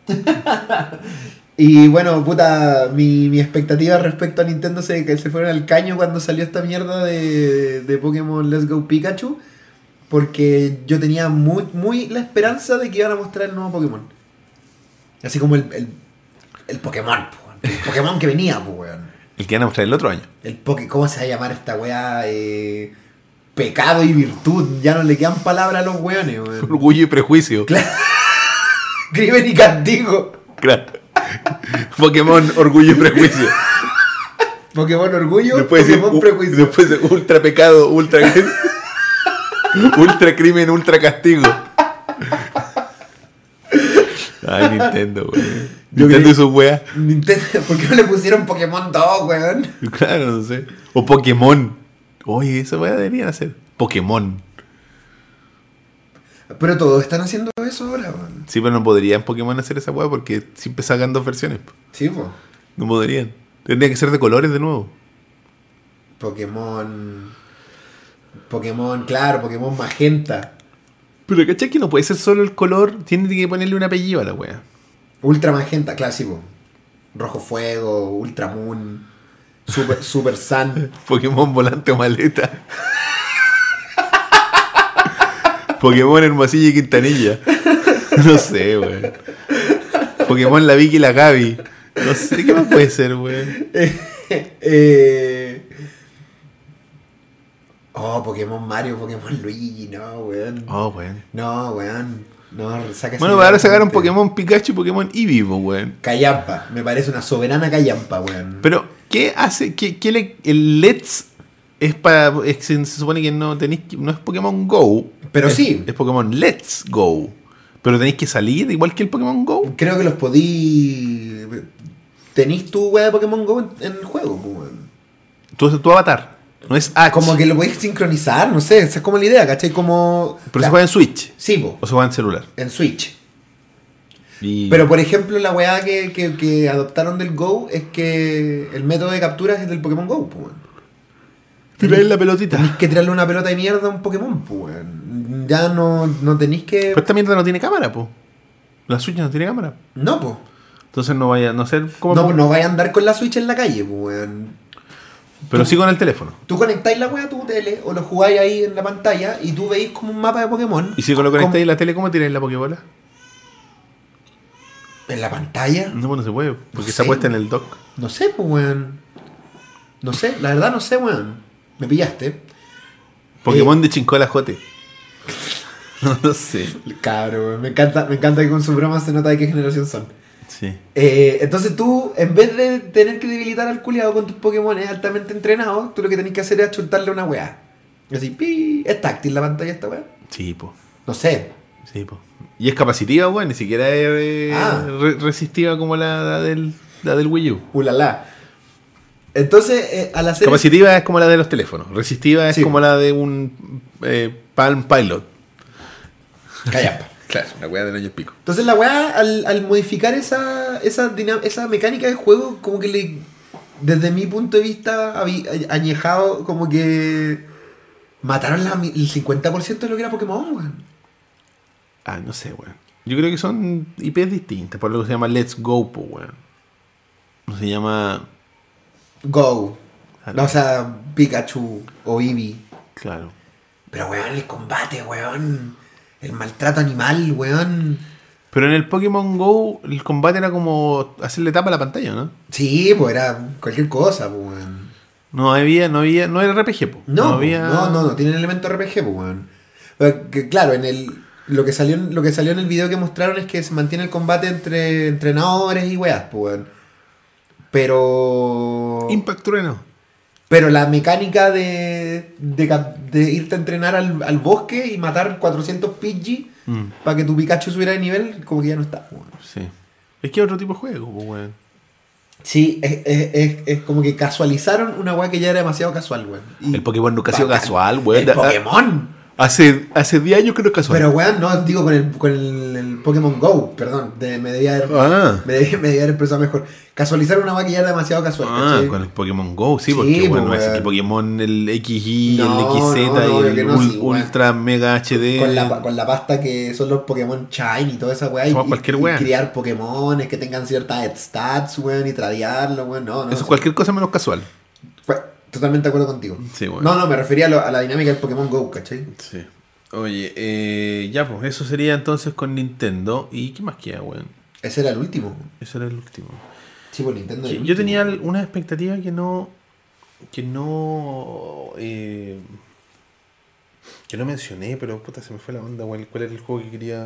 Y bueno, puta, mi expectativa respecto a Nintendo que se fueron al caño cuando salió esta mierda de Pokémon Let's Go Pikachu. Porque yo tenía muy la esperanza de que iban a mostrar el nuevo Pokémon. Así como el Pokémon, po, weón. El Pokémon que venía, pues, weón. El que van a mostrar el otro año. ¿Cómo se va a llamar esta weá? Pecado y virtud. Ya no le quedan palabras a los weones, weón. Orgullo y prejuicio. Claro. Crimen y castigo. Claro. Pokémon, orgullo y prejuicio. Pokémon orgullo, Después Pokémon prejuicio. después de ultra pecado, ultra ultra crimen, ultra castigo. Ay, Nintendo, güey. Nintendo y sus weas. Nintendo, ¿por qué no le pusieron Pokémon 2, weón? Claro, no sé. O Pokémon. Oye, esa wea deberían hacer. Pokémon. Pero todos están haciendo eso ahora, weón. Sí, pero no podrían Pokémon hacer esa wea porque siempre sacan 2 versiones. Po. Sí, pues. No podrían. Tendría que ser de colores de nuevo. Pokémon, claro, Pokémon magenta. Pero ¿cachai que no puede ser solo el color? Tiene que ponerle un apellido a la wea. Ultra magenta, clásico. Rojo fuego, Ultra Moon, Super Sun. Pokémon volante o maleta. Pokémon Hermosillo y Quintanilla. No sé, weón. Pokémon la Vicky y la Gaby. No sé, ¿qué más puede ser, weón? Pokémon Mario, Pokémon Luigi, no, weón. Oh, weón. No, weón. No, saca Bueno, ahora sacaron Pokémon Pikachu y Pokémon Eevee, po, weón. Callampa, me parece una soberana callampa, weón. Pero, ¿qué hace? El Let's es para. Se supone que no tenéis no es Pokémon Go. Pero es, sí. Es Pokémon Let's Go. Pero tenéis que salir igual que el Pokémon Go. Creo que los podí. Tenís tu weá de Pokémon Go en el juego, pues, weón. Tu avatar. No es H. Como que lo podéis sincronizar, no sé, esa es como la idea, ¿cachai? Como. Pero se juega en Switch. Sí, po, O se juega en celular. en Switch. Y... Pero por ejemplo, la weá que adoptaron del Go es que el método de captura es del Pokémon Go, pues, weón. tiráis la pelotita. Tenéis que tirarle una pelota de mierda a un Pokémon, pues, weón. Ya no tenéis que. Pero esta mierda no tiene cámara, po. La Switch no tiene cámara. No, pues. Entonces no vaya, no sé cómo. No vaya a andar con la Switch en la calle, pues, weón. Pero sí con el teléfono. Tú conectáis la weá a tu tele o lo jugáis ahí en la pantalla y tú veis como un mapa de Pokémon. ¿Y si lo conectáis en la tele, cómo tiráis la Pokébola? ¿En la pantalla? No, pues no se puede, porque No está sé. puesta en el dock. No sé, pues, weón. No sé, la verdad no sé, weón. Me pillaste. Pokémon de Chincola Jote. No sé. Cabrón, weón. Me encanta que con su broma se nota de qué generación son. Sí. Entonces tú, en vez de tener que debilitar al culiado con tus Pokémon altamente entrenados, tú lo que tenés que hacer es achuntarle una weá. Así, pi. ¿Es táctil la pantalla esta weá? Sí, po. No sé. Sí, po. Y es capacitiva, weón. Ni siquiera es resistiva como la del Wii U. Ulala. Entonces, al hacer. Capacitiva es como la de los teléfonos. Resistiva es Sí. como la de un Palm Pilot. Calla. Claro, la weá del año y pico. Entonces la weá, al modificar esa mecánica de juego, como que desde mi punto de vista, añejado, como que mataron el 50% de lo que era Pokémon, weón. Ah, no sé, weón. Yo creo que son IPs distintas, por lo que se llama Let's Go, po, weón. No se llama... Go. Ah, No, o sea, Pikachu o Eevee. Claro. Pero weón, el combate, weón. El maltrato animal, weón. Pero en el Pokémon Go el combate era como hacerle tapa a la pantalla, ¿no? Sí, pues era cualquier cosa, pues, weón. No era RPG, po. No tienen elemento RPG, pues, weón. Pero que, claro, lo que salió en el video que mostraron es que se mantiene el combate entre entrenadores y weas, pues, weón. Pero Impact Trueno. Pero la mecánica de irte a entrenar al bosque y matar 400 Pidgey para que tu Pikachu subiera de nivel, como que ya no está, weón. Sí. Es que es otro tipo de juego, po, weón. Sí, es como que casualizaron una weá que ya era demasiado casual, weón. Y El Pokémon nunca ha sido bacán. casual, weón. El Pokémon. Hace 10 años que no es casual. Pero weón, no, digo con el Pokémon Go, perdón. Me debía haber expresado mejor. Casualizaron una weá que ya era demasiado casual, ¿cachai? Con el Pokémon Go, sí, Sí, porque bueno, pues, es weón. el Pokémon, el XY, No, el XZ no, y el que no, sí, weón. Ultra Mega HD. Con la pasta que son los Pokémon Shine y toda esa weá. Somos cualquier weá. Y criar Pokémones que tengan ciertas stats, weón, y tradearlos, weón. No, Eso es cualquier cosa menos casual. Totalmente de acuerdo contigo. Sí, weón. No, me refería a la dinámica del Pokémon Go, ¿cachai? Sí. Oye, ya pues, eso sería entonces con Nintendo. ¿Y qué más queda, weón? Ese era el último. Eso era el último. Sí, por Nintendo. era el Yo último. tenía una expectativa que no mencioné, pero puta, se me fue la onda, weón. ¿Cuál era el juego que quería?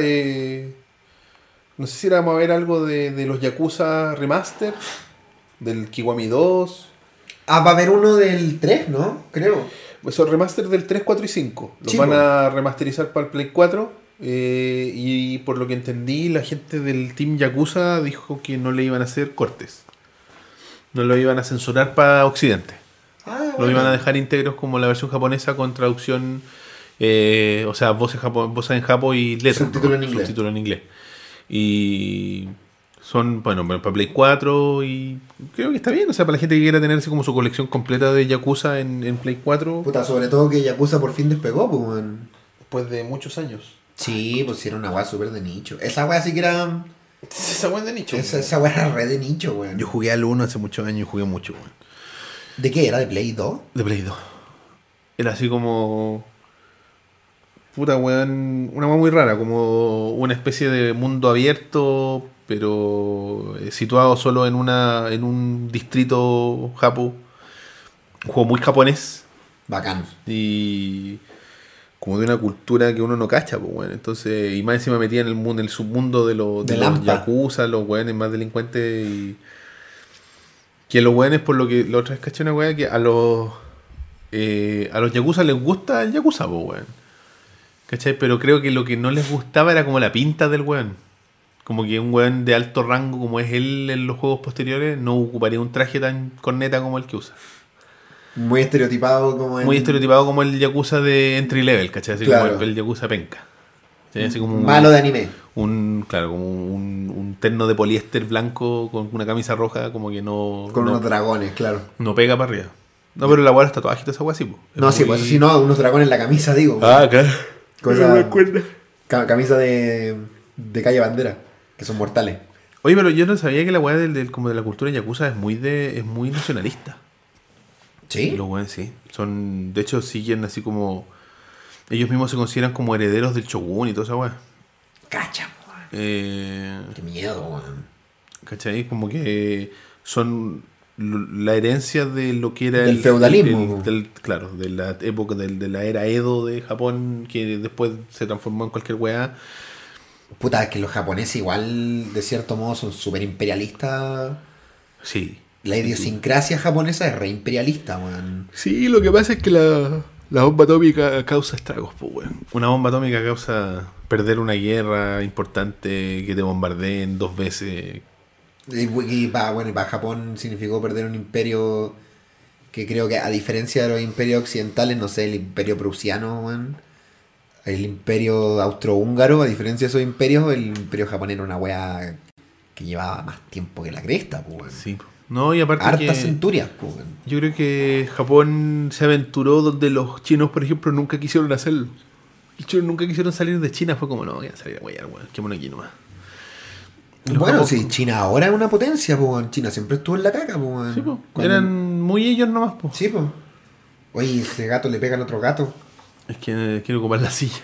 No sé si vamos a ver algo de los Yakuza Remaster, del Kiwami 2. Va a haber uno del 3, ¿no? Creo. Esos remaster del 3, 4 y 5. Los Sí, van po. a remasterizar para el Play 4. Y por lo que entendí, la gente del Team Yakuza dijo que no le iban a hacer cortes. No lo iban a censurar para Occidente. Lo iban a dejar íntegros como la versión japonesa con traducción, o sea, voces en japo y letras. Subtítulo ¿no? en inglés. Subtítulo en inglés. Y son, bueno, para Play 4 y creo que está bien. O sea, para la gente que quiera tenerse como su colección completa de Yakuza en Play 4. Puta, sobre todo que Yakuza por fin despegó, pues, weón. Después de muchos años. Sí, pues sí era una weá súper de nicho. Esa weá sí que era. Esa weá de nicho. Esa weá era re de nicho, weón. Yo jugué al 1 hace muchos años y jugué mucho, weón. ¿De qué era? ¿De Play 2? De Play 2. Era así como... Puta, weón. Una weá muy rara, como una especie de mundo abierto, pero situado solo en un distrito japo. Un juego muy japonés. Bacán. Y como de una cultura que uno no cacha, pues, weón. Entonces, y más encima metía en el mundo, en el submundo de los Lampa. yakuza, los weones más delincuentes y que los weones, por lo que la otra vez caché una weá, que a los yakuza les gusta el yakuza, pues, weón. ¿Cachai? Pero creo que lo que no les gustaba era como la pinta del weón. Como que un weón de alto rango como es él en los juegos posteriores no ocuparía un traje tan corneta como el que usa. Muy estereotipado como Muy estereotipado como el yakuza de entry level, ¿cachai? Así Claro. como el yakuza penca. ¿Cachai? Así como malo de anime. claro, como un terno de poliéster blanco con una camisa roja, como que Con no, unos dragones, claro. no pega para arriba. No, pero la weá está toda agita esa weá, sí, po. Es No, sí, muy- pues eso sí, no, unos dragones en la camisa, digo. Ah, claro. Cosa- No me acuerdo. Camisa de Calle Bandera, que son mortales. Oye, pero yo no sabía que la weá como de la cultura yakuza es muy nacionalista. ¿Sí? Los weones sí. Son, de hecho, siguen así como. Ellos mismos se consideran como herederos del shogun y toda esa weá. Cacha, weón. Qué miedo, weón. ¿Cachai? Como que son la herencia de lo que era Del feudalismo. claro, de la época de la era Edo de Japón, que después se transformó en cualquier weá. Puta, es que los japoneses igual, de cierto modo, son súper imperialistas. Sí. La idiosincrasia japonesa es re imperialista, weón. Sí, lo que pasa es que la bomba atómica causa estragos, pues, weón. Una bomba atómica causa perder una guerra importante, que te bombardeen 2 veces. Y para Japón significó perder un imperio que creo que, a diferencia de los imperios occidentales, no sé, el imperio prusiano, weón, el imperio austrohúngaro, a diferencia de esos imperios, el imperio japonés era una weá que llevaba más tiempo que la cresta, pues, weón. Sí. No, y aparte Hartas que centurias, pues, weón. yo creo que Japón se aventuró donde los chinos, por ejemplo, nunca quisieron hacerlo. Los chinos nunca quisieron salir de China. Fue como, no, voy a salir a guayar, weón. Quémonos aquí nomás. Los Bueno, Japón- si China ahora es una potencia, pues, weón. China siempre estuvo en la caca, pues, weón. Sí, po. Cuando- Eran muy ellos nomás, pues. Sí, pues. Oye, ese gato le pega al otro gato. Es que quiero ocupar la silla.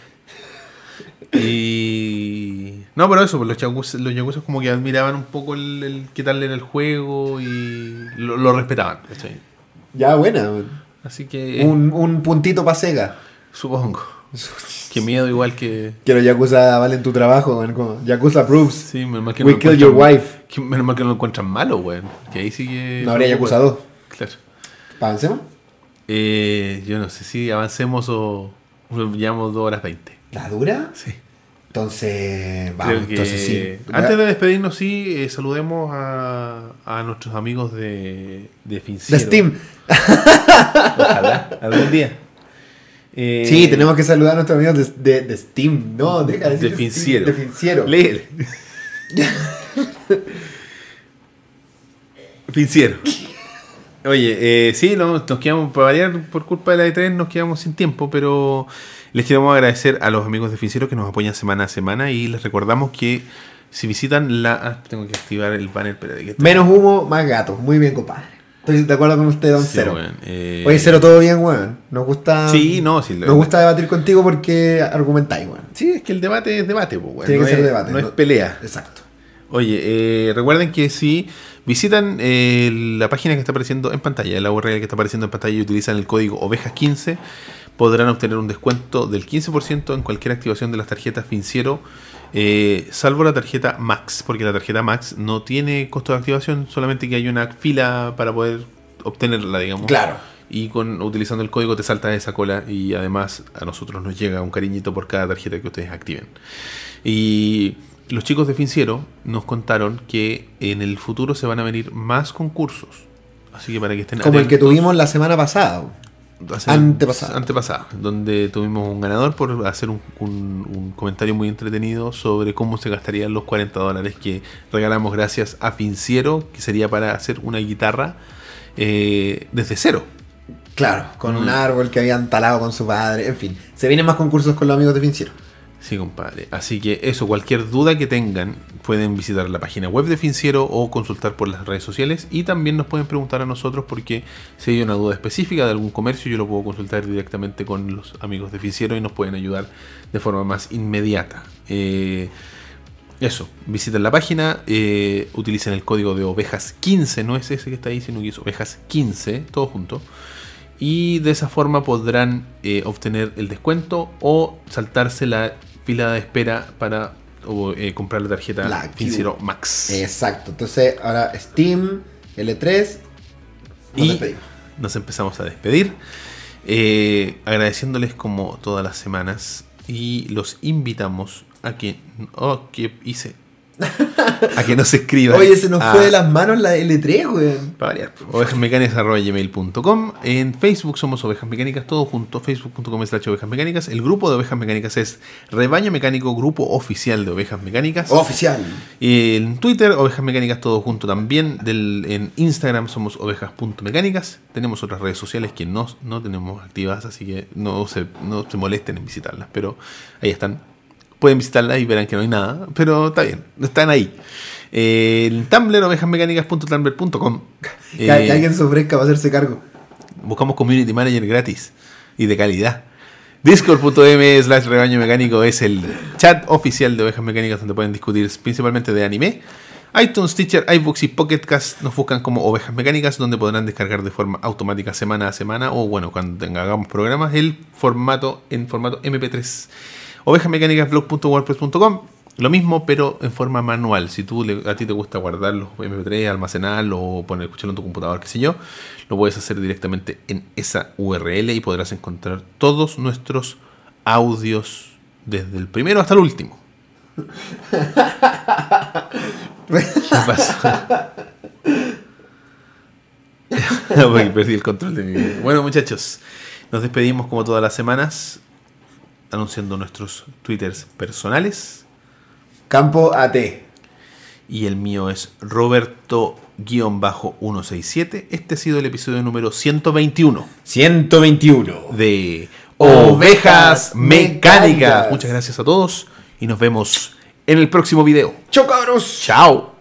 Y. No, pero eso, pues los yakuza como que admiraban un poco el qué tal era el juego y lo respetaban, ¿cachai? Ya, buena, weón. Así que. Un puntito para Sega. Supongo. Qué miedo, igual que. Que los Yakuza valen tu trabajo, weón. Como Yakuza approves. Sí, menos mal que We lo kill your encuentran- wife. Menos mal que no lo encuentran malo, weón. Que ahí sí que. No habría Yakuza 2. Claro. ¿Avancemos? Yo no sé si avancemos o llevamos 2 horas 20. ¿La dura? Sí. Entonces, vamos, Creo que entonces sí. antes de despedirnos, sí, saludemos a nuestros amigos de De Finciero. Steam. Ojalá, algún día. Sí, tenemos que saludar a nuestros amigos de Steam. No, deja de decir De Finciero. Steam, de Finciero. Léele. Finciero. Oye, sí, nos quedamos, para variar, por culpa de la E3, nos quedamos sin tiempo, pero les queremos agradecer a los amigos de Finciero que nos apoyan semana a semana y les recordamos que si visitan tengo que activar el banner, espérate, que Menos humo, más gatos. Muy bien, compadre. Estoy de acuerdo con usted, don Sí, Cero. weón, Oye, Cero, todo bien, weón. Nos gusta. Sí, no, sí, Nos gusta debatir contigo porque argumentáis, weón. Sí, es que el debate es debate, pues, weón. Tiene No que ser es- debate. No es pelea. Exacto. Oye, recuerden que si visitan la página que está apareciendo en pantalla, la URL que está apareciendo en pantalla y utilizan el código ovejas15, podrán obtener un descuento del 15% en cualquier activación de las tarjetas Finciero, salvo la tarjeta Max, porque la tarjeta Max no tiene costo de activación, solamente que hay una fila para poder obtenerla, digamos. Claro. Y utilizando el código te salta esa cola y además a nosotros nos llega un cariñito por cada tarjeta que ustedes activen. Y los chicos de Finciero nos contaron que en el futuro se van a venir más concursos. Así que para que estén Como el que atentos. tuvimos la semana pasada. Antepasada, donde tuvimos un ganador por hacer un comentario muy entretenido sobre cómo se gastarían los $40 que regalamos gracias a Finciero, que sería para hacer una guitarra desde cero. Claro, con un árbol que habían talado con su padre. En fin, se vienen más concursos con los amigos de Finciero. Sí, compadre. Así que eso, cualquier duda que tengan, pueden visitar la página web de Finciero o consultar por las redes sociales. Y también nos pueden preguntar a nosotros porque si hay una duda específica de algún comercio, yo lo puedo consultar directamente con los amigos de Finciero y nos pueden ayudar de forma más inmediata. Eso, visiten la página, utilicen el código de ovejas15, no es ese que está ahí, sino que es ovejas15, todo junto. Y de esa forma podrán obtener el descuento o saltarse la fila de espera para comprar la tarjeta La FinZero Max. Exacto. Entonces, ahora Steam, L3. Nos Y despedimos. nos empezamos a despedir. Agradeciéndoles como todas las semanas. Y los invitamos a que... ¿qué hice? A que nos escriban. Oye, se nos fue de las manos la L3, weón. Para variar. ovejasmecánicas@gmail.com. En Facebook somos Ovejas Mecánicas, todo junto. Facebook.com/Ovejas Mecánicas. El grupo de Ovejas Mecánicas es Rebaño Mecánico, grupo oficial de Ovejas Mecánicas. Oficial. En Twitter, Ovejas Mecánicas, todo junto también. En Instagram somos ovejas.mecánicas. Tenemos otras redes sociales que no tenemos activas, así que no se molesten en visitarlas. Pero ahí están. Pueden visitarlas y verán que no hay nada, pero está bien, están ahí. El Tumblr, ovejasmecánicas.tumblr.com. Que alguien se ofrezca para hacerse cargo. Buscamos community manager gratis y de calidad. Discord.m/rebaño mecánico es el chat oficial de Ovejas Mecánicas donde pueden discutir principalmente de anime. iTunes, Stitcher, iBooks y Pocket Cast nos buscan como Ovejas Mecánicas, donde podrán descargar de forma automática semana a semana o bueno, cuando hagamos programas, el formato en formato MP3. ovejasmecánicasblog.wordpress.com. Lo mismo, pero en forma manual. Si a ti te gusta guardar los MP3, almacenarlo o escucharlo en tu computador, qué sé yo, lo puedes hacer directamente en esa URL y podrás encontrar todos nuestros audios desde el primero hasta el último. ¿Qué pasa? Porque perdí el control de mi vida. Bueno, muchachos, nos despedimos como todas las semanas anunciando nuestros twitters personales. Campo AT. Y el mío es Roberto-167. Este ha sido el episodio número 121 de Ovejas Mecánicas. Muchas gracias a todos y nos vemos en el próximo video. ¡Chau, cabros! ¡Chao!